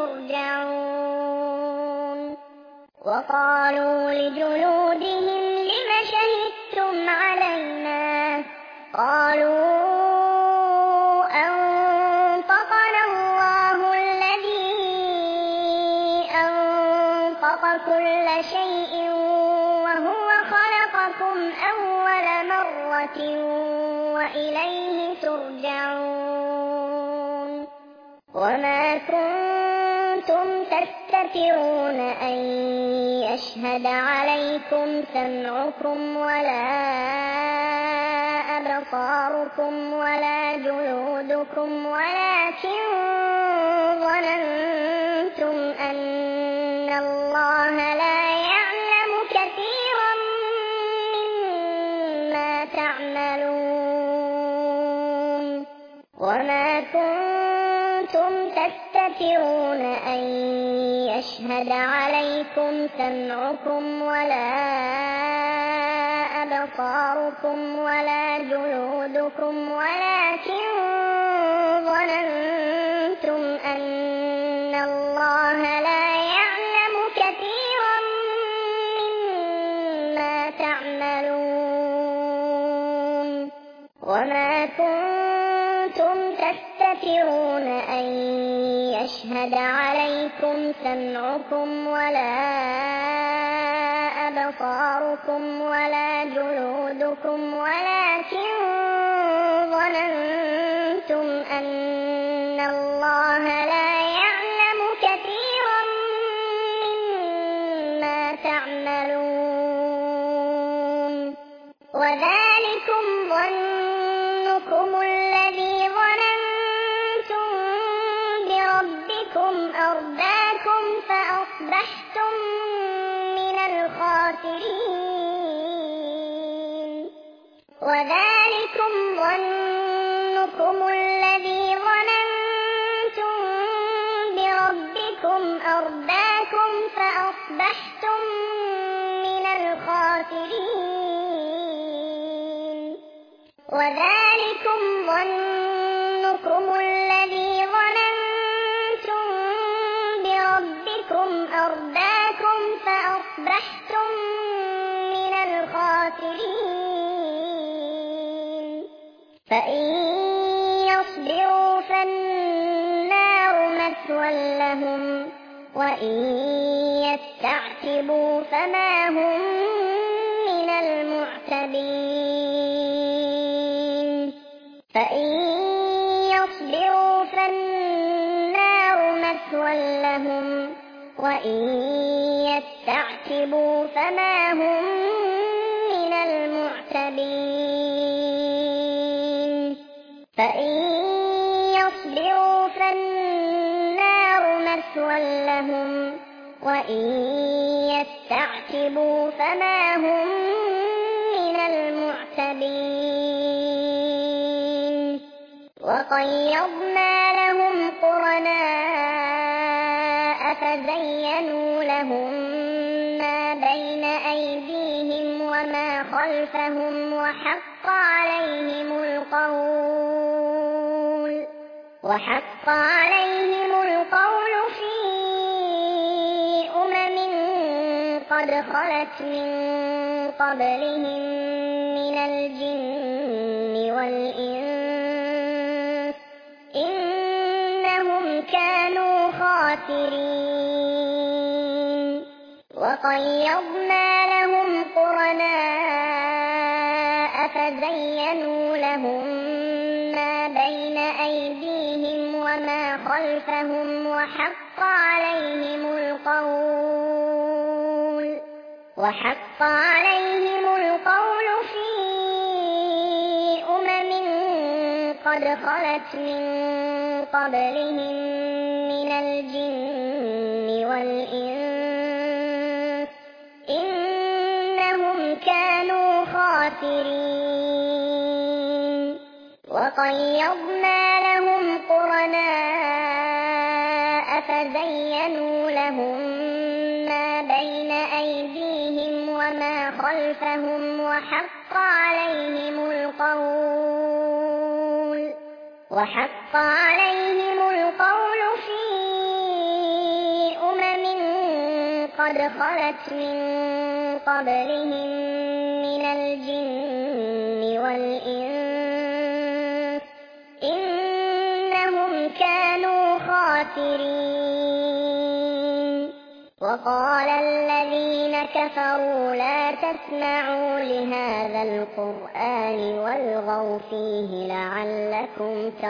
ترجعون وقالوا لجلودهم لم شهدتم علينا قالوا أنطقنا الله الذي أنطق كل شيء وهو خلقكم أول مرة وإليه ترجعون وما كنتم تستترون أن يشهد عليكم سمعكم ولا أبصاركم ولا جلودكم ولكن ظننتم أن الله لا يعلم كثيرا مما تعملون وما كنتم تستترون أن يشهد عليكم سمعكم ولا أبصاركم ولا جلودكم ولكن ظننتم أن الله لا يعلم كثيرا مما تعملون وما كنتم تستترون أن يشهد عليكم سمعكم ولا أبصاركم ولا جلودكم ولكن ظننتم أن الله لا يعلم كثيرا مما تعملون وذلكم ظنكم الذي ظننتم بربكم أرداكم فأصبحتم من الخاسرين وذلكم ظنكم الذي ظننتم بربكم أرداكم فأصبحتم من الخاسرين وذلكم ظنكم الذي ظننتم بربكم أرداكم فأصبحتم من الخاسرين فإن يصبروا فالنار مثوى لهم وإن يستعتبوا فما هم من المعتبين فإن يصبروا فالنار مثوى لهم وإن يستعتبوا فما هم من المعتبين فإن يصبروا فالنار مثوى لهم وإن يستعتبوا فما هم من المعتبين وقيضنا لهم قرناء فزينوا لهم ما بين أيديهم وما خلفهم وحق عليهم القول وحق عليهم القول في أمم قد خلت من قبلهم من الجن والإنس إنهم كانوا خاسرين وقيضنا لهم قرناء فزينوا لهم ما بين أيديهم وما خلفهم وحق عليهم القول وحق عليهم القول في أمم قد خلت من قبلهم من الجن والإنس إنهم كانوا خاسرين وقيضنا لهم قرناء فزينوا لهم ما بين أيديهم وما خلفهم وحق عليهم القول وحق عليهم القول في أمم قد خلت من قبلهم من الجن والإنس إنهم كانوا خاسرين. وقال الذين كفروا لا تسمعوا لهذا القرآن والغوا فيه لعلكم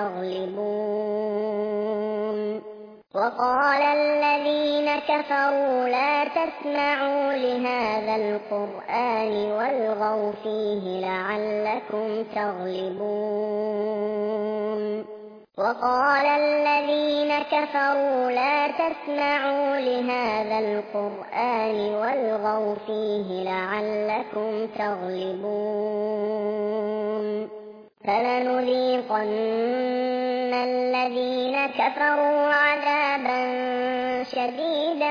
تغلبون وقال الذين كفروا لا تسمعوا لهذا القرآن والغوا فيه لعلكم تغلبون وقال الذين كفروا لا تسمعوا لهذا القرآن والغوا فيه لعلكم تغلبون فلنذيقن الذين كفروا عذابا شديدا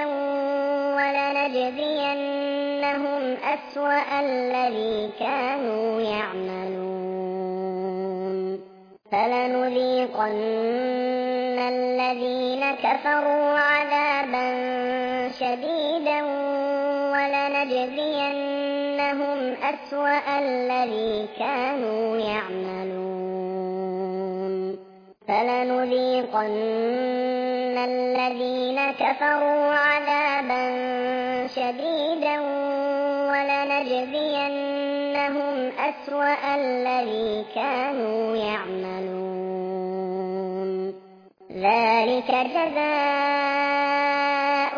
ولنجزينهم أسوأ الذي كانوا يعملون فلنذيقن الذين كفروا عذابا شديدا ولنجزينهم أسوأ الذي كانوا يعملون فلنذيقن الذين كفروا عذابا شديدا ولنجزينهم أسوأ الذي كانوا يعملون ذلك جزاء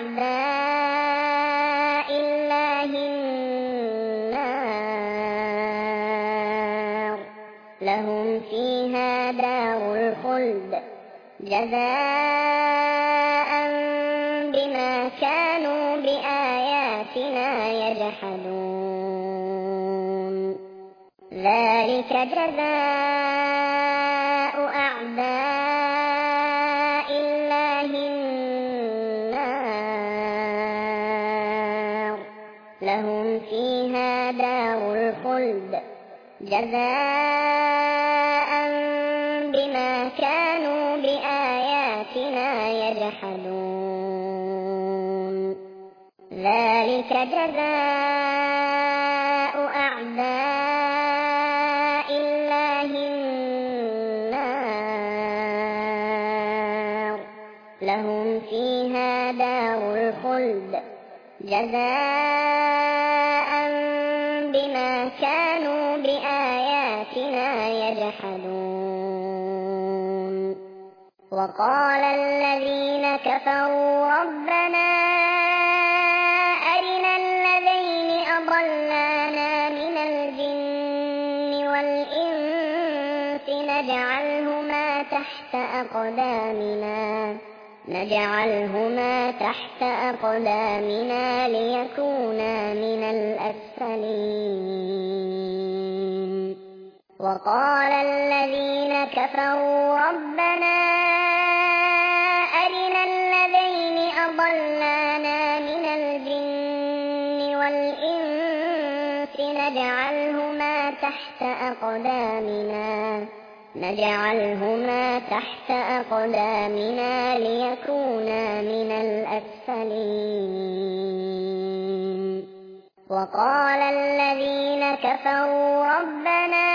أعداء الله النار لهم فيها دار الخلد جزاء بما كانوا بآياتنا يجحدون ذلك جزاء أعداء الله النار لهم فيها دار الخلد جزاء بما كانوا بآياتنا يجحدون ذلك جزاء أعداء الله النار لهم فيها دار الخلد جزاء بما كانوا بآياتنا يجحدون وقال الذين كفروا ربنا أرنا الذين أضلانا من الجن والإنس نجعلهما تحت أقدامنا نجعلهما تحت أقدامنا ليكونا من الأسفلين وقال الذين كفروا ربنا أرنا الذين أضلانا من الجن والإنس نجعلهما تحت أقدامنا نجعلهما تحت أقدامنا ليكونا من الأسفلين وقال الذين كفروا ربنا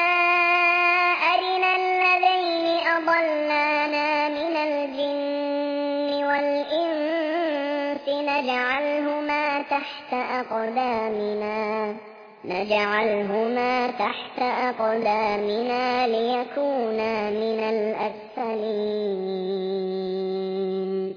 أرنا الذين أضلانا من الجن والإنس نجعلهما تحت أقدامنا نجعلهما تحت أقدامنا ليكونا من الأسفلين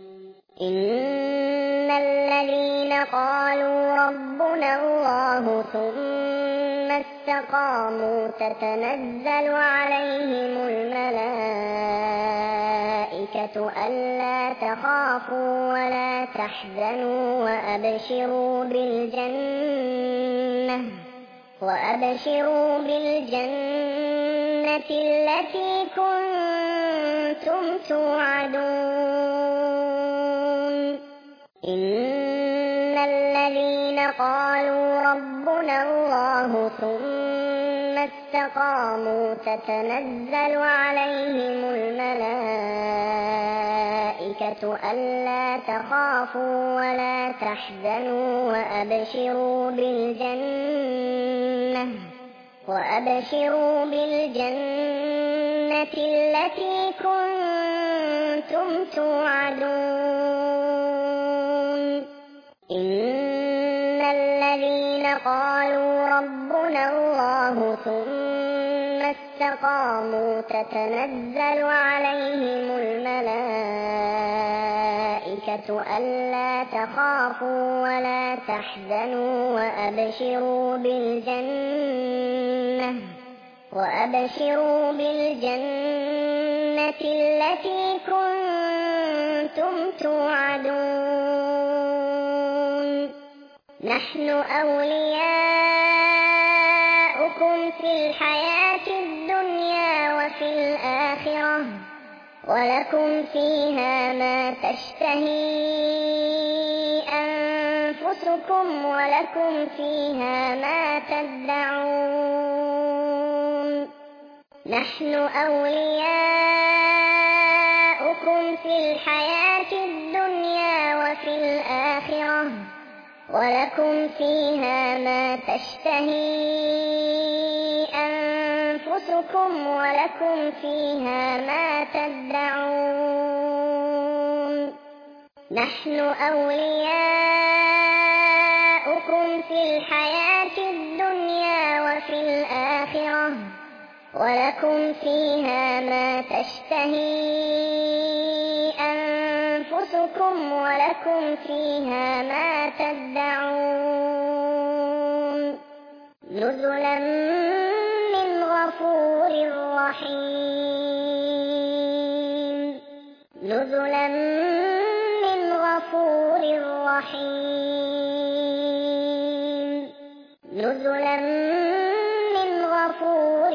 إن الذين قالوا ربنا الله ثم استقاموا تتنزل عليهم الملائكة ألا تخافوا ولا تحزنوا وأبشروا بالجنة وأبشروا بالجنة التي كنتم توعدون إن الذين قالوا ربنا الله ثم استقاموا تتنزل عليهم الملائكة ألا تخافوا ولا تحزنوا وأبشروا بالجنة وأبشروا بالجنة التي كنتم توعدون إن الذين قالوا ربنا الله ثم استقاموا تتنزل عليهم الملائكة ألا تخافوا ولا تحزنوا وأبشروا بالجنة وأبشروا بالجنة التي كنتم توعدون نحن أولياؤكم في الحياة الدنيا وفي الآخرة ولكم فيها ما تشتهي أنفسكم ولكم فيها ما تدعون نحن أولياؤكم في الحياة الدنيا وفي الآخرة ولكم فيها ما تشتهي أنفسكم ولكم فيها ما تدعون نحن أولياؤكم في الحياة الدنيا وفي الآخرة ولكم فيها ما تشتهي أنفسكم ولكم فيها ما تدعون نزلا من غفور رحيم نزلا من غفور رحيم نزلا من غفور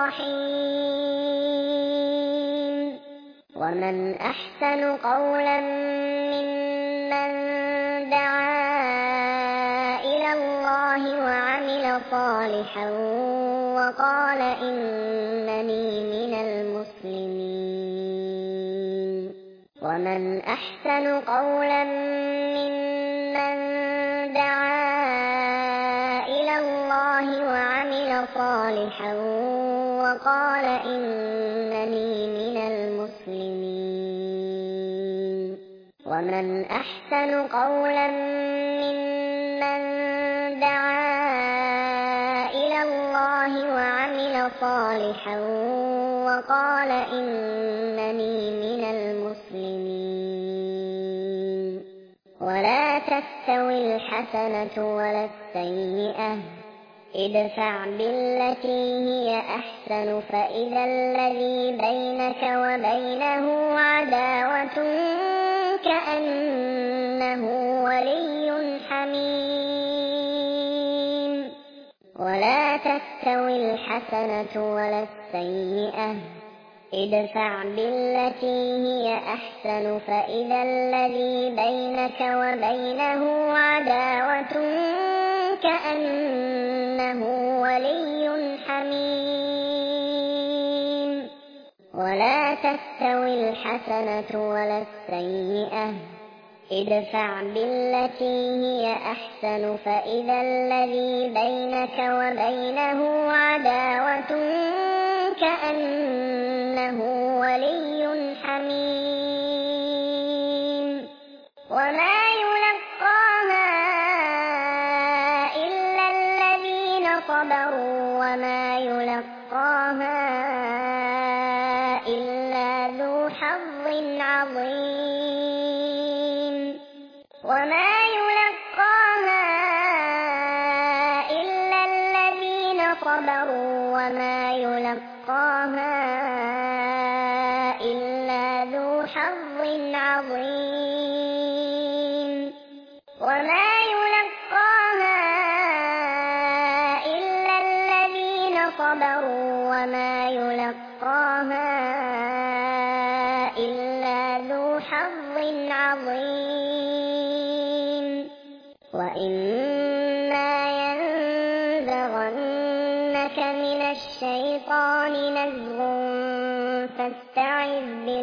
رحيم ومن أحسن قولا ممن دعا إلى الله وعمل صالحا وقال إنني من المسلمين ومن أحسن قولا ممن دعا إلى الله وعمل صالحا وقال إنني من المسلمين ومن أحسن قولا ممن دعا إلى الله وعمل صالحا وقال إنني من المسلمين ولا تستوي الحسنة ولا السيئة ادفع بالتي هي أحسن فإذا الذي بينك وبينه عداوة كأنه ولي حميم ولا تستوي الحسنة ولا السيئة ادفع بالتي هي أحسن فإذا الذي بينك وبينه عداوة كأنه ولي حميم ولا تستوي الحسنة ولا السيئة ادفع بالتي هي أحسن فإذا الذي بينك وبينه عداوة كأنه ولي حميم وما يلقاها إلا الذين صبروا وما يلقاها إلا ذو حظ عظيم وما يلقاها إلا الذين صبروا وما يلقاها إلا ذو حظ عظيم وما يلقاها إلا الذين صبروا وما يلقاها لذو حظ عظيم وإما ينزغنك من الشيطان نزغ فاستعذ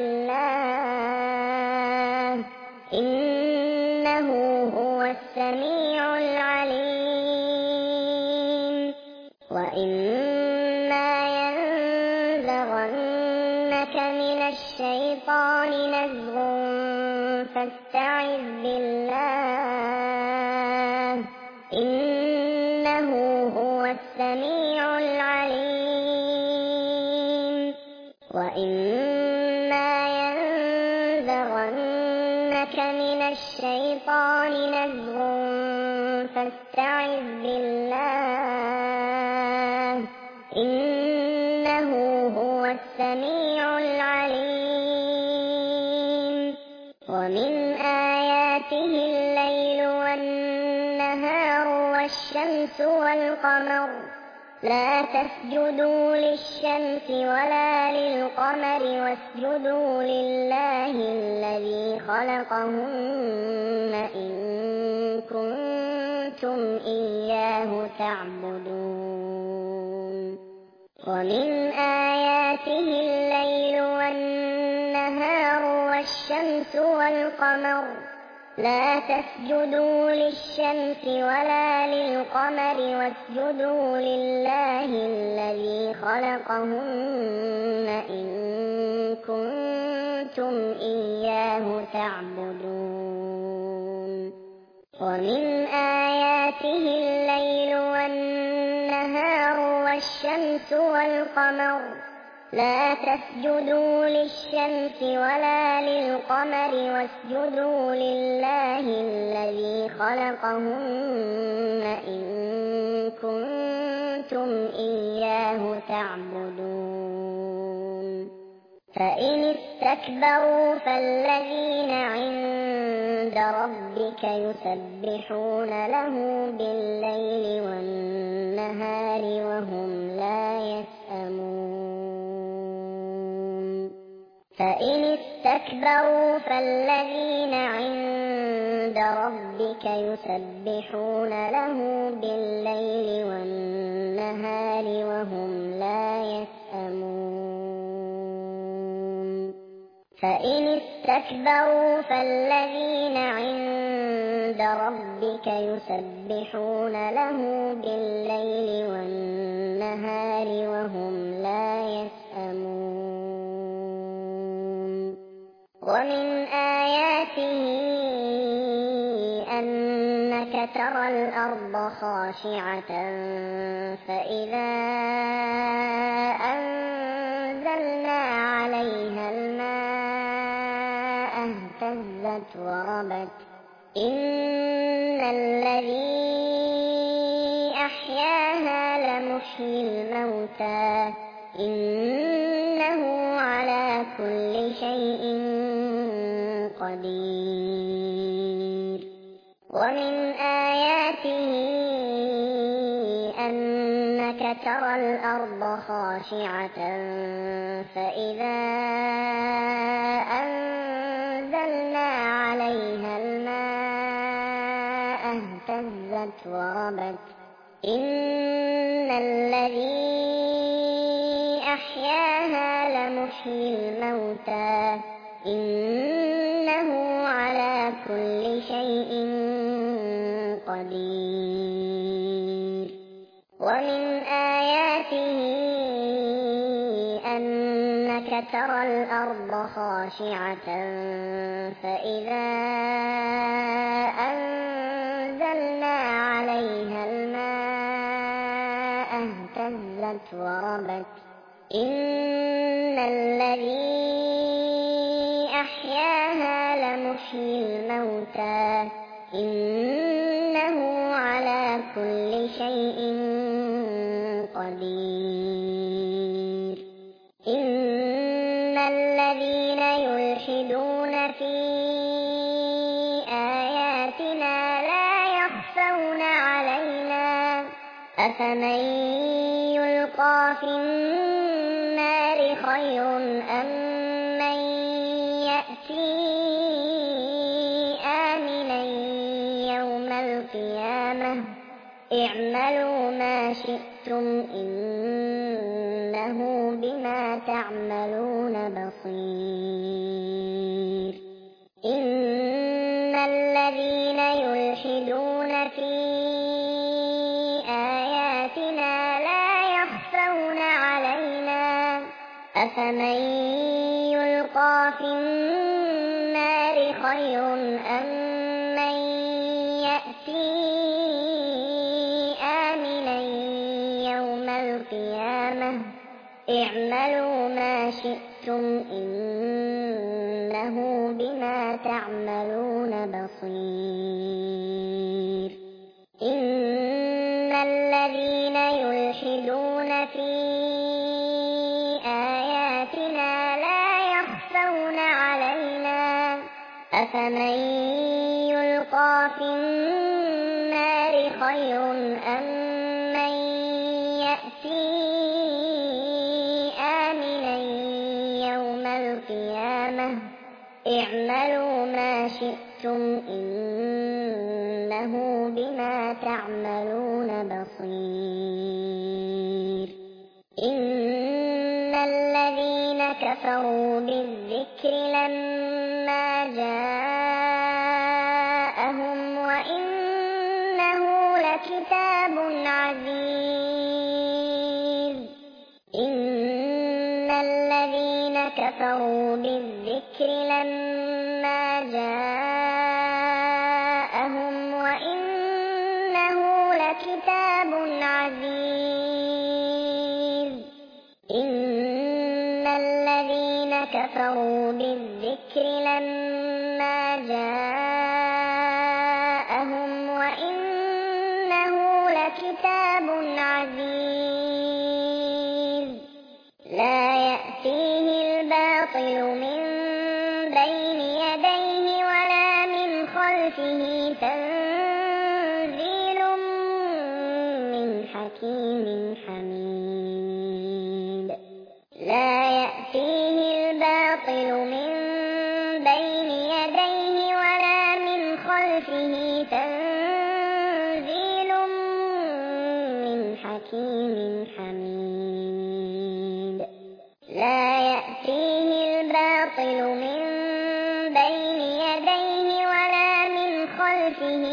بالله إنه هو السميع العليم وإما ينزغنك من الشيطان نزغ فاستعذ بالله إنه هو السميع العليم وإما ينزغنك من الشيطان نزغ فاستعذ بالله إنه هو السميع العليم ومن آياته الليل والنهار والشمس والقمر لا تسجدوا للشمس ولا للقمر واسجدوا لله الذي خلقهن إن كنتم إياه تعبدون ومن آياته الليل والنهار والشمس والقمر لا تسجدوا للشمس ولا للقمر واسجدوا لله الذي خلقهن إن كنتم إياه تعبدون ومن آياته الليل والنهار والشمس والقمر لا تسجدوا للشمس ولا للقمر واسجدوا لله الذي خلقهن إن كنتم إياه تعبدون فإن استكبروا فالذين عند ربك يسبحون له بالليل والنهار وهم لا يسأمون فإن استكبروا فالذين عند ربك يسبحون له بالليل والنهار وهم لا يسأمون فإن استكبروا فالذين عند ربك يسبحون له بالليل والنهار وهم لا يسأمون ومن آياته أنك ترى الأرض خاشعة فإذا أنزلنا عليها الماء اهتزت وربت إن الذي أحياها لمحيي الموتى إنه على كل شيء قدير ومن آياته أنك ترى الأرض خاشعة فإذا أنزلنا عليها الماء اهتزت وربت إن الذي أحياها لمحيي الموتى إنه على كل شيء قدير ومن آياته أنك ترى الأرض خاشعة فإذا أنزلنا عليها الماء اهتزت وربت إن الذي أحياها لمحيي الموتى إنه على كل شيء قدير إن الذين يلحدون في آياتنا لا يخفون علينا أفمن يلقى في النار خير أم من يأتي آمنا يوم القيامة اعملوا ما شئتم إنه بما تعملون بصير إن الذين يلحدون في آياتنا لا يخفون علينا أفمن يلقى في النار خير أم من يأتي آمنا يوم القيامة اعملوا ما شئتم إنه بما تعملون بصير إن الذين يلحدون في آياتنا لا يخفون علينا أفمن يلقى في النار خير أم من يأتي آمنا يوم القيامة اعملوا ما شئتم إنه بما تعملون بصير إن الذين كفروا بالذكر لما جاءهم وإنه لكتاب عزيز إن الذين كفروا بالذكر لما جاءهم وإنه لكتاب عزيز إن الذين كفروا بالذكر لما جاءهم وإنه لكتاب عزيز لا يأتيه الباطل من بين يديه ولا من خلفه تنزيل من حكيم حميد لا يأتيه الباطل من بين يديه ولا من خلفه تنزيل من حكيم حميد لا يأتيه الباطل من بين يديه ولا من خلفه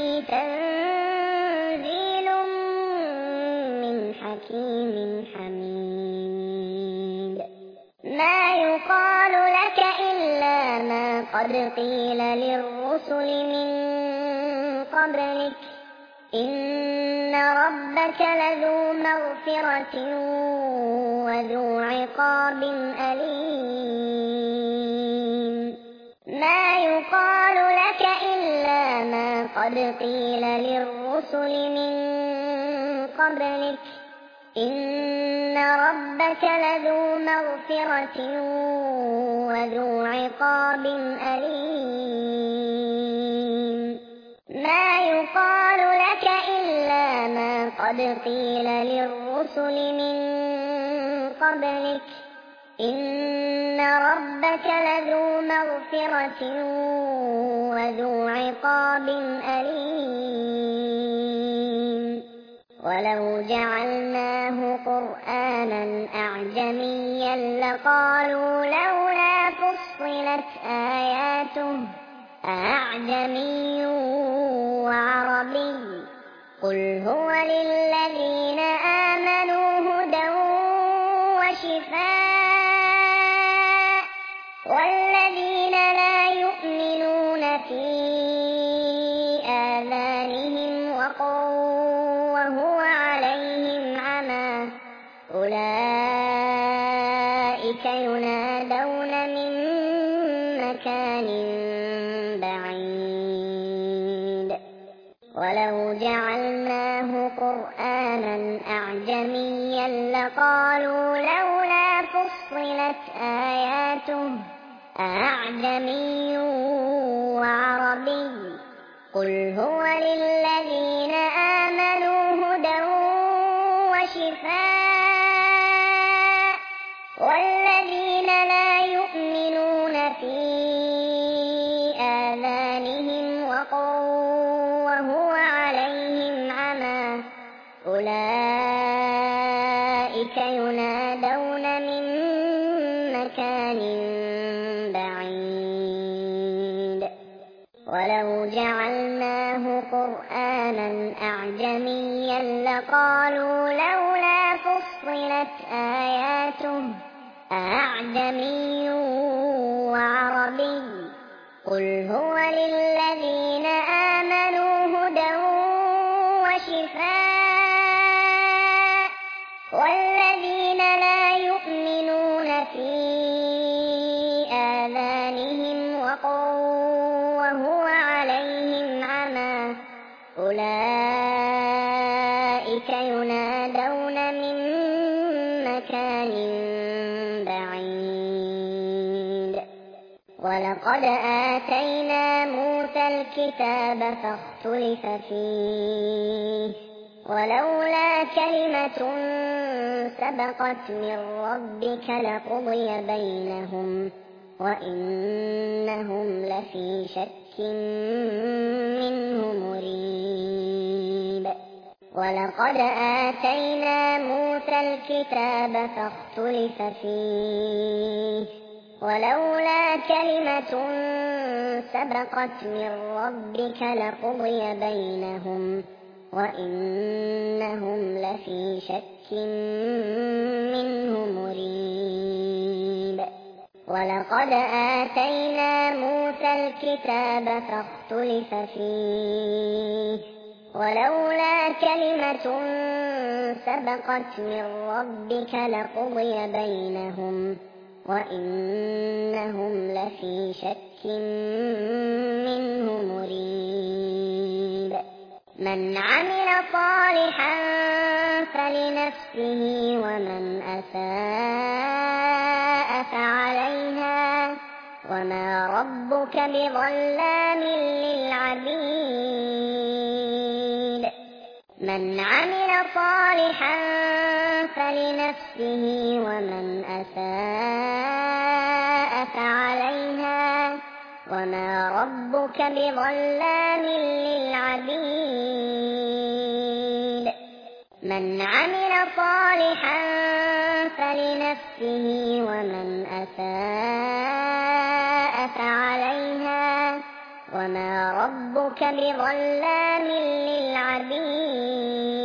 تنزيل من حكيم حميد ما يقال لك إلا ما قد قيل للرسل من قبلك إن ربك لذو مغفرة وذو عقاب أليم ما يقال لك إلا ما قد قيل للرسل من قبلك إن ربك لذو مغفرة وذو عقاب أليم ما يقال لك إلا ما قد قيل للرسل من قبلك إن ربك لذو مغفرة وذو عقاب أليم ولو جعلناه قرآنا أعجميا لقالوا لولا فصلت آياته أعجمي وعربي قل هو للذين آمنوا هدى وشفاء والذين لا يؤمنون في آذانهم وقر وهو عليهم عمى أولئك ينادون من مكان بعيد ولو جعلناه قرآنا أعجميا لقالوا لولا فصلت آياته أعجمي وعربي قل هو للذين آمنوا هدى وشفاء والذين لا يؤمنون في آذانهم وقر وهو عليهم عمى أولئك ينادون من مكان بعيد ولو جعلناه قرآنا أعجميا لقالوا لولا فصلت آياته أأعجمي وعربي قل هو للذين آمنوا هدى وشفاء والذين لا يؤمنون في آذانهم وقر وهو عليهم عمى أولئك ينادون من مكان بعيد ولقد آتينا موسى الكتاب فاختلف فيه ولولا كلمة سبقت من ربك لقضي بينهم وإنهم لفي شك منه مريب ولقد آتينا موسى الكتاب فاختلف فيه ولولا كلمة سبقت من ربك لقضي بينهم وإنهم لفي شك منه مريب ولقد آتينا موسى الكتاب فاختلف فيه ولولا كلمة سبقت من ربك لقضي بينهم وإنهم لفي شك منه مريب من عمل صالحا فلنفسه ومن أساء فعليها وما ربك بظلام للعبيد من عمل صالحا فلنفسه ومن أساء فعليها وما ربك بظلام للعبيد من عمل صالحا فلنفسه ومن أساء فعليها وما ربك بظلام للعبيد